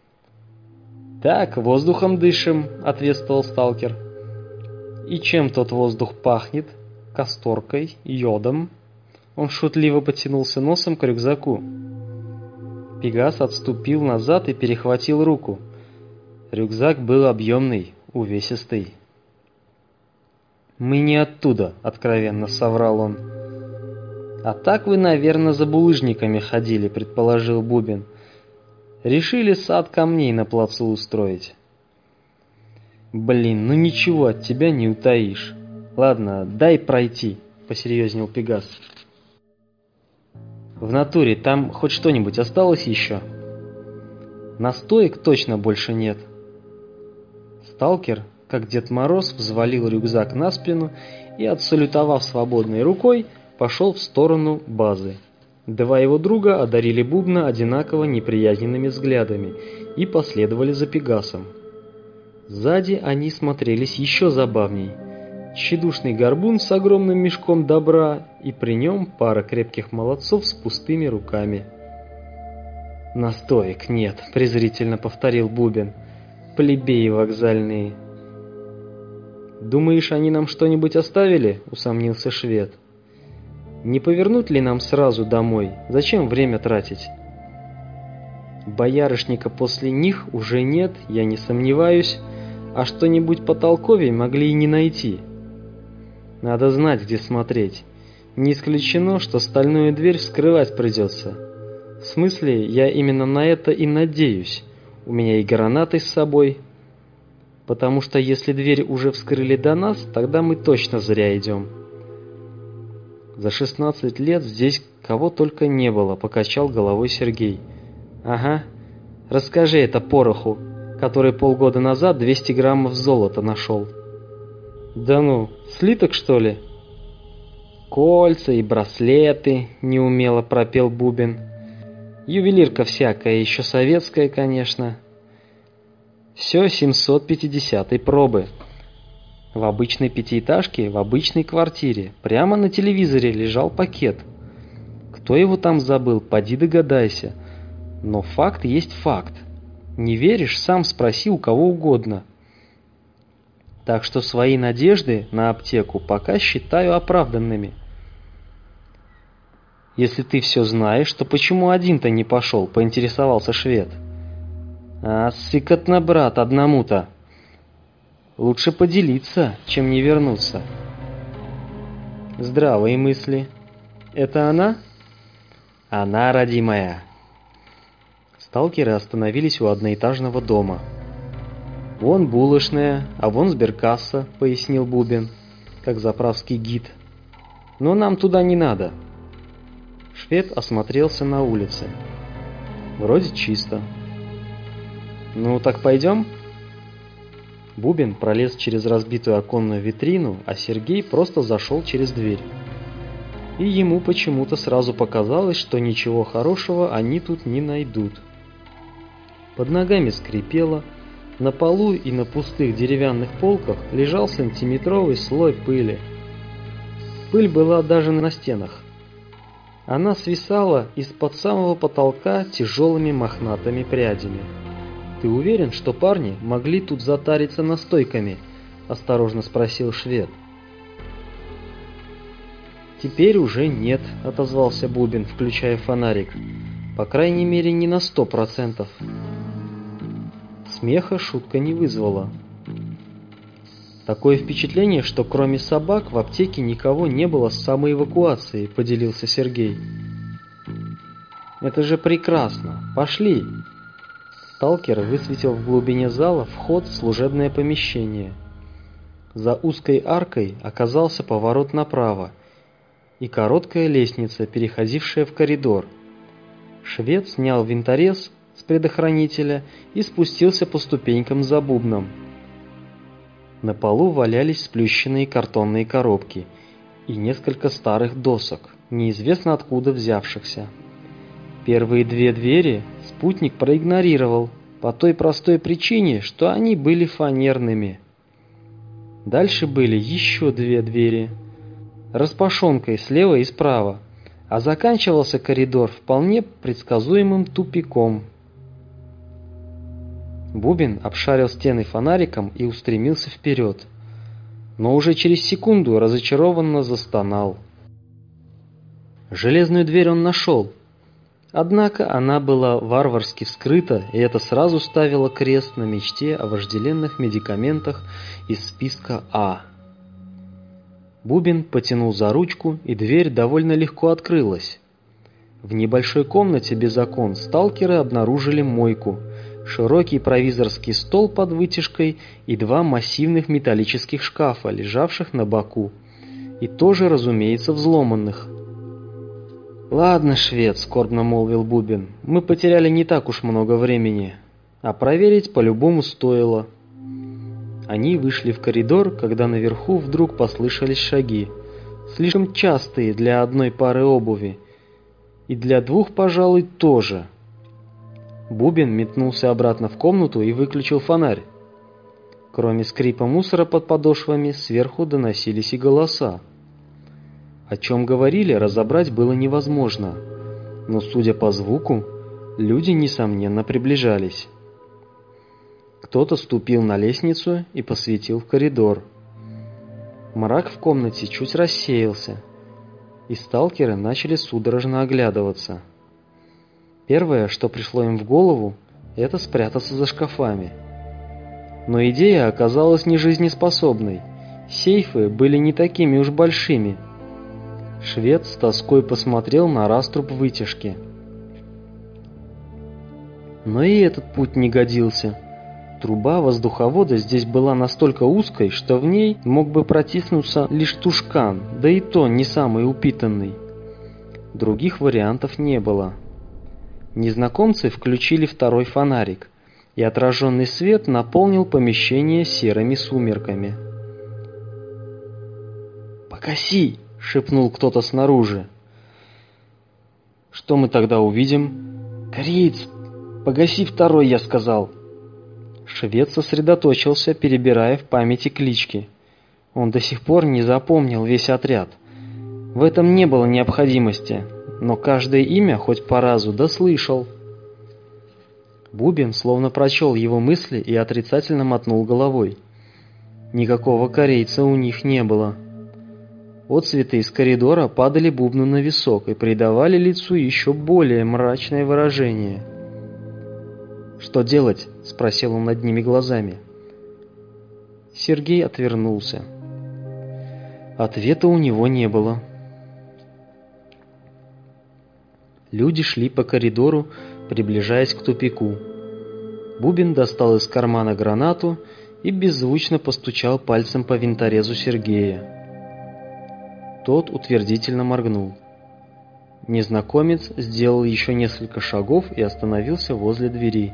B: «Так, воздухом дышим», – ответствовал сталкер. «И чем тот воздух пахнет? Касторкой? Йодом?» Он шутливо потянулся носом к рюкзаку. Пегас отступил назад и перехватил руку. Рюкзак был объемный, увесистый. «Мы не оттуда», — откровенно соврал он. «А так вы, наверное, за булыжниками ходили», — предположил Бубен. «Решили сад камней на плацу устроить». «Блин, ну ничего от тебя не утаишь. Ладно, дай пройти», — посерьезнел Пегас. «В натуре там хоть что-нибудь осталось еще?» «Настоек точно больше нет». Сталкер, как Дед Мороз, взвалил рюкзак на спину и, отсалютовав свободной рукой, пошел в сторону базы. Два его друга одарили Бубна одинаково неприязненными взглядами и последовали за Пегасом. Сзади они смотрелись еще забавней. Тщедушный горбун с огромным мешком добра и при нем пара крепких молодцов с пустыми руками. «Настоек нет», — презрительно повторил Бубен. «Плебеи вокзальные». «Думаешь, они нам что-нибудь оставили?» — усомнился швед. «Не повернуть ли нам сразу домой? Зачем время тратить?» «Боярышника после них уже нет, я не сомневаюсь, а что-нибудь потолковей могли и не найти. Надо знать, где смотреть. Не исключено, что стальную дверь вскрывать придется. В смысле, я именно на это и надеюсь. У меня и гранаты с собой. Потому что если дверь уже вскрыли до нас, тогда мы точно зря идем». «За шестнадцать лет здесь кого только не было», — покачал головой Сергей. «Ага, расскажи это Пороху, который полгода назад двести граммов золота нашел». «Да ну, слиток, что ли?» «Кольца и браслеты», — неумело пропел Бубен. «Ювелирка всякая, еще советская, конечно. Все семьсот пятидесятой пробы. В обычной пятиэтажке, в обычной квартире, прямо на телевизоре лежал пакет. Кто его там забыл, поди догадайся. Но факт есть факт. Не веришь, сам спроси у кого угодно. Так что свои надежды на аптеку пока считаю оправданными». «Если ты все знаешь, то почему один-то не пошел?» — поинтересовался швед. «А, сыкотно, брат, одному-то. Лучше поделиться, чем не вернуться». «Здравые мысли. Это она?» «Она, родимая». Сталкеры остановились у одноэтажного дома. «Вон булочная, а вон сберкасса», — пояснил Бубен, как заправский гид. «Но нам туда не надо». Швед осмотрелся на улице. Вроде чисто. «Ну, так пойдем?» Бубен пролез через разбитую оконную витрину, а Сергей просто зашел через дверь. И ему почему-то сразу показалось, что ничего хорошего они тут не найдут. Под ногами скрипело, на полу и на пустых деревянных полках лежал сантиметровый слой пыли. Пыль была даже на стенах. Она свисала из-под самого потолка тяжелыми мохнатыми прядями. «Ты уверен, что парни могли тут затариться настойками?» – осторожно спросил швед. «Теперь уже нет», – отозвался Бубен, включая фонарик. «По крайней мере, не на сто процентов». Смеха шутка не вызвала. «Такое впечатление, что кроме собак в аптеке никого не было с самой эвакуации», — поделился Сергей. «Это же прекрасно! Пошли!» Сталкер высветил в глубине зала вход в служебное помещение. За узкой аркой оказался поворот направо и короткая лестница, переходившая в коридор. Швед снял винторез с предохранителя и спустился по ступенькам за бубном. На полу валялись сплющенные картонные коробки и несколько старых досок, неизвестно откуда взявшихся. Первые две двери спутник проигнорировал по той простой причине, что они были фанерными. Дальше были еще две двери, распашонкой слева и справа, а заканчивался коридор вполне предсказуемым тупиком. Бубен обшарил стены фонариком и устремился вперед, но уже через секунду разочарованно застонал. Железную дверь он нашел, однако она была варварски вскрыта, и это сразу ставило крест на мечте о вожделенных медикаментах из списка А. Бубен потянул за ручку, и дверь довольно легко открылась. В небольшой комнате без окон сталкеры обнаружили мойку, широкий провизорский стол под вытяжкой и два массивных металлических шкафа, лежавших на боку, и тоже, разумеется, взломанных. «Ладно, швед», — скорбно молвил Бубен, — «мы потеряли не так уж много времени, а проверить по-любому стоило». Они вышли в коридор, когда наверху вдруг послышались шаги, слишком частые для одной пары обуви, и для двух, пожалуй, тоже. Бубен метнулся обратно в комнату и выключил фонарь. Кроме скрипа мусора под подошвами, сверху доносились и голоса. О чем говорили, разобрать было невозможно, но, судя по звуку, Люди, несомненно, приближались. Кто-то ступил на лестницу и посветил в коридор. Мрак в комнате чуть рассеялся, и сталкеры начали судорожно оглядываться. Первое, что пришло им в голову, это спрятаться за шкафами. Но идея оказалась нежизнеспособной. Сейфы были не такими уж большими. Швед с тоской посмотрел на раструб вытяжки. Но и этот путь не годился. Труба воздуховода здесь была настолько узкой, что в ней мог бы протиснуться лишь тушкан, да и то не самый упитанный. Других вариантов не было. Незнакомцы включили второй фонарик, и отраженный свет наполнил помещение серыми сумерками. «Погаси!» — шепнул кто-то снаружи. «Что мы тогда увидим?» «Кореец! Погаси второй, я сказал!» Швед сосредоточился, перебирая в памяти клички. Он до сих пор не запомнил весь отряд. В этом не было необходимости, но каждое имя хоть по разу дослышал. Бубен словно прочел его мысли и отрицательно мотнул головой. Никакого корейца у них не было. Отцветы из коридора падали Бубну на висок и придавали лицу еще более мрачное выражение. «Что делать?» — спросил он над ними глазами. Сергей отвернулся. Ответа у него не было. Люди шли по коридору, приближаясь к тупику. Бубен достал из кармана гранату и беззвучно постучал пальцем по винторезу Сергея. Тот утвердительно моргнул. Незнакомец сделал еще несколько шагов и остановился возле двери.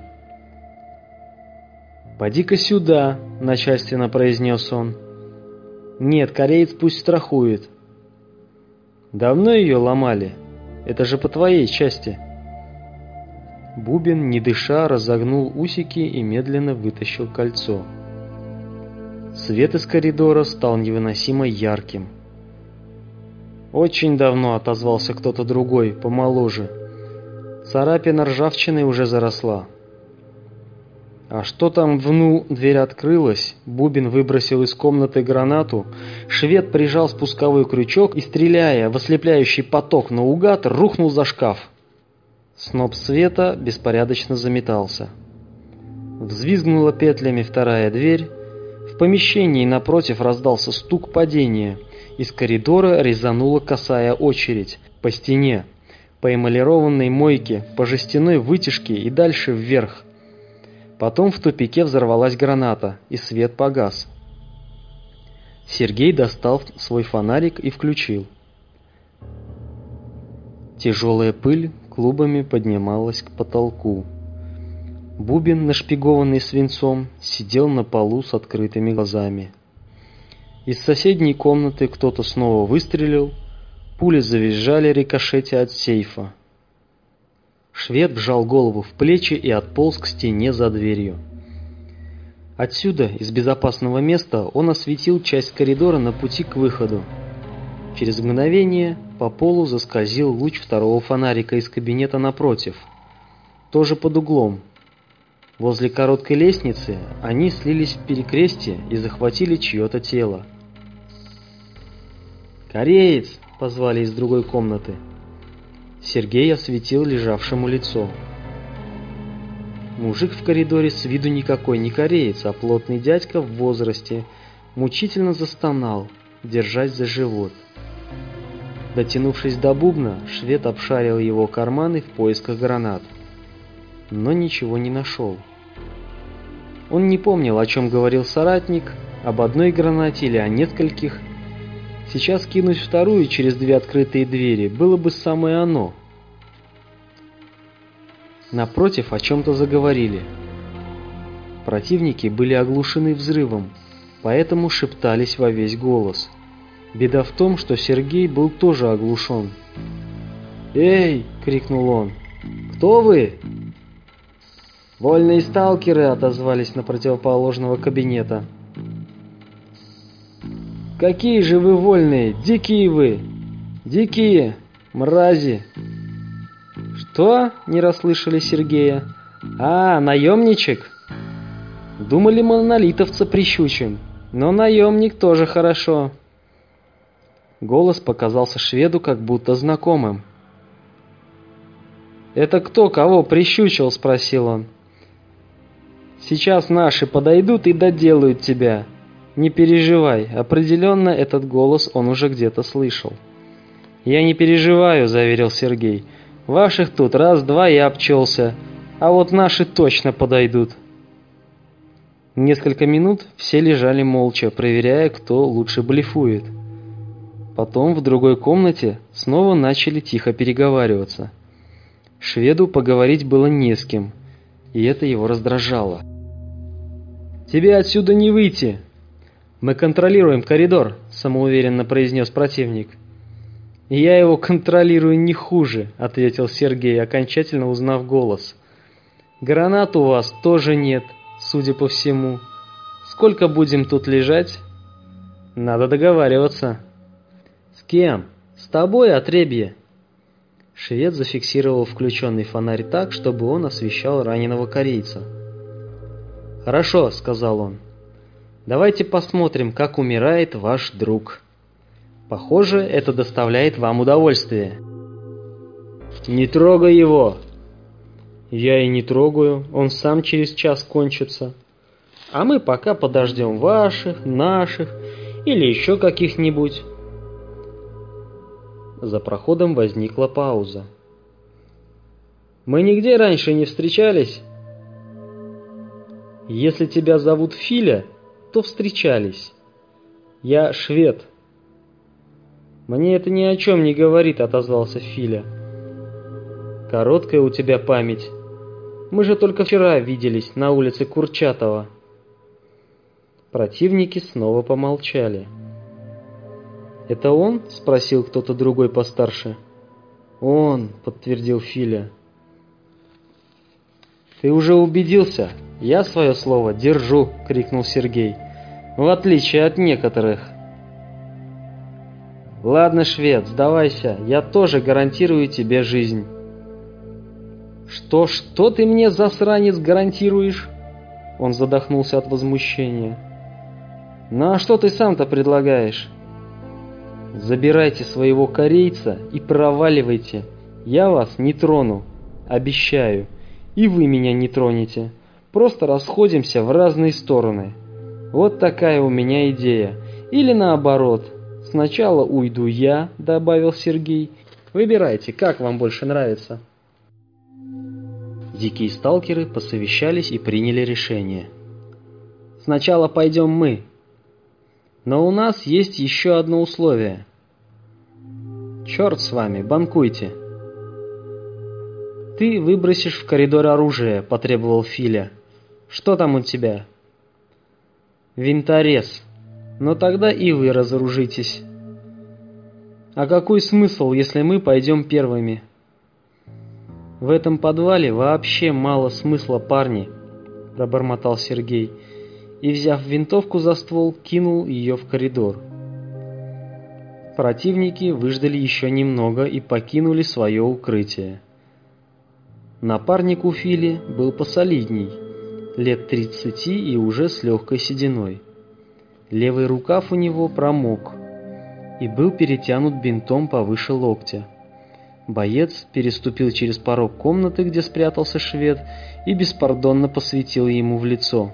B: «Поди-ка сюда», — начальственно произнес он. «Нет, кореец пусть страхует». «Давно ее ломали? Это же по твоей части». Бубен, не дыша, разогнул усики и медленно вытащил кольцо. Свет из коридора стал невыносимо ярким. «Очень давно», — отозвался кто-то другой, помоложе. «Царапина ржавчиной уже заросла». «А что там вну?» Дверь открылась, Бубен выбросил из комнаты гранату, швед прижал спусковой крючок и, стреляя в ослепляющий поток наугад, рухнул за шкаф. Сноп света беспорядочно заметался. Взвизгнула петлями вторая дверь. В помещении напротив раздался стук падения. Из коридора резанула косая очередь. По стене, по эмалированной мойке, по жестяной вытяжке и дальше вверх. Потом в тупике взорвалась граната, и свет погас. Сергей достал свой фонарик и включил. Тяжелая пыль клубами поднималась к потолку. Бубен, нашпигованный свинцом, сидел на полу с открытыми глазами. Из соседней комнаты кто-то снова выстрелил, пули завизжали, рикошетя от сейфа. Швед вжал голову в плечи и отполз к стене за дверью. Отсюда, из безопасного места, он осветил часть коридора на пути к выходу. Через мгновение по полу заскользил луч второго фонарика из кабинета напротив, тоже под углом. Возле короткой лестницы они слились в перекрестие и захватили чье-то тело. «Кореец!» — позвали из другой комнаты. Сергей осветил лежавшему лицо. Мужик в коридоре с виду никакой не кореец, а плотный дядька в возрасте мучительно застонал, держась за живот. Дотянувшись до Бубна, швед обшарил его карманы в поисках гранат, но ничего не нашел. Он не помнил, о чем говорил соратник, об одной гранате или о нескольких. Сейчас кинуть вторую через две открытые двери было бы самое оно. Напротив о чем-то заговорили. Противники были оглушены взрывом, поэтому шептались во весь голос. Беда в том, что Сергей был тоже оглушен. «Эй!» — крикнул он. «Кто вы?» «Вольные сталкеры!» — отозвались на противоположного кабинета. «Какие же вы вольные! Дикие вы! Дикие! Мрази!» «Что?» — не расслышали Сергея. «А, наемничек?» «Думали, монолитовца прищучим, но наемник тоже хорошо». Голос показался шведу как будто знакомым. «Это кто кого прищучил?» — спросил он. «Сейчас наши подойдут и доделают тебя. Не переживай, определенно этот голос он уже где-то слышал». «Я не переживаю», — заверил Сергей. «Ваших тут раз-два и обчелся, а вот наши точно подойдут». Несколько минут все лежали молча, проверяя, кто лучше блефует. Потом в другой комнате снова начали тихо переговариваться. Шведу поговорить было не с кем, и это его раздражало. «Тебе отсюда не выйти! Мы контролируем коридор», — самоуверенно произнес противник. «Я его контролирую не хуже», — ответил Сергей, окончательно узнав голос. «Гранат у вас тоже нет, судя по всему. Сколько будем тут лежать?» «Надо договариваться». «С кем? С тобой, отребье?» Швед зафиксировал включенный фонарь так, чтобы он освещал раненого корейца. «Хорошо», — сказал он. «Давайте посмотрим, как умирает ваш друг. Похоже, это доставляет вам удовольствие». «Не трогай его!» «Я и не трогаю, он сам через час кончится. А мы пока подождем ваших, наших или еще каких-нибудь». За проходом возникла пауза. «Мы нигде раньше не встречались?» «Если тебя зовут Филя, то встречались. Я швед». «Мне это ни о чем не говорит», — отозвался Филя. «Короткая у тебя память. Мы же только вчера виделись на улице Курчатова». Противники снова помолчали. «Это он?» — спросил кто-то другой постарше. «Он», — подтвердил Филя. «Ты уже убедился? Я свое слово держу», — крикнул Сергей. «В отличие от некоторых». «Ладно, швед, сдавайся, я тоже гарантирую тебе жизнь». «Что, что ты мне, засранец, гарантируешь?» Он задохнулся от возмущения. «Ну а что ты сам-то предлагаешь?» «Забирайте своего корейца и проваливайте. Я вас не трону, обещаю. И вы меня не тронете. Просто расходимся в разные стороны. Вот такая у меня идея. Или наоборот. Сначала уйду я», — добавил Сергей. «Выбирайте, как вам больше нравится». Дикие сталкеры посовещались и приняли решение. «Сначала пойдем мы. Но у нас есть еще одно условие». «Черт с вами, банкуйте». «Ты выбросишь в коридор оружие», — потребовал Филя. «Что там у тебя?» «Винторез. Но тогда и вы разоружитесь». «А какой смысл, если мы пойдем первыми?» «В этом подвале вообще мало смысла, парни», — пробормотал Сергей, и, взяв винтовку за ствол, кинул ее в коридор. Противники выждали еще немного и покинули свое укрытие. Напарник у Фили был посолидней, лет тридцати и уже с легкой сединой. Левый рукав у него промок и был перетянут бинтом повыше локтя. Боец переступил через порог комнаты, где спрятался швед, и беспардонно посветил ему в лицо.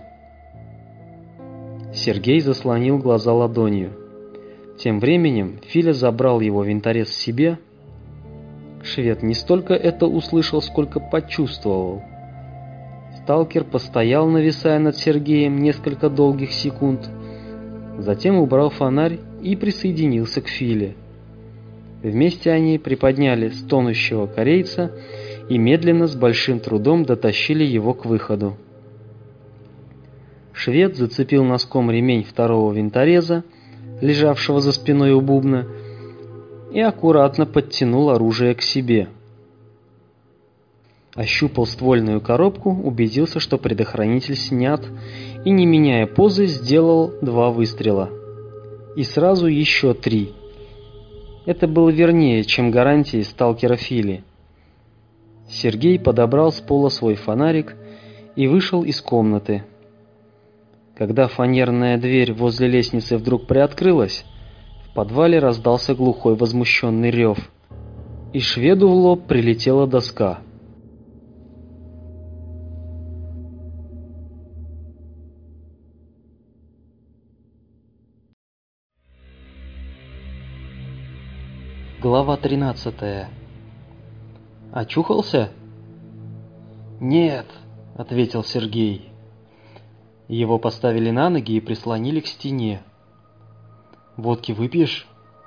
B: Сергей заслонил глаза ладонью. Тем временем Филя забрал его винторез себе. Швед не столько это услышал, сколько почувствовал. Сталкер постоял, нависая над Сергеем несколько долгих секунд, затем убрал фонарь и присоединился к Филе. Вместе они приподняли стонущего корейца и медленно, с большим трудом дотащили его к выходу. Швед зацепил носком ремень второго винтореза, лежавшего за спиной у бубна, и аккуратно подтянул оружие к себе. Ощупал ствольную коробку, убедился, что предохранитель снят, и, не меняя позы, сделал два выстрела. И сразу еще три. Это было вернее, чем гарантии сталкера Фили. Сергей подобрал с пола свой фонарик и вышел из комнаты. Когда фанерная дверь возле лестницы вдруг приоткрылась, в подвале раздался глухой возмущенный рев, и шведу в лоб прилетела доска. Глава тринадцатая. «Очухался?» «Нет», — ответил Сергей. Его поставили на ноги и прислонили к стене. «Водки выпьешь?»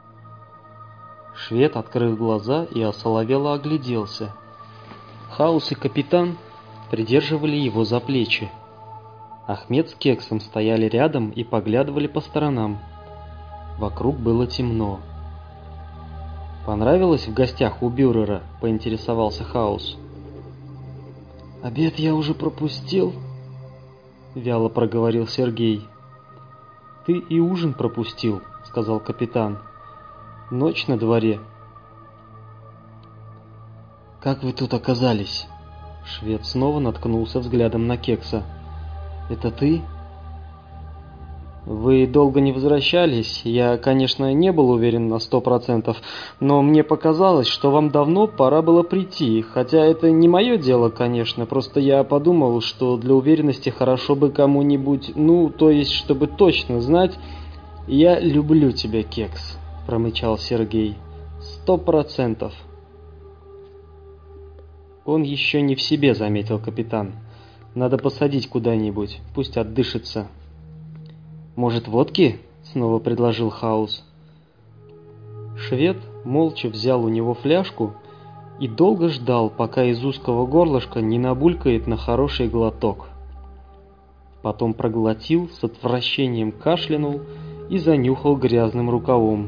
B: Швед открыл глаза и осоловело огляделся. Хаус и капитан придерживали его за плечи. Ахмед с Кексом стояли рядом и поглядывали по сторонам. Вокруг было темно. «Понравилось в гостях у Бюрера?» — поинтересовался Хаус. «Обед я уже пропустил», — вяло проговорил Сергей. «Ты и ужин пропустил», — сказал капитан. «Ночь на дворе». «Как вы тут оказались?» Швед снова наткнулся взглядом на Кекса. «Это ты?» «Вы долго не возвращались. Я, конечно, не был уверен на сто процентов, но мне показалось, что вам давно пора было прийти, хотя это не мое дело, конечно, просто я подумал, что для уверенности хорошо бы кому-нибудь, ну, то есть, чтобы точно знать. Я люблю тебя, Кекс», — промычал Сергей. «Сто процентов». «Он еще не в себе», — заметил капитан. «Надо посадить куда-нибудь, пусть отдышится». «Может, водки?» — снова предложил Хаус. Швед молча взял у него фляжку и долго ждал, пока из узкого горлышка не набулькает на хороший глоток. Потом проглотил, с отвращением кашлянул и занюхал грязным рукавом.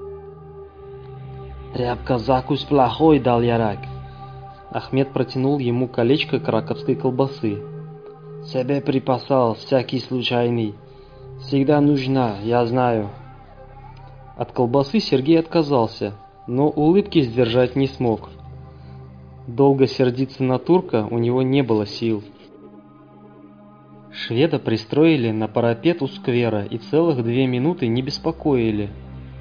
B: «Тряпка закусь плохой, дал ярак». Ахмед протянул ему колечко краковской колбасы. «Себе припасал, всякий случайный. Всегда нужна, я знаю». От колбасы Сергей отказался, но улыбки сдержать не смог. Долго сердиться на турка у него не было сил. Шведа пристроили на парапет у сквера и целых две минуты не беспокоили.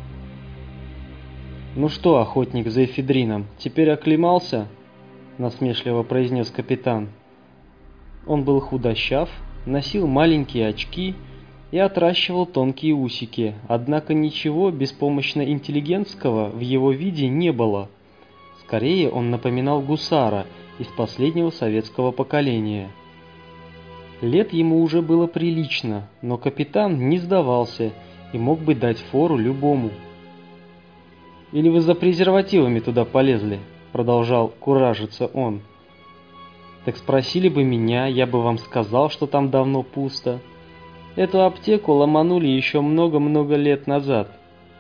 B: «Ну что, охотник за эфедрином, теперь оклемался?» — насмешливо произнес капитан. Он был худощав, носил маленькие очки и отращивал тонкие усики, однако ничего беспомощно интеллигентского в его виде не было. Скорее он напоминал гусара из последнего советского поколения. Лет ему уже было прилично, но капитан не сдавался и мог бы дать фору любому. «Или вы за презервативами туда полезли?» — продолжал куражиться он. «Так спросили бы меня, я бы вам сказал, что там давно пусто. Эту аптеку ломанули еще много-много лет назад».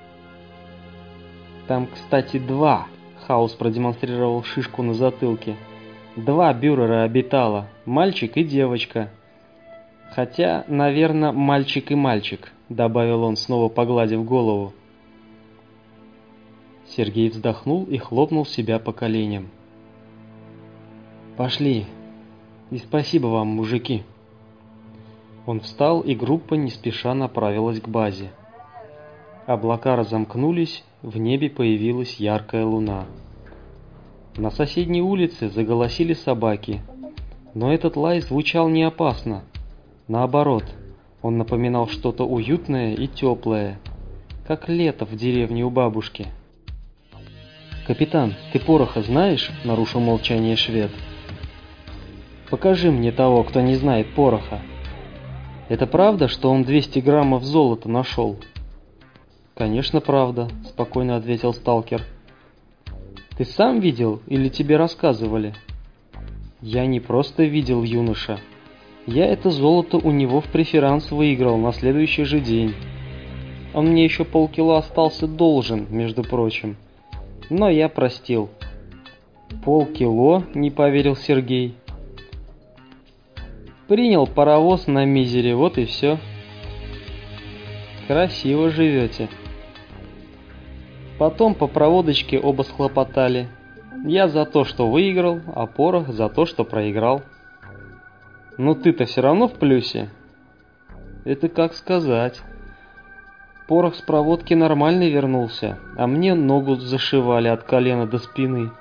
B: «Там, кстати, два», — Хаус продемонстрировал шишку на затылке. «Два Бюрера обитало, мальчик и девочка. Хотя, наверное, мальчик и мальчик», — добавил он, снова погладив голову. Сергей вздохнул и хлопнул себя по коленям. «Пошли. И спасибо вам, мужики». Он встал, и группа не спеша направилась к базе. Облака разомкнулись, в небе появилась яркая луна. На соседней улице заголосили собаки, но этот лай звучал не опасно. Наоборот, он напоминал что-то уютное и теплое, как лето в деревне у бабушки. «Капитан, ты пороха знаешь?» — нарушил молчание швед. «Покажи мне того, кто не знает пороха». «Это правда, что он двести граммов золота нашел?» «Конечно, правда», — спокойно ответил сталкер. «Ты сам видел или тебе рассказывали?» «Я не просто видел, юноша. Я это золото у него в преферанс выиграл на следующий же день. Он мне еще полкило остался должен, между прочим. Но я простил». «Полкило?» — не поверил Сергей. «Принял паровоз на мизере, вот и все». «Красиво живете». Потом по проводочке оба схлопотали.
A: Я за то, что выиграл, а Порох за то, что проиграл. Но ты-то все равно в плюсе. Это как сказать. Порох с проводки нормальный вернулся, а мне ногу зашивали от колена до спины.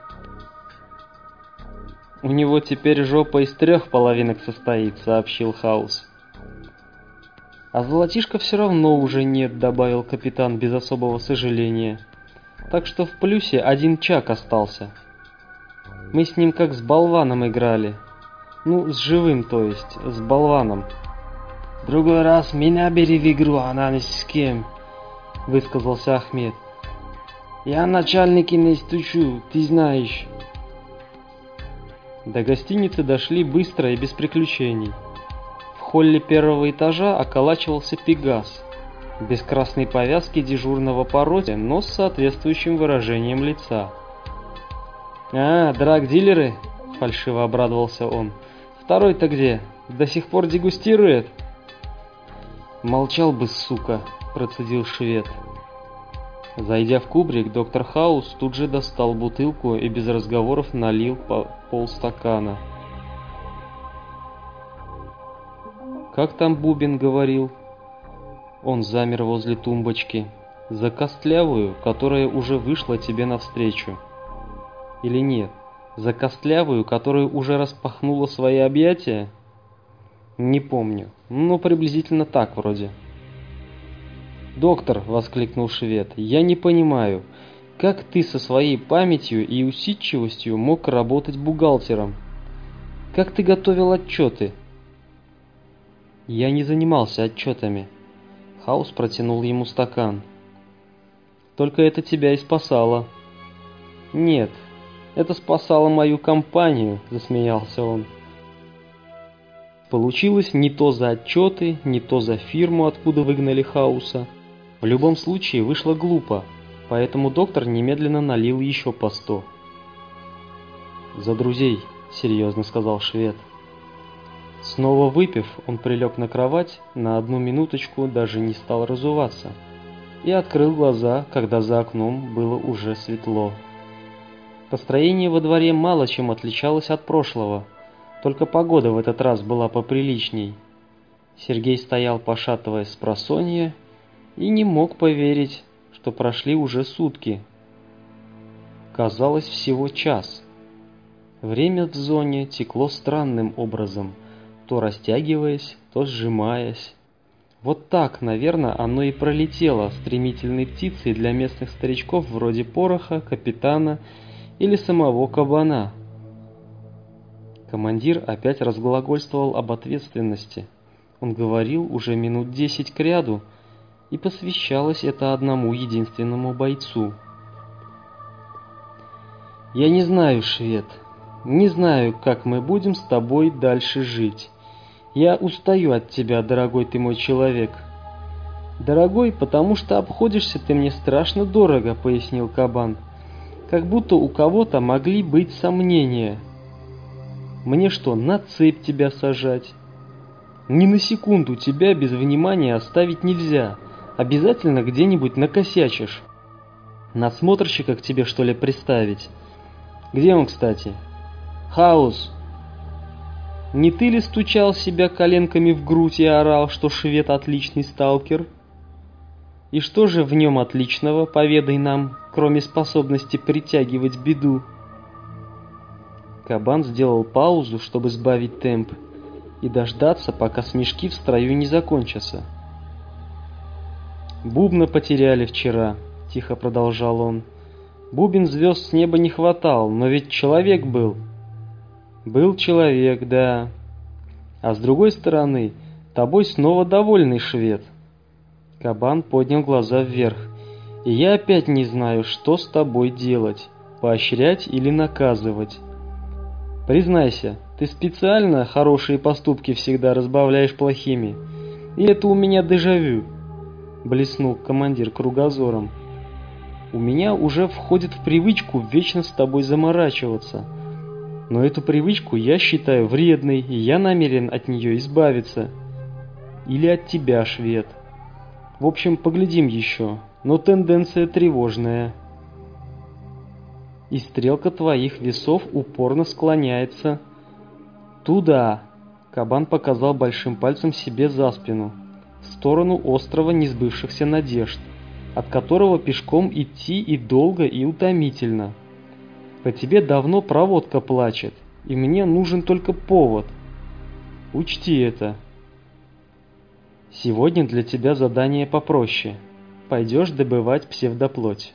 A: У него теперь жопа из трех половинок состоит, сообщил Хаус. А золотишка все равно уже нет, добавил капитан без особого сожаления. Так что в плюсе один Чак остался. Мы с ним как с болваном играли. Ну, с живым, то есть, с болваном. «Другой раз меня бери в игру, а она ни с кем», — высказался Ахмед. «Я начальники не стучу, ты знаешь». До гостиницы дошли быстро и без приключений. В холле первого этажа околачивался Пегас, без красной повязки дежурного по роте, но с соответствующим выражением лица. «А, драг-дилеры?» — фальшиво обрадовался он. «Второй-то где? До сих пор дегустирует?» «Молчал бы, сука», — процедил швед. Зайдя в кубрик, доктор Хаус тут же достал бутылку и без разговоров налил по полстакана. «Как там Бубен говорил?» Он замер возле тумбочки. «За костлявую, которая уже вышла тебе навстречу». Или нет? За костлявую, которая уже распахнула свои объятия? Не помню, но приблизительно так вроде. «Доктор», — воскликнул швед, — «я не понимаю, как ты со своей памятью и усидчивостью мог работать бухгалтером? Как ты готовил отчеты?» «Я не занимался отчетами». Хаус протянул ему стакан. «Только это тебя и спасало». «Нет, это спасало мою компанию», — засмеялся он. Получилось не то за отчеты, не то за фирму, откуда выгнали Хауса. В любом случае вышло глупо, поэтому доктор немедленно налил еще по сто. «За друзей», — серьезно сказал швед. Снова выпив, он прилег на кровать, на одну минуточку даже не стал разуваться, и открыл глаза, когда за окном было уже светло. Построение во дворе мало чем отличалось от прошлого, только погода в этот раз была поприличней. Сергей стоял, пошатываясь спросонья, и не мог поверить, что прошли уже сутки. Казалось, всего час. Время в зоне текло странным образом, то растягиваясь, то сжимаясь. Вот так, наверное, оно и пролетело стремительной птицей для местных старичков вроде Пороха, капитана или самого Кабана. Командир опять разглагольствовал об ответственности. Он говорил уже минут десять кряду, и посвящалось это одному единственному бойцу. «Я не знаю, швед, не знаю, как мы будем с тобой дальше жить. Я устаю от тебя, дорогой ты мой человек». «Дорогой, потому что обходишься ты мне страшно дорого», — пояснил Кабан. «Как будто у кого-то могли быть сомнения. Мне что, на цепь тебя сажать? Ни на секунду тебя без внимания оставить нельзя. Обязательно где-нибудь накосячишь. Насмотрщика к тебе, что ли, приставить? Где он, кстати? Хаус! Не ты ли стучал себя коленками в грудь и орал, что швед отличный сталкер? И что же в нем отличного, поведай нам, кроме способности притягивать беду?» Кабан сделал паузу, чтобы сбавить темп и дождаться, пока смешки в строю не закончатся. «Бубна потеряли вчера», — тихо продолжал он. «Бубен звезд с неба не хватал, но ведь человек был». «Был человек, да. А с другой стороны, тобой снова довольный швед». Кабан поднял глаза вверх. «И я опять не знаю, что с тобой делать, поощрять или наказывать. Признайся, ты специально хорошие поступки всегда разбавляешь плохими? Или это у меня дежавю?» Блеснул командир кругозором. «У меня уже входит в привычку вечно с тобой заморачиваться. Но эту привычку я считаю вредной, и я намерен от нее избавиться. Или от тебя, швед. В общем, поглядим еще, но тенденция тревожная».
B: и стрелка твоих весов упорно склоняется туда. Кабан показал большим пальцем себе за спину, в сторону острова несбывшихся надежд, от которого пешком идти и долго, и утомительно. По тебе давно проводка плачет, и мне нужен только повод. Учти это. Сегодня для тебя задание попроще. Пойдешь добывать псевдоплоть.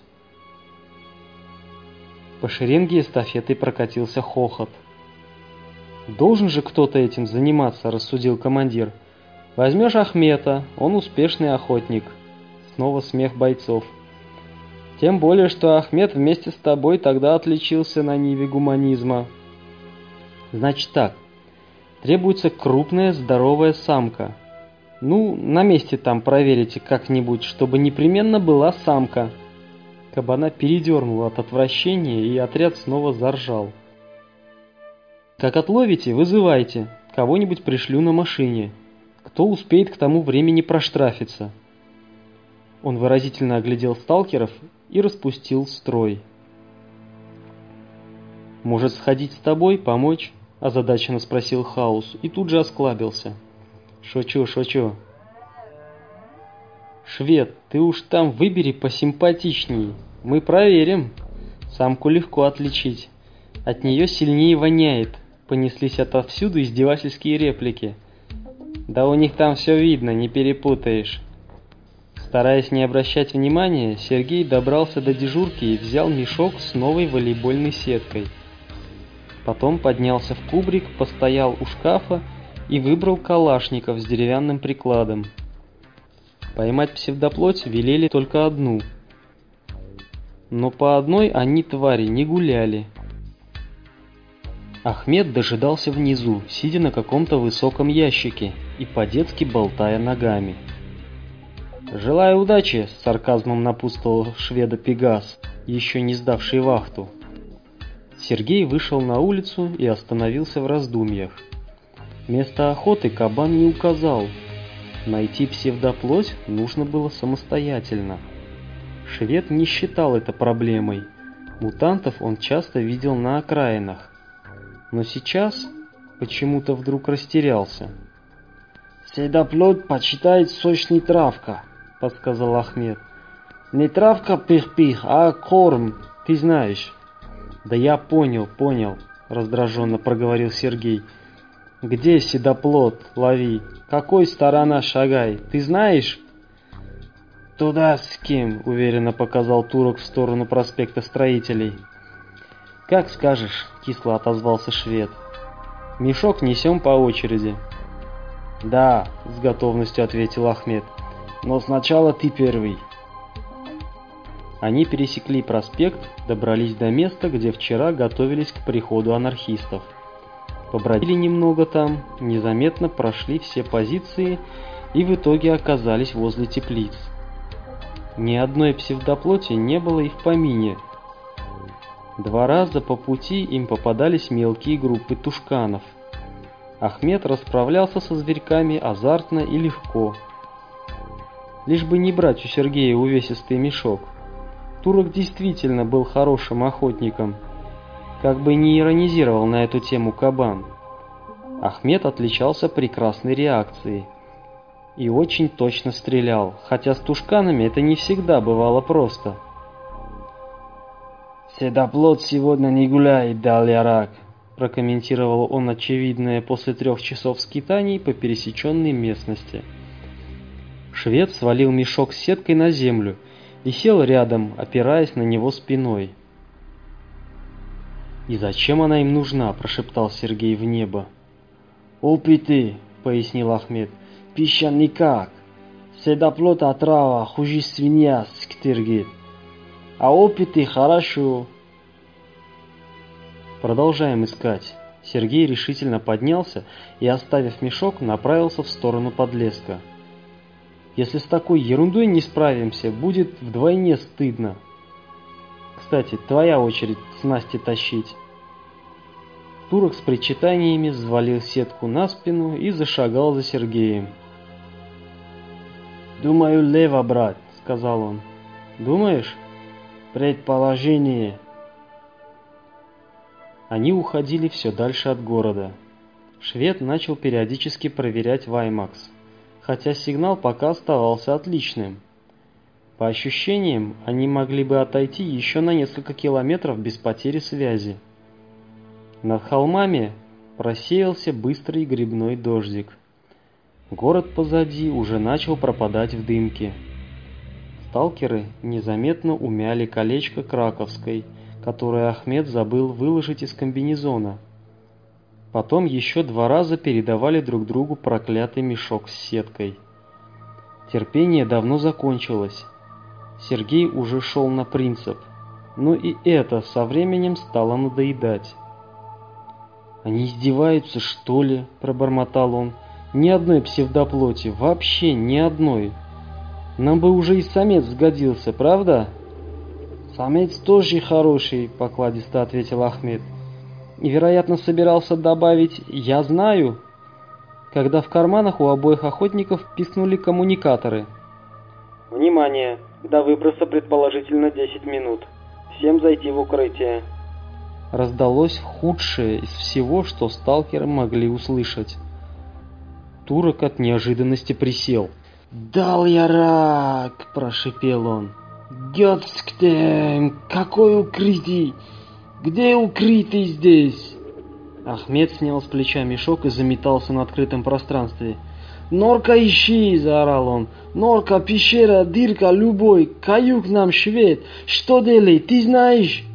B: По шеренге эстафетой прокатился хохот. «Должен же кто-то этим заниматься», — рассудил командир. «Возьмешь Ахмета, он успешный охотник». Снова смех бойцов. «Тем более, что Ахмет вместе с тобой тогда отличился на ниве гуманизма». «Значит так, требуется крупная здоровая самка. Ну, на месте там проверите как-нибудь, чтобы непременно была самка». Кабана передернуло от отвращения, и отряд снова заржал. «Как отловите, вызывайте. Кого-нибудь пришлю на машине. Кто успеет к тому времени проштрафиться?» Он выразительно оглядел сталкеров и распустил строй. «Может, сходить с тобой, помочь?» – озадаченно спросил Хаус и тут же осклабился. «Шучу, шучу». «Швед, ты уж там выбери посимпатичней. Мы проверим. Самку легко отличить. От нее сильнее воняет». Понеслись отовсюду издевательские реплики. «Да у них там все видно, не перепутаешь». Стараясь не обращать внимания, Сергей добрался до дежурки и взял мешок с новой волейбольной сеткой. Потом поднялся в кубрик, постоял у шкафа и выбрал калашников с деревянным прикладом. Поймать псевдоплоть велели только одну. Но по одной они, твари, не гуляли. Ахмет дожидался внизу, сидя на каком-то высоком ящике и по-детски болтая ногами. «Желаю удачи!» — с сарказмом напутствовал шведа Пегас, еще не сдавший вахту. Сергей вышел на улицу и остановился в раздумьях. Место охоты кабан не указал. Найти псевдоплоть нужно было самостоятельно. Швед не считал это проблемой. Мутантов он часто видел на окраинах. Но сейчас почему-то вдруг растерялся. «Псевдоплоть почитает сочный травка», — подсказал Ахмет. «Не травка пых-пых, а корм, ты знаешь». «Да я понял, понял», — раздраженно проговорил Сергей. «Где седоплот? Лови. Какой сторона шагай? Ты знаешь?» «Туда с кем?» — уверенно показал турок в сторону проспекта Строителей. «Как скажешь», — кисло отозвался швед. «Мешок несем по очереди». «Да», — с готовностью ответил Ахмет. «Но сначала ты первый». Они пересекли проспект, добрались до места, где вчера готовились к приходу анархистов. Побродили немного там, незаметно прошли все позиции и в итоге оказались возле теплиц. Ни одной псевдоплоти не было и в помине. Два раза по пути им попадались мелкие группы тушканов. Ахмет расправлялся со зверьками азартно и легко. Лишь бы не брать у Сергея увесистый мешок. Турок действительно был хорошим охотником. Как бы ни иронизировал на эту тему кабан. Ахмет отличался прекрасной реакцией. И очень точно стрелял, хотя с тушканами это не всегда бывало просто. «Седоплот сегодня не гуляет, Дальярак», — прокомментировал он очевидное после трех часов скитаний по пересеченной местности. Швед свалил мешок с сеткой на землю и сел рядом, опираясь на него спиной. «И зачем она им нужна?» – прошептал Сергей в небо. «Опыты», – пояснил Ахмет, – «пища никак. Седоплот отрава, хуже свинья сктергит. А опыты хорошо». «Продолжаем искать». Сергей решительно поднялся и, оставив мешок, направился в сторону подлеска. «Если с такой ерундой не справимся, будет вдвойне стыдно. Кстати, твоя очередь снасти тащить». Турок с причитаниями взвалил сетку на спину и зашагал за Сергеем. «Думаю, лево брать», — сказал он. «Думаешь?» «Предположение».
D: Они уходили все дальше от города. Швед начал периодически проверять Ваймакс, хотя сигнал пока оставался отличным. По ощущениям, они могли бы отойти еще на несколько километров без потери связи. Над холмами просеялся быстрый грибной дождик. Город позади уже начал пропадать в дымке. Сталкеры незаметно умяли колечко Краковской, которое Ахмед забыл выложить из комбинезона. Потом еще два раза передавали друг другу проклятый мешок с сеткой. Терпение давно закончилось. Сергей уже шел на принцип, но и это со временем стало надоедать. «Они издеваются, что ли?» – пробормотал он. «Ни одной псевдоплоти, вообще ни одной. Нам бы уже и самец сгодился, правда?» «Самец тоже хороший», – покладисто ответил Ахмед. «И, вероятно, собирался добавить «я знаю», когда в карманах у обоих охотников пискнули коммуникаторы.
C: «Внимание! До выброса предположительно десять минут. Всем зайти в укрытие».
D: Раздалось худшее из всего, что сталкеры могли услышать. Турок от неожиданности присел.
B: «Дал я рак!» – прошипел он. «Гёцктем! Какой укрытий! Где укрытый здесь?»
D: Ахмед снял с плеча мешок и заметался на открытом пространстве.
B: «Норка ищи!» – заорал он. «Норка, пещера, дырка, любой, каюк нам швед! Что делать, ты знаешь?»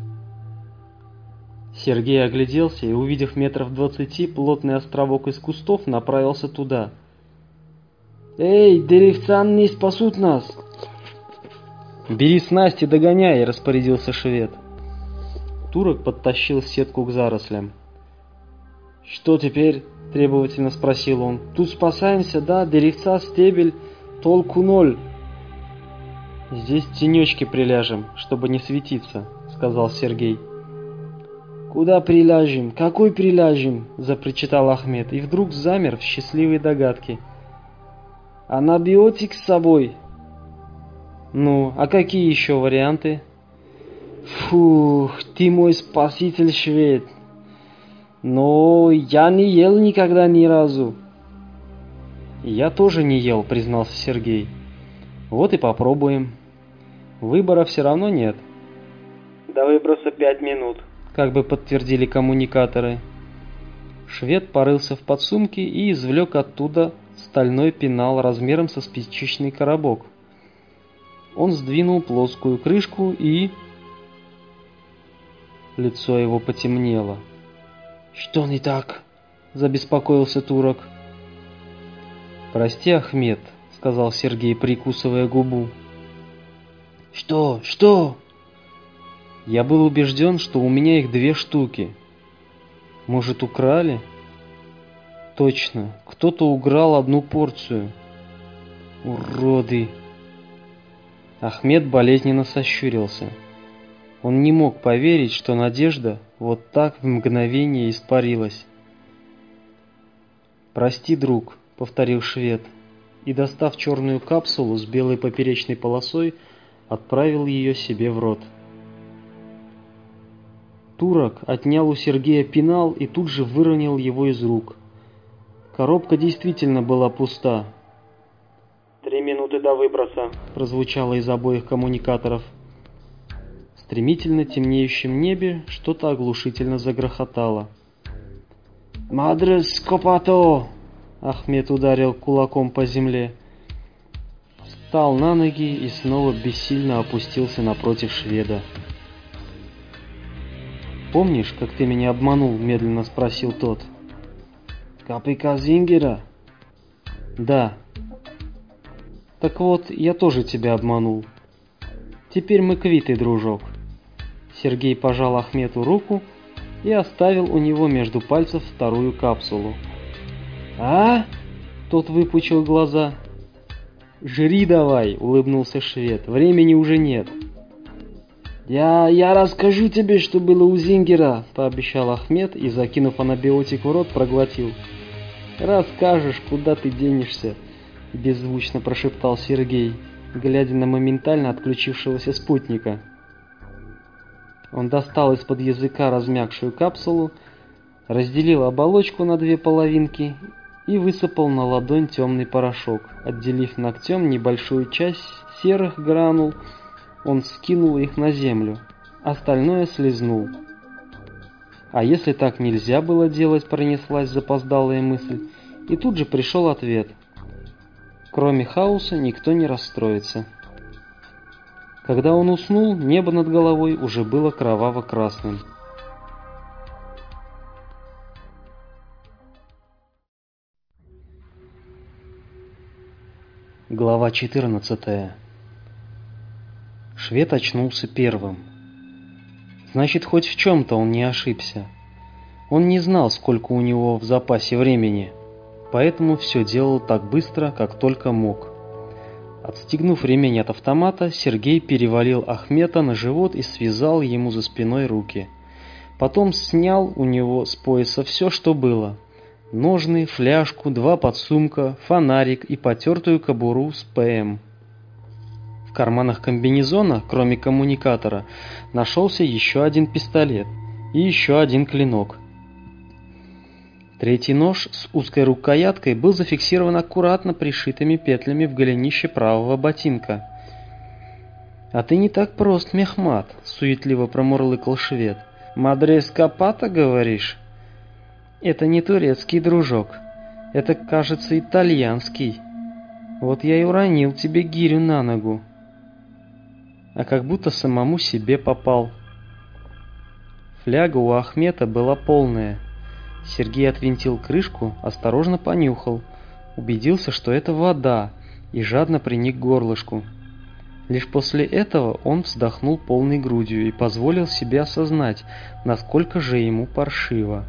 D: Сергей огляделся и, увидев метров двадцати плотный островок из кустов, направился туда.
B: «Эй, деревца не спасут нас!»
D: «Бери снасти, догоняй!» – распорядился швед. Турок подтащил сетку к зарослям.
B: «Что теперь?» – требовательно спросил он. «Тут спасаемся, да? Деревца, стебель, толку ноль».
D: «Здесь тенечки приляжем, чтобы не светиться», – сказал Сергей.
B: «Куда приляжем? Какой приляжем?»
D: – запричитал Ахмед и вдруг замер в счастливой догадке.
B: «Анабиотик с собой?»
D: «Ну, а какие еще варианты?»
B: «Фух, ты мой спаситель, швед. Но я не ел никогда ни разу».
D: «Я тоже не ел», — признался Сергей. «Вот и попробуем. Выбора все равно нет».
C: «До выброса пять минут»,
D: — как бы подтвердили коммуникаторы. Швед порылся в подсумке и извлек оттуда стальной пенал размером со спичечный коробок. Он сдвинул плоскую крышку и... Лицо его потемнело.
B: «Что не так?»
D: – забеспокоился турок. «Прости, Ахмед», – сказал Сергей, прикусывая губу.
B: «Что? Что?»
D: «Я был убежден, что у меня их две штуки. Может, украли?» «Точно, кто-то украл одну порцию. Уроды!» Ахмед болезненно сощурился. Он не мог поверить, что надежда вот так в мгновение испарилась. «Прости, друг», — повторил швед, и, достав черную капсулу с белой поперечной полосой, отправил ее себе в рот. Турок отнял у Сергея пенал и тут же выронил его из рук. Коробка действительно была пуста.
C: «Три минуты до выброса»,
D: — прозвучало из обоих коммуникаторов. В стремительно темнеющем небе что-то оглушительно загрохотало.
B: «Мадре скопато!»
D: — Ахмед ударил кулаком по земле. Встал на ноги и снова бессильно опустился напротив шведа. «Помнишь, как ты меня обманул?» — медленно спросил тот.
B: «Капика Зингера?»
D: «Да». «Так вот, я тоже тебя обманул. Теперь мы квиты, дружок». Сергей пожал Ахмету руку и оставил у него между пальцев вторую капсулу.
B: «А?»
D: — тот выпучил глаза. «Жри давай», — улыбнулся швед, — «времени уже нет».
B: «Я, я расскажу тебе, что было у Зингера»,
D: — пообещал Ахмед и, закинув анабиотик в рот, проглотил. «Расскажешь, куда ты денешься», — беззвучно прошептал Сергей, глядя на моментально отключившегося спутника. Он достал из-под языка размягшую капсулу, разделил оболочку на две половинки и высыпал на ладонь темный порошок. Отделив ногтем небольшую часть серых гранул, он скинул их на землю, остальное слизнул. А если так нельзя было делать, пронеслась запоздалая мысль, и тут же пришел ответ. Кроме хаоса никто не расстроится. Когда он уснул, небо над головой уже было кроваво-красным. Глава четырнадцатая. Швед очнулся первым. Значит, хоть в чем-то он не ошибся. Он не знал, сколько у него в запасе времени, поэтому все делал так быстро, как только мог. Отстегнув ремень от автомата, Сергей перевалил Ахмета на живот и связал ему за спиной руки. Потом снял у него с пояса все, что было. Ножны, фляжку, два подсумка, фонарик и потертую кобуру с ПМ. В карманах комбинезона, кроме коммуникатора, нашелся еще один пистолет и еще один клинок. Третий нож с узкой рукояткой был зафиксирован аккуратно пришитыми петлями в голенище правого ботинка. «А ты не так прост, Мехмат», — суетливо промурлыкал швед. «Мадрес Капата, говоришь?» «Это не турецкий, дружок. Это, кажется, итальянский. Вот я и уронил тебе гирю на ногу». А как будто самому себе попал. Фляга у Ахмета была полная. Сергей отвинтил крышку, осторожно понюхал, убедился, что это вода, и жадно приник к горлышку. Лишь после этого он вздохнул полной грудью и позволил себе осознать, насколько же ему паршиво.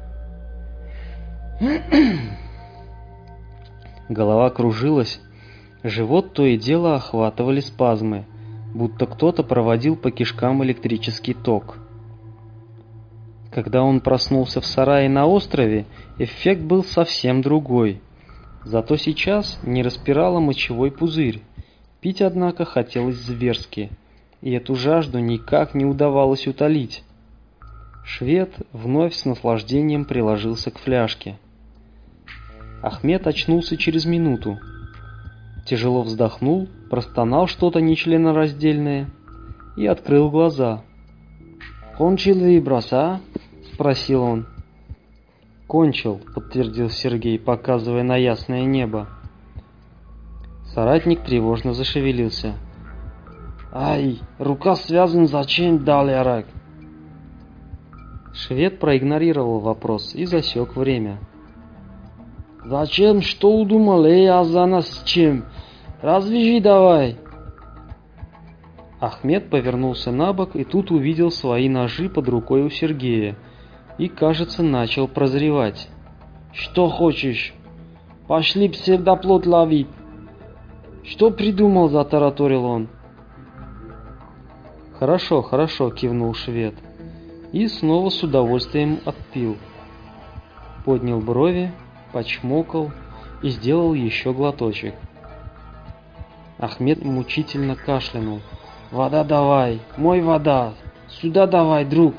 D: Голова кружилась, живот то и дело охватывали спазмы, будто кто-то проводил по кишкам электрический ток. Когда он проснулся в сарае на острове, эффект был совсем другой. Зато сейчас не распирало мочевой пузырь. Пить, однако, хотелось зверски, и эту жажду никак не удавалось утолить. Швед вновь с наслаждением приложился к фляжке. Ахмет очнулся через минуту. Тяжело вздохнул, простонал что-то нечленораздельное и открыл глаза. «Кончил выброс, а?» — спросил он. «Кончил», — подтвердил Сергей, показывая на ясное небо. Соратник тревожно зашевелился. «Ай, рука связана, зачем дал ярак?» Швед проигнорировал вопрос и засек время. «Зачем? Что удумал? Эй, Азана, с чем? Развяжи давай!» Ахмет повернулся на бок и тут увидел свои ножи под рукой у Сергея и, кажется, начал прозревать. «Что хочешь? Пошли псевдоплод ловить!» «Что придумал?» — затараторил он. «Хорошо, хорошо», — кивнул швед и снова с удовольствием отпил. Поднял брови, почмокал и сделал еще глоточек. Ахмет мучительно кашлянул. «Вода давай, мой вода, сюда давай, друг!»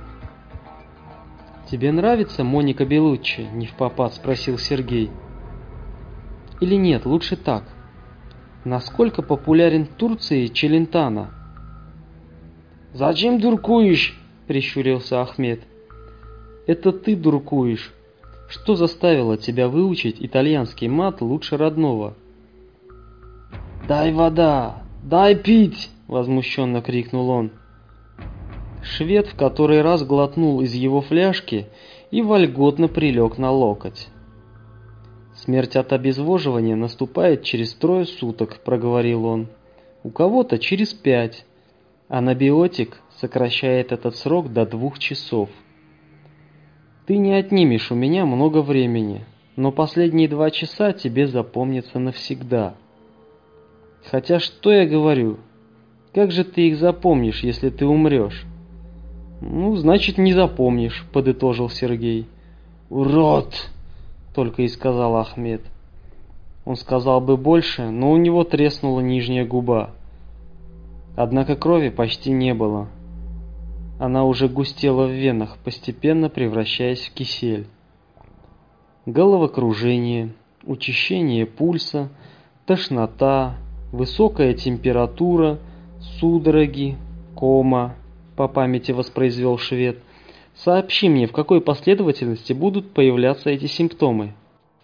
D: «Тебе нравится Моника Белуччи?» — невпопад спросил Сергей. «Или нет, лучше так. Насколько популярен в Турции Челентано?» «Зачем дуркуешь?» — прищурился Ахмет. «Это ты дуркуешь. Что заставило тебя выучить итальянский мат лучше родного?» «Дай вода! Дай пить!» — возмущенно крикнул он. Швед в который раз глотнул из его фляжки и вольготно прилег на локоть. «Смерть от обезвоживания наступает через трое суток», — проговорил он. «У кого-то через пять, а набиотик сокращает этот срок до двух часов. Ты не отнимешь у меня много времени, но последние два часа тебе запомнятся навсегда. Хотя что я говорю? Как же ты их запомнишь, если ты умрешь?» «Ну, значит, не запомнишь», — подытожил Сергей. «Урод!» — только и сказал Ахмет. Он сказал бы больше, но у него треснула нижняя губа. Однако крови почти не было. Она уже густела в венах, постепенно превращаясь в кисель. Головокружение, учащение пульса, тошнота, высокая температура, судороги, кома, по памяти воспроизвел швед. Сообщи мне, в какой последовательности будут появляться эти симптомы.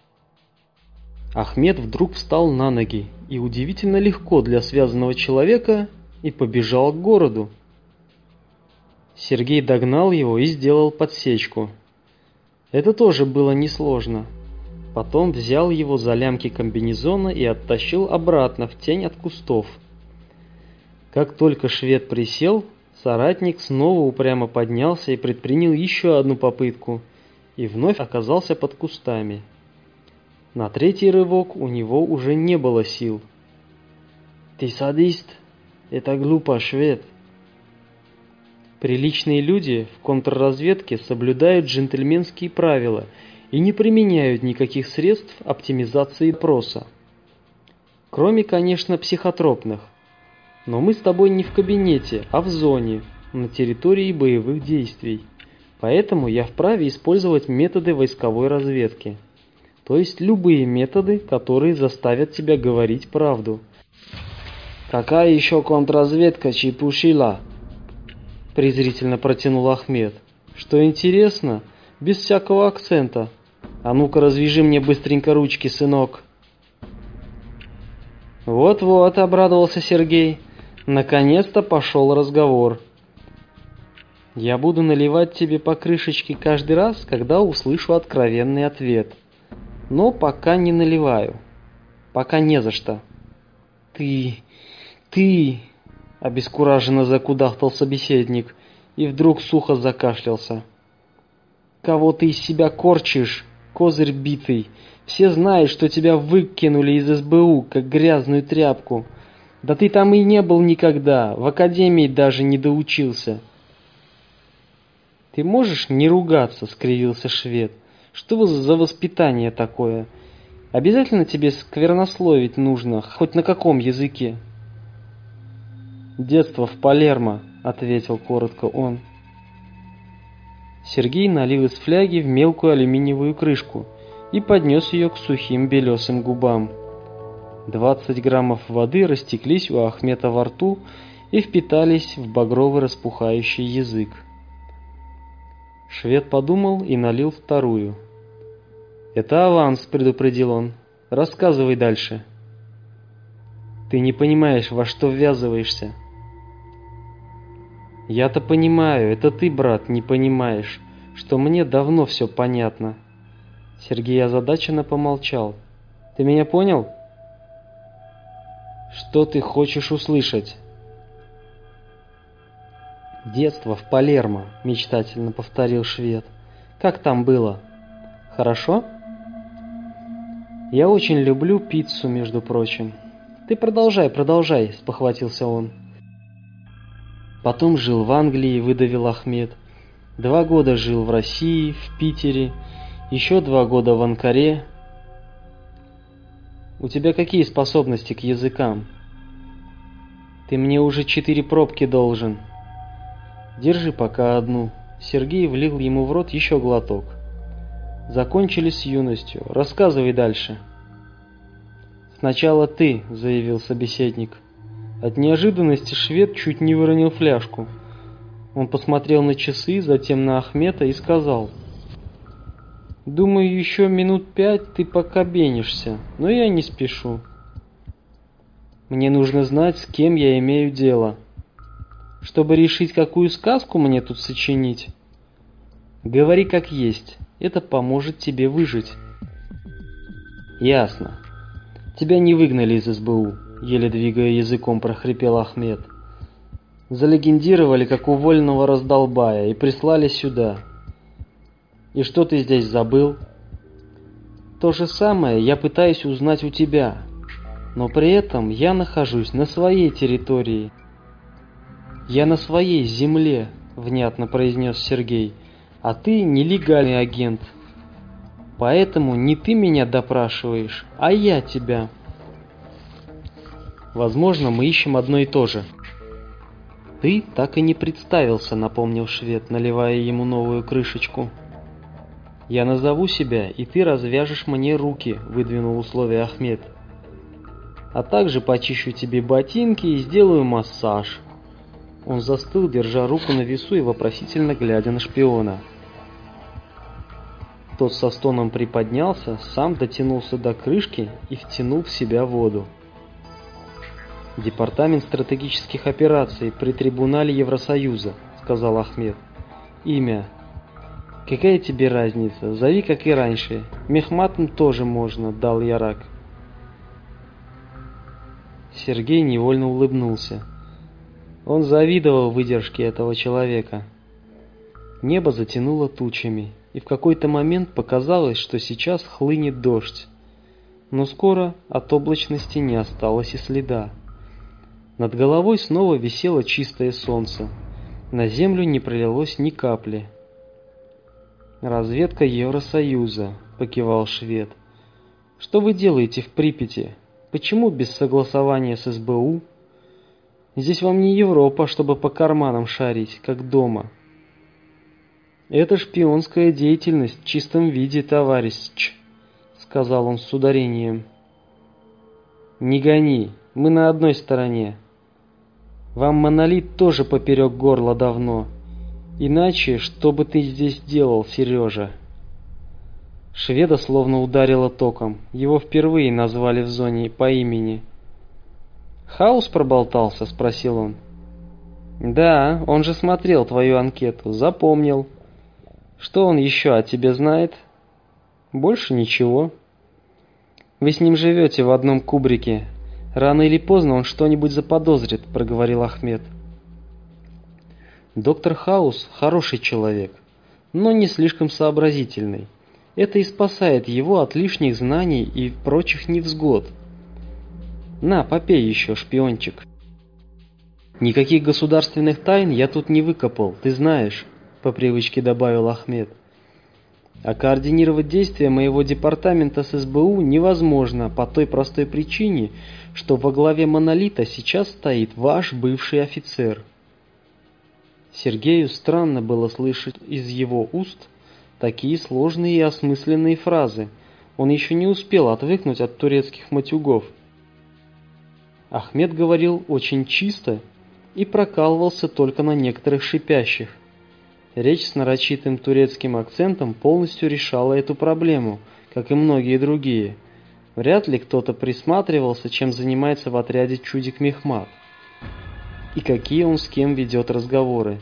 D: Ахмед вдруг встал на ноги, и удивительно легко для связанного человека, и побежал к городу. Сергей догнал его и сделал подсечку. Это тоже было несложно. Потом взял его за лямки комбинезона и оттащил обратно в тень от кустов. Как только швед присел, соратник снова упрямо поднялся и предпринял еще одну попытку, и вновь оказался под кустами. На третий рывок у него уже не было сил. «Ты садист? Это глупо, швед!» Приличные люди в контрразведке соблюдают джентльменские правила и не применяют никаких средств оптимизации допроса. Кроме, конечно, психотропных. Но мы с тобой не в кабинете, а в зоне, на территории боевых действий. Поэтому я вправе использовать методы войсковой разведки. То есть любые методы, которые заставят тебя говорить правду.
B: «Какая еще контрразведка, чепушила?»
D: презрительно протянул Ахмед. «Что интересно, без всякого акцента. А ну-ка развяжи мне быстренько ручки, сынок». «Вот-вот», — обрадовался Сергей. «Наконец-то пошел разговор. Я буду наливать тебе по крышечке каждый раз, когда услышу откровенный ответ. Но пока не наливаю. Пока не за что». «Ты... ты...» — обескураженно закудахтал собеседник и вдруг сухо закашлялся. «Кого ты из себя корчишь, козырь битый? Все знают, что тебя выкинули из эс бэ у, как грязную тряпку. Да ты там и не был никогда, в академии даже не доучился». «Ты можешь не ругаться?» — скривился швед. «Что за воспитание такое? Обязательно тебе сквернословить нужно, хоть на каком языке?» «Детство в Палермо», — ответил коротко он. Сергей налил из фляги в мелкую алюминиевую крышку и поднес ее к сухим белесым губам. Двадцать граммов воды растеклись у Ахмета во рту и впитались в багровый распухающий язык. Швед подумал и налил вторую. «Это аванс», — предупредил он. «Рассказывай дальше». «Ты не понимаешь, во что ввязываешься». «Я-то понимаю, это ты, брат, не понимаешь, что мне давно все понятно». Сергей озадаченно помолчал. «Ты меня понял?» «Что ты хочешь услышать?» «Детство в Палермо», — мечтательно повторил швед. «Как там было? Хорошо?» «Я очень люблю пиццу, между прочим». «Ты продолжай, продолжай», — спохватился он. «Потом жил в Англии», — выдавил Ахмед. «Два года жил в России, в Питере, еще два года в Анкаре». «У тебя какие способности к языкам?» «Ты мне уже четыре пробки должен». «Держи пока одну». Сергей влил ему в рот еще глоток. «Закончили с юностью. Рассказывай дальше». «Сначала ты», — заявил собеседник. От неожиданности швед чуть не выронил фляжку. Он посмотрел на часы, затем на Ахмета и сказал: «Думаю, еще минут пять ты покабенишься, но я не спешу. Мне нужно знать, с кем я имею дело. Чтобы решить, какую сказку мне тут сочинить. Говори как есть, это поможет тебе выжить». «Ясно. Тебя не выгнали из эс бэ у», — еле двигая языком прохрипел Ахмед. «Залегендировали, как уволенного раздолбая, и прислали сюда. И что ты здесь забыл?» «То же самое я пытаюсь узнать у тебя, но при этом я нахожусь на своей территории». «Я на своей земле», — внятно произнес Сергей, — «а ты нелегальный агент. Поэтому не ты меня допрашиваешь, а я тебя». «Возможно, мы ищем одно и то же». «Ты так и не представился», — напомнил швед, наливая ему новую крышечку. «Я назову себя, и ты развяжешь мне руки», — выдвинул условие Ахмед. «А также почищу тебе ботинки и сделаю массаж». Он застыл, держа руку на весу и вопросительно глядя на шпиона. Тот со стоном приподнялся, сам дотянулся до крышки и втянул в себя воду. «Департамент стратегических операций при трибунале Евросоюза», — сказал Ахмед. «Имя. Какая тебе разница? Зови, как и раньше. Мехматом тоже можно», — дал Ярак. Сергей невольно улыбнулся. Он завидовал выдержке этого человека. Небо затянуло тучами, и в какой-то момент показалось, что сейчас хлынет дождь. Но скоро от облачности не осталось и следа. Над головой снова висело чистое солнце. На землю не пролилось ни капли. «Разведка Евросоюза», — покивал швед. «Что вы делаете в Припяти? Почему без согласования с эс бэ у? Здесь вам не Европа, чтобы по карманам шарить, как дома». «Это шпионская деятельность в чистом виде, товарищ», — сказал он с ударением. «Не гони, мы на одной стороне. Вам монолит тоже поперек горла давно. Иначе, что бы ты здесь делал, Сережа?» Шведа словно ударило током. Его впервые назвали в зоне по имени. «Хаус проболтался?» — спросил он. «Да, он же смотрел твою анкету, запомнил. Что он еще о тебе знает?» «Больше ничего. Вы с ним живете в одном кубрике. Рано или поздно он что-нибудь заподозрит», — проговорил Ахмед. «Доктор Хаус хороший человек, но не слишком сообразительный. Это и спасает его от лишних знаний и прочих невзгод. На, попей еще, шпиончик». «Никаких государственных тайн я тут не выкопал, ты знаешь», — по привычке добавил Ахмед. «А координировать действия моего департамента с эс бэ у невозможно по той простой причине, что во главе монолита сейчас стоит ваш бывший офицер». Сергею странно было слышать из его уст такие сложные и осмысленные фразы. Он еще не успел отвыкнуть от турецких матюгов. Ахмед говорил очень чисто и прокалывался только на некоторых шипящих. Речь с нарочитым турецким акцентом полностью решала эту проблему, как и многие другие. Вряд ли кто-то присматривался, чем занимается в отряде чудик Мехмат, и какие он с кем ведет разговоры.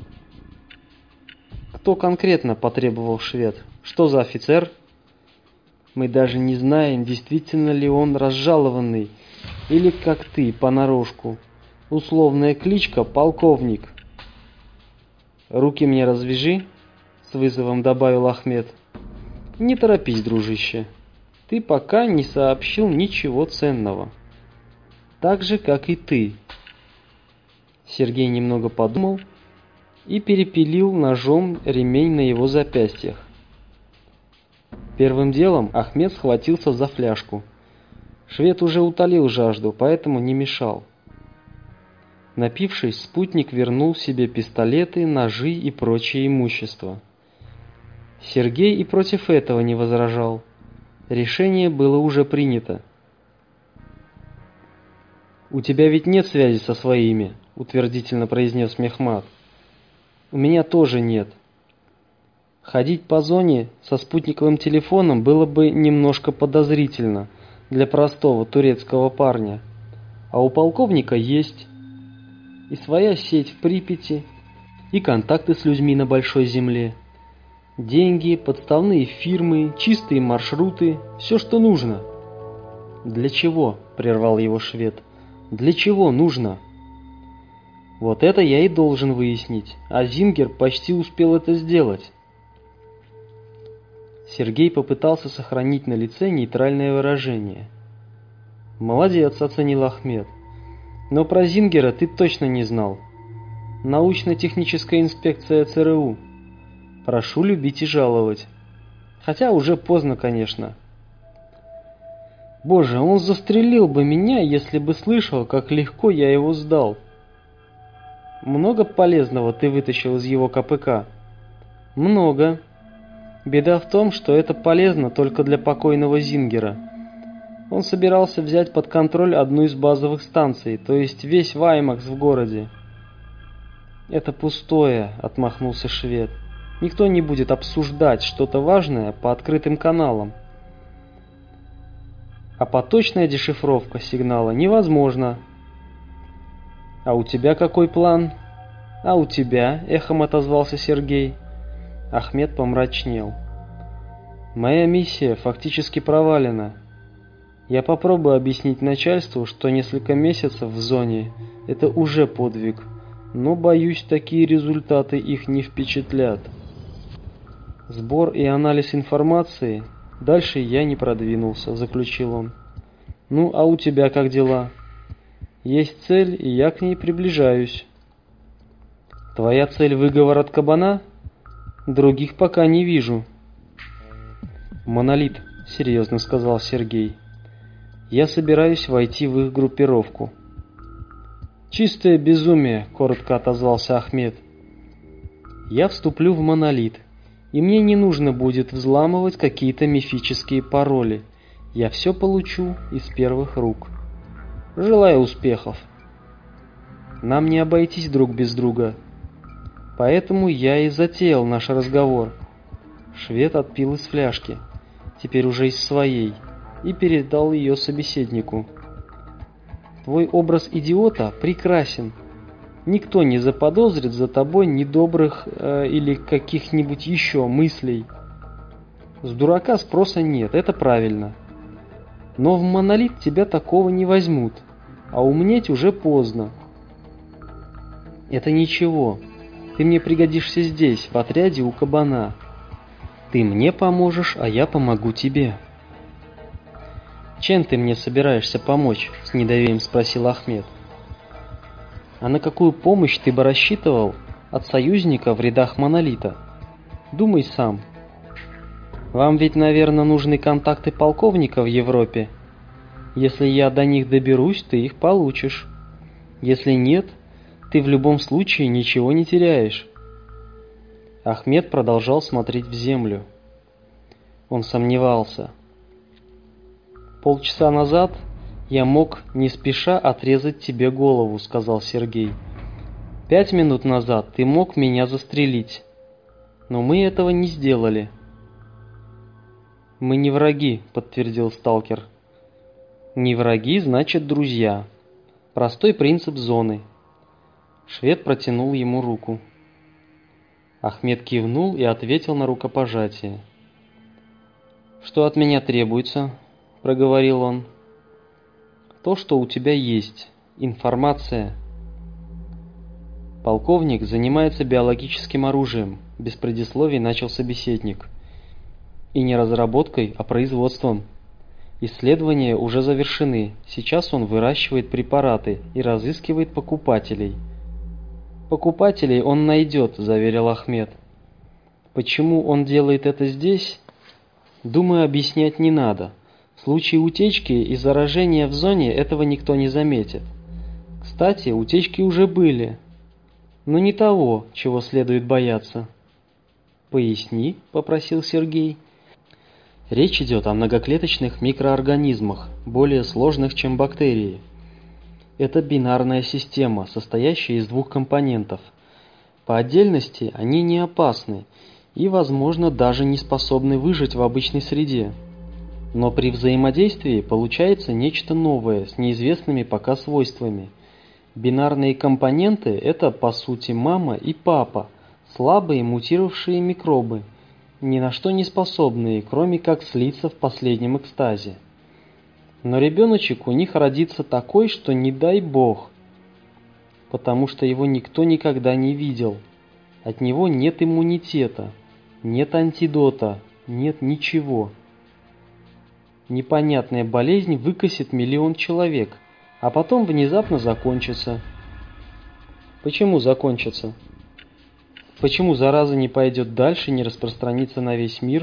D: «Кто конкретно?» – потребовал швед. «Что за офицер?» «Мы даже не знаем, действительно ли он разжалованный, или, как ты, понарошку. Условная кличка «Полковник». «Руки мне развяжи», — с вызовом добавил Ахмед. «Не торопись, дружище. Ты пока не сообщил ничего ценного. Так же, как и ты». Сергей немного подумал и перепилил ножом ремень на его запястьях. Первым делом Ахмед схватился за фляжку. Швед уже утолил жажду, поэтому не мешал. Напившись, спутник вернул себе пистолеты, ножи и прочее имущество. Сергей и против этого не возражал. Решение было уже принято. «У тебя ведь нет связи со своими», — утвердительно произнес Мехмат. «У меня тоже нет. Ходить по зоне со спутниковым телефоном было бы немножко подозрительно для простого турецкого парня. А у полковника есть и своя сеть в Припяти, и контакты с людьми на большой земле. Деньги, подставные фирмы, чистые маршруты, все, что нужно». «Для чего?» — прервал его швед. «Для чего нужно?» «Вот это я и должен выяснить, а Зингер почти успел это сделать». Сергей попытался сохранить на лице нейтральное выражение. «Молодец», — оценил Ахмед. «Но про Зингера ты точно не знал. Научно-техническая инспекция цэ эр у. Прошу любить и жаловать. Хотя уже поздно, конечно. Боже, он застрелил бы меня, если бы слышал, как легко я его сдал». Много полезного ты вытащил из его ка пэ ка? Много. Беда в том, что это полезно только для покойного Зингера. Он собирался взять под контроль одну из базовых станций, то есть весь Ваймакс в городе. Это пустое, отмахнулся швед. Никто не будет обсуждать что-то важное по открытым каналам. А поточная дешифровка сигнала невозможна. А у тебя какой план? А у тебя, эхом отозвался Сергей. Ахмед помрачнел. Моя миссия фактически провалена. Я попробую объяснить начальству, что несколько месяцев в зоне – это уже подвиг, но, боюсь, такие результаты их не впечатлят. Сбор и анализ информации, дальше я не продвинулся, заключил он. Ну, а у тебя как дела? Есть цель, и я к ней приближаюсь. Твоя цель выговор от кабана? Других пока не вижу. Монолит, серьезно сказал Сергей. Я собираюсь войти в их группировку. Чистое безумие, коротко отозвался Ахмед. Я вступлю в Монолит, и мне не нужно будет взламывать какие-то мифические пароли. Я все получу из первых рук. Желаю успехов. Нам не обойтись друг без друга. Поэтому я и затеял наш разговор. Швед отпил из фляжки, теперь уже из своей, и передал ее собеседнику. Твой образ идиота прекрасен. Никто не заподозрит за тобой недобрых э, или каких-нибудь еще мыслей. С дурака спроса нет, это правильно. Но в Монолит тебя такого не возьмут, а умнеть уже поздно. Это ничего, ты мне пригодишься здесь, в отряде у кабана. Ты мне поможешь, а я помогу тебе. Чем ты мне собираешься помочь? С недоверием спросил Ахмед. А на какую помощь ты бы рассчитывал от союзника в рядах Монолита? Думай сам. Вам ведь, наверное, нужны контакты полковника в Европе. Если я до них доберусь, ты их получишь. Если нет, ты в любом случае ничего не теряешь. Ахмед продолжал смотреть в землю. Он сомневался. Полчаса назад я мог не спеша отрезать тебе голову, сказал Сергей. Пять минут назад ты мог меня застрелить. Но мы этого не сделали. Мы не враги, подтвердил сталкер. Не враги, значит друзья. Простой принцип зоны. Швед протянул ему руку. Ахмед кивнул и ответил на рукопожатие. «Что от меня требуется?» – проговорил он. «То, что у тебя есть. Информация». «Полковник занимается биологическим оружием», – без предисловий начал собеседник. «И не разработкой, а производством. Исследования уже завершены. Сейчас он выращивает препараты и разыскивает покупателей». «Покупателей он найдет», – заверил Ахмед. «Почему он делает это здесь? Думаю, объяснять не надо. В случае утечки и заражения в зоне этого никто не заметит. Кстати, утечки уже были, но не того, чего следует бояться». «Поясни», – попросил Сергей. «Речь идет о многоклеточных микроорганизмах, более сложных, чем бактерии. Это бинарная система, состоящая из двух компонентов. По отдельности они не опасны и, возможно, даже не способны выжить в обычной среде. Но при взаимодействии получается нечто новое с неизвестными пока свойствами. Бинарные компоненты – это, по сути, мама и папа, слабые мутировавшие микробы, ни на что не способные, кроме как слиться в последнем экстазе. Но ребеночек у них родится такой, что не дай бог, потому что его никто никогда не видел. От него нет иммунитета, нет антидота, нет ничего. Непонятная болезнь выкосит миллион человек, а потом внезапно закончится. Почему закончится? Почему зараза не пойдет дальше, не распространится на весь мир?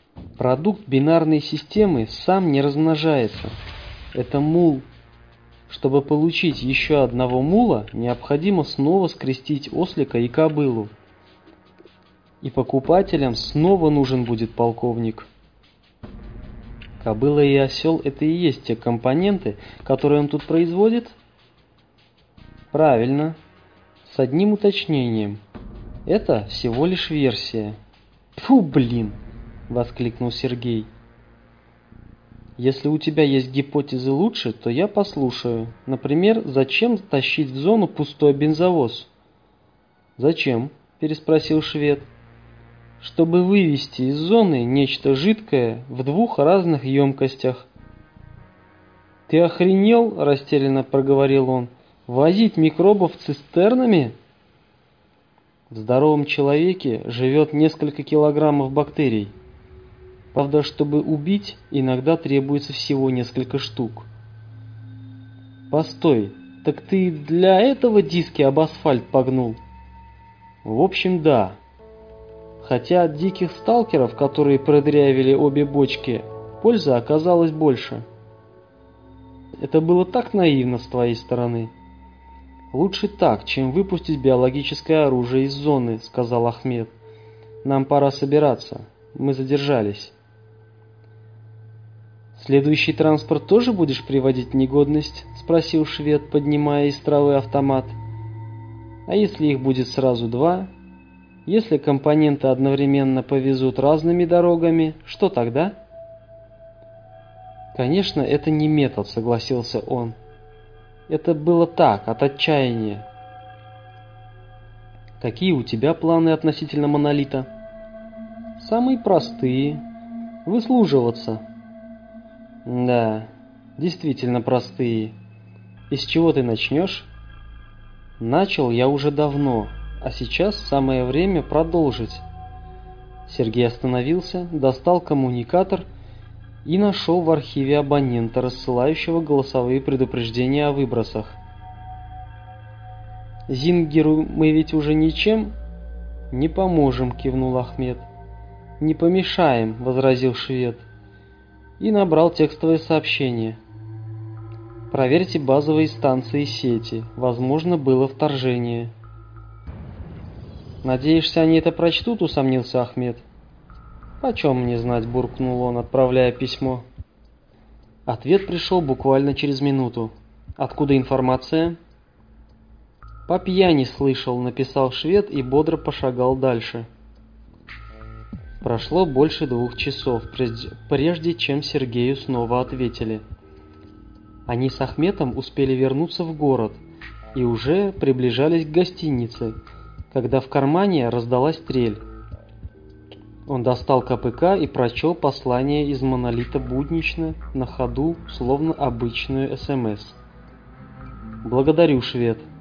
D: Продукт бинарной системы сам не размножается. Это мул. Чтобы получить еще одного мула, необходимо снова скрестить ослика и кобылу. И покупателям снова нужен будет полковник. Кобыла и осел – это и есть те компоненты, которые он тут производит? Правильно. С одним уточнением. Это всего лишь версия. Фу, блин! Воскликнул Сергей. Если у тебя есть гипотезы лучше, то я послушаю. Например, зачем тащить в зону пустой бензовоз? Зачем? Переспросил швед. Чтобы вывести из зоны нечто жидкое в двух разных емкостях. Ты охренел? Растерянно проговорил он. Возить микробов цистернами? В здоровом человеке живет несколько килограммов бактерий. Правда, чтобы убить, иногда требуется всего несколько штук. Постой, так ты для этого диски об асфальт погнул? В общем, да. Хотя от диких сталкеров, которые продырявили обе бочки, пользы оказалось больше. Это было так наивно с твоей стороны. Лучше так, чем выпустить биологическое оружие из зоны, сказал Ахмед. Нам пора собираться. Мы задержались. «Следующий транспорт тоже будешь приводить в негодность?» – спросил швед, поднимая из травы автомат. «А если их будет сразу два? Если компоненты одновременно повезут разными дорогами, что тогда?» «Конечно, это не метод», – согласился он. «Это было так, от отчаяния». «Какие у тебя планы относительно монолита?» «Самые простые. Выслуживаться». Да, действительно простые. И с чего ты начнешь? Начал я уже давно, а сейчас самое время продолжить. Сергей остановился, достал коммуникатор и нашел в архиве абонента, рассылающего голосовые предупреждения о выбросах. «Зингеру мы ведь уже ничем не поможем», — кивнул Ахмед. «Не помешаем», — возразил швед. И набрал текстовое сообщение. Проверьте базовые станции сети. Возможно, было вторжение. Надеешься, они это прочтут? Усомнился Ахмед. Почем мне знать? Буркнул он, отправляя письмо. Ответ пришел буквально через минуту. Откуда информация? По пьяни слышал, написал швед и бодро пошагал дальше. Прошло больше двух часов, прежде чем Сергею снова ответили. Они с Ахметом успели вернуться в город и уже приближались к гостинице, когда в кармане раздалась трель. Он достал КПК и прочел послание из монолита буднично, на ходу, словно обычную СМС. «Благодарю, швед.